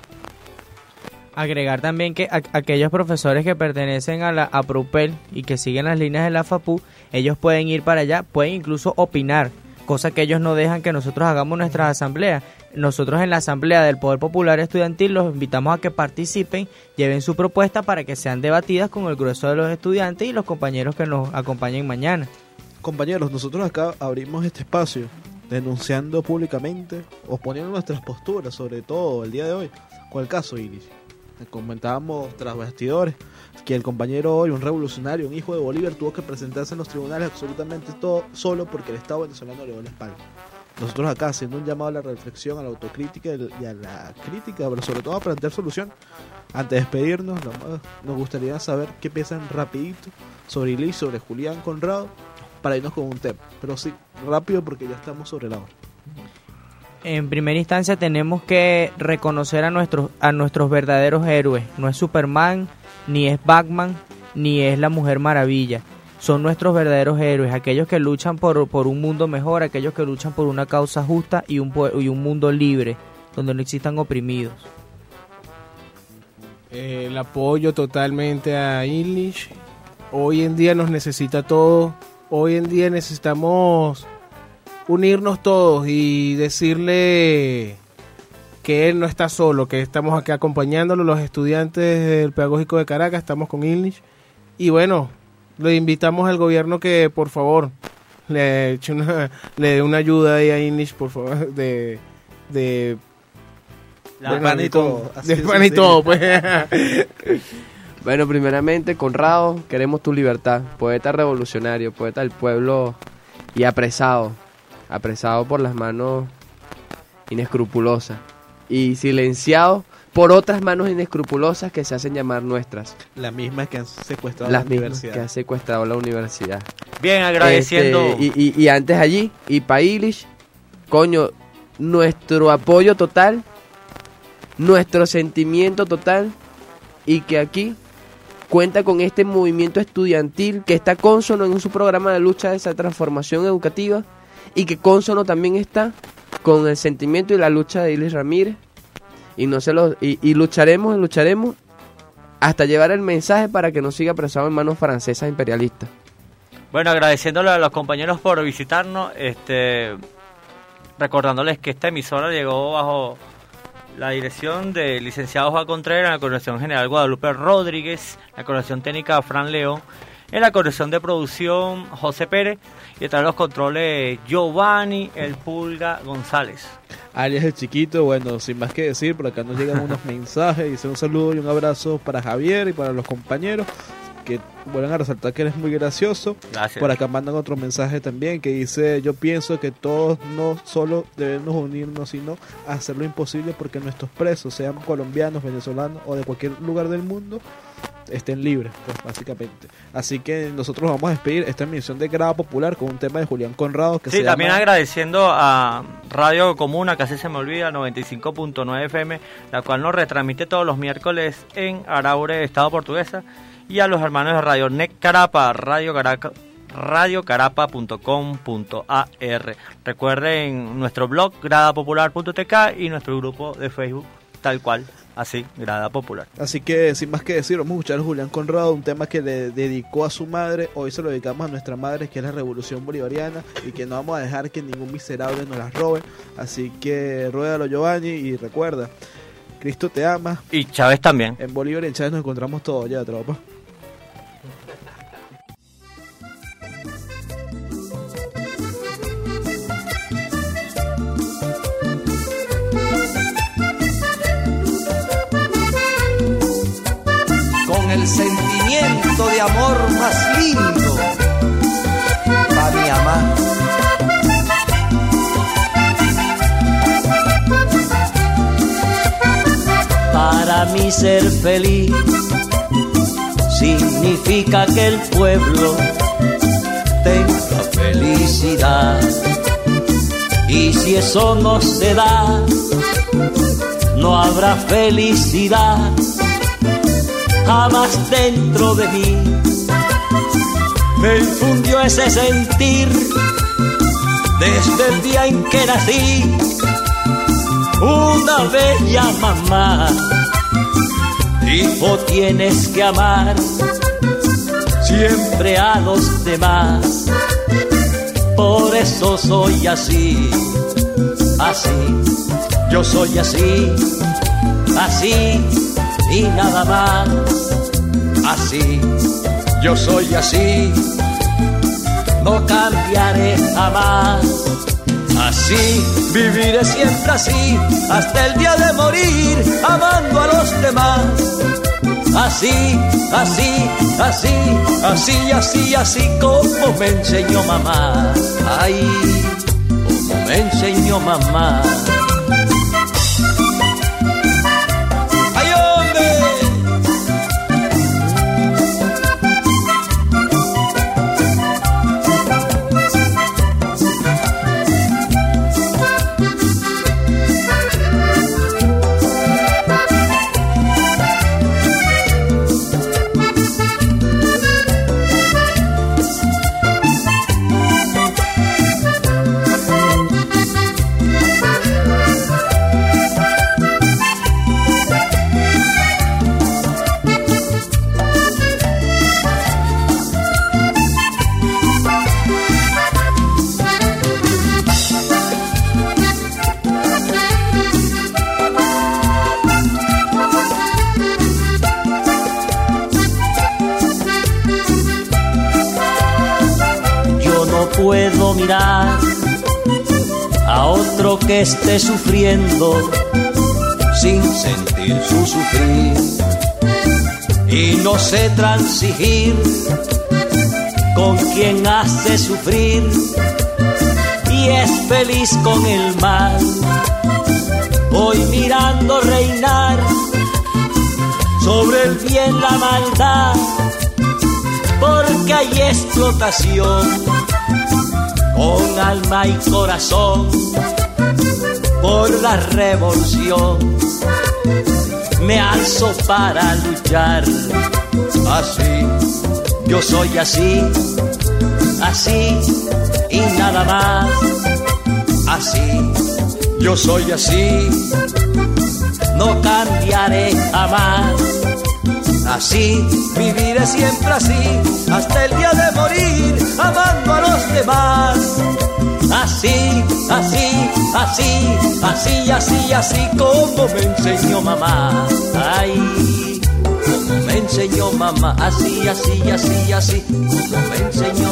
Agregar también que a- aquellos profesores que pertenecen a la APRUPEL y que siguen las líneas de la FAPU, ellos pueden ir para allá, pueden incluso opinar, cosa que ellos no dejan que nosotros hagamos nuestras asambleas, nosotros en la Asamblea del Poder Popular Estudiantil los invitamos a que participen, lleven su propuesta para que sean debatidas con el grueso de los estudiantes y los compañeros que nos acompañen mañana. Compañeros, nosotros acá abrimos este espacio denunciando públicamente, exponiendo nuestras posturas, sobre todo el día de hoy, con el caso Illich. Comentábamos tras bastidores que el compañero hoy, un revolucionario, un hijo de Bolívar, tuvo que presentarse en los tribunales absolutamente todo solo porque el Estado venezolano le dio la espalda. Nosotros acá haciendo un llamado a la reflexión, a la autocrítica y a la crítica, pero sobre todo a plantear solución. Antes de despedirnos, nos gustaría saber qué piensan rapidito sobre Illich, sobre Julián Conrado, para irnos con un tema. Pero sí, rápido porque ya estamos sobre la hora. En primera instancia tenemos que reconocer a nuestros a nuestros verdaderos héroes. No es Superman, ni es Batman, ni es la Mujer Maravilla. Son nuestros verdaderos héroes, aquellos que luchan por, por un mundo mejor, aquellos que luchan por una causa justa y un, y un mundo libre, donde no existan oprimidos. Eh, el apoyo totalmente a Illich. Hoy en día nos necesita todo. Hoy en día necesitamos unirnos todos y decirle que él no está solo, que estamos aquí acompañándolo, los estudiantes del Pedagógico de Caracas, estamos con Illich. Y bueno, le invitamos al gobierno que por favor le eche una, le dé una ayuda ahí a Illich, por favor, de de de pan y todo, de pan y todo, pues. Bueno, primeramente, Conrado, queremos tu libertad, poeta revolucionario, poeta del pueblo y apresado, apresado por las manos inescrupulosas y silenciado por otras manos inescrupulosas que se hacen llamar nuestras. Las mismas que han secuestrado las la mismas universidad. que han secuestrado la universidad. Bien, agradeciendo. Este, y, y, y antes allí, y para Illich, coño, nuestro apoyo total, nuestro sentimiento total, y que aquí cuenta con este movimiento estudiantil que está cónsono en su programa de lucha de esa transformación educativa y que cónsono también está con el sentimiento y la lucha de Illich Ramírez y no se lo y, y lucharemos y lucharemos hasta llevar el mensaje para que no siga apresado en manos francesas imperialistas. Bueno, agradeciéndole a los compañeros por visitarnos, este recordándoles que esta emisora llegó bajo la dirección del licenciado Juan Contreras, la coordinación general Guadalupe Rodríguez, la coordinación técnica Fran León, en la coordinación de producción José Pérez y detrás de los controles Giovanni El Pulga González. Alias el Chiquito. Bueno, sin más que decir, por acá nos llegan unos mensajes, dice un saludo y un abrazo para Javier y para los compañeros que vuelven a resaltar que eres muy gracioso. Gracias. Por acá mandan otro mensaje también que dice: yo pienso que todos no solo debemos unirnos, sino hacer lo imposible porque nuestros presos, sean colombianos, venezolanos o de cualquier lugar del mundo, estén libres, pues básicamente. Así que nosotros vamos a despedir esta emisión de Grada Popular con un tema de Julián Conrado que sí, se también llama... agradeciendo a Radio Comuna, casi se me olvida, noventa y cinco punto nueve F M, la cual nos retransmite todos los miércoles en Araure, Estado Portuguesa, y a los hermanos de Radio Net Carapa, Radio Caracas, radio carapa punto com punto a r. Recuerden nuestro blog grada popular punto t k y nuestro grupo de Facebook tal cual, así, Grada Popular. Así que sin más que decir, vamos a escuchar a Julián Conrado, un tema que le dedicó a su madre. Hoy se lo dedicamos a nuestra madre, que es la Revolución Bolivariana, y que no vamos a dejar que ningún miserable nos la robe. Así que ruédalo, Giovanni, y recuerda, Cristo te ama. Y Chávez también. En Bolívar y en Chávez nos encontramos todos ya, tropa. El sentimiento de amor más lindo pa' mi amar. Para mí ser feliz significa que el pueblo tenga felicidad, y si eso no se da, no habrá felicidad jamás dentro de mí. Me infundió ese sentir desde el día en que nací. Una bella mamá, hijo, tienes que amar siempre a los demás. Por eso soy así, así, yo soy así, así y nada más. Así, yo soy así, no cambiaré jamás. Así, viviré siempre así, hasta el día de morir, amando a los demás. Así, así, así, así, así, así como me enseñó mamá. Ay, como me enseñó mamá. ¡Ay, hombre! Puedo mirar a otro que esté sufriendo sin sentir su sufrir, y no sé transigir con quien hace sufrir y es feliz con el mal. Voy mirando reinar sobre el bien la maldad, porque hay explotación con alma y corazón por la revolución. Me alzo para luchar. Así, yo soy así, así y nada más. Así, yo soy así, no cambiaré jamás. Así, viviré siempre así, hasta el día de morir, amando a los demás. Así, así, así, así, así, así como me enseñó mamá. Ay, como me enseñó mamá. Así, así, así, así, como me enseñó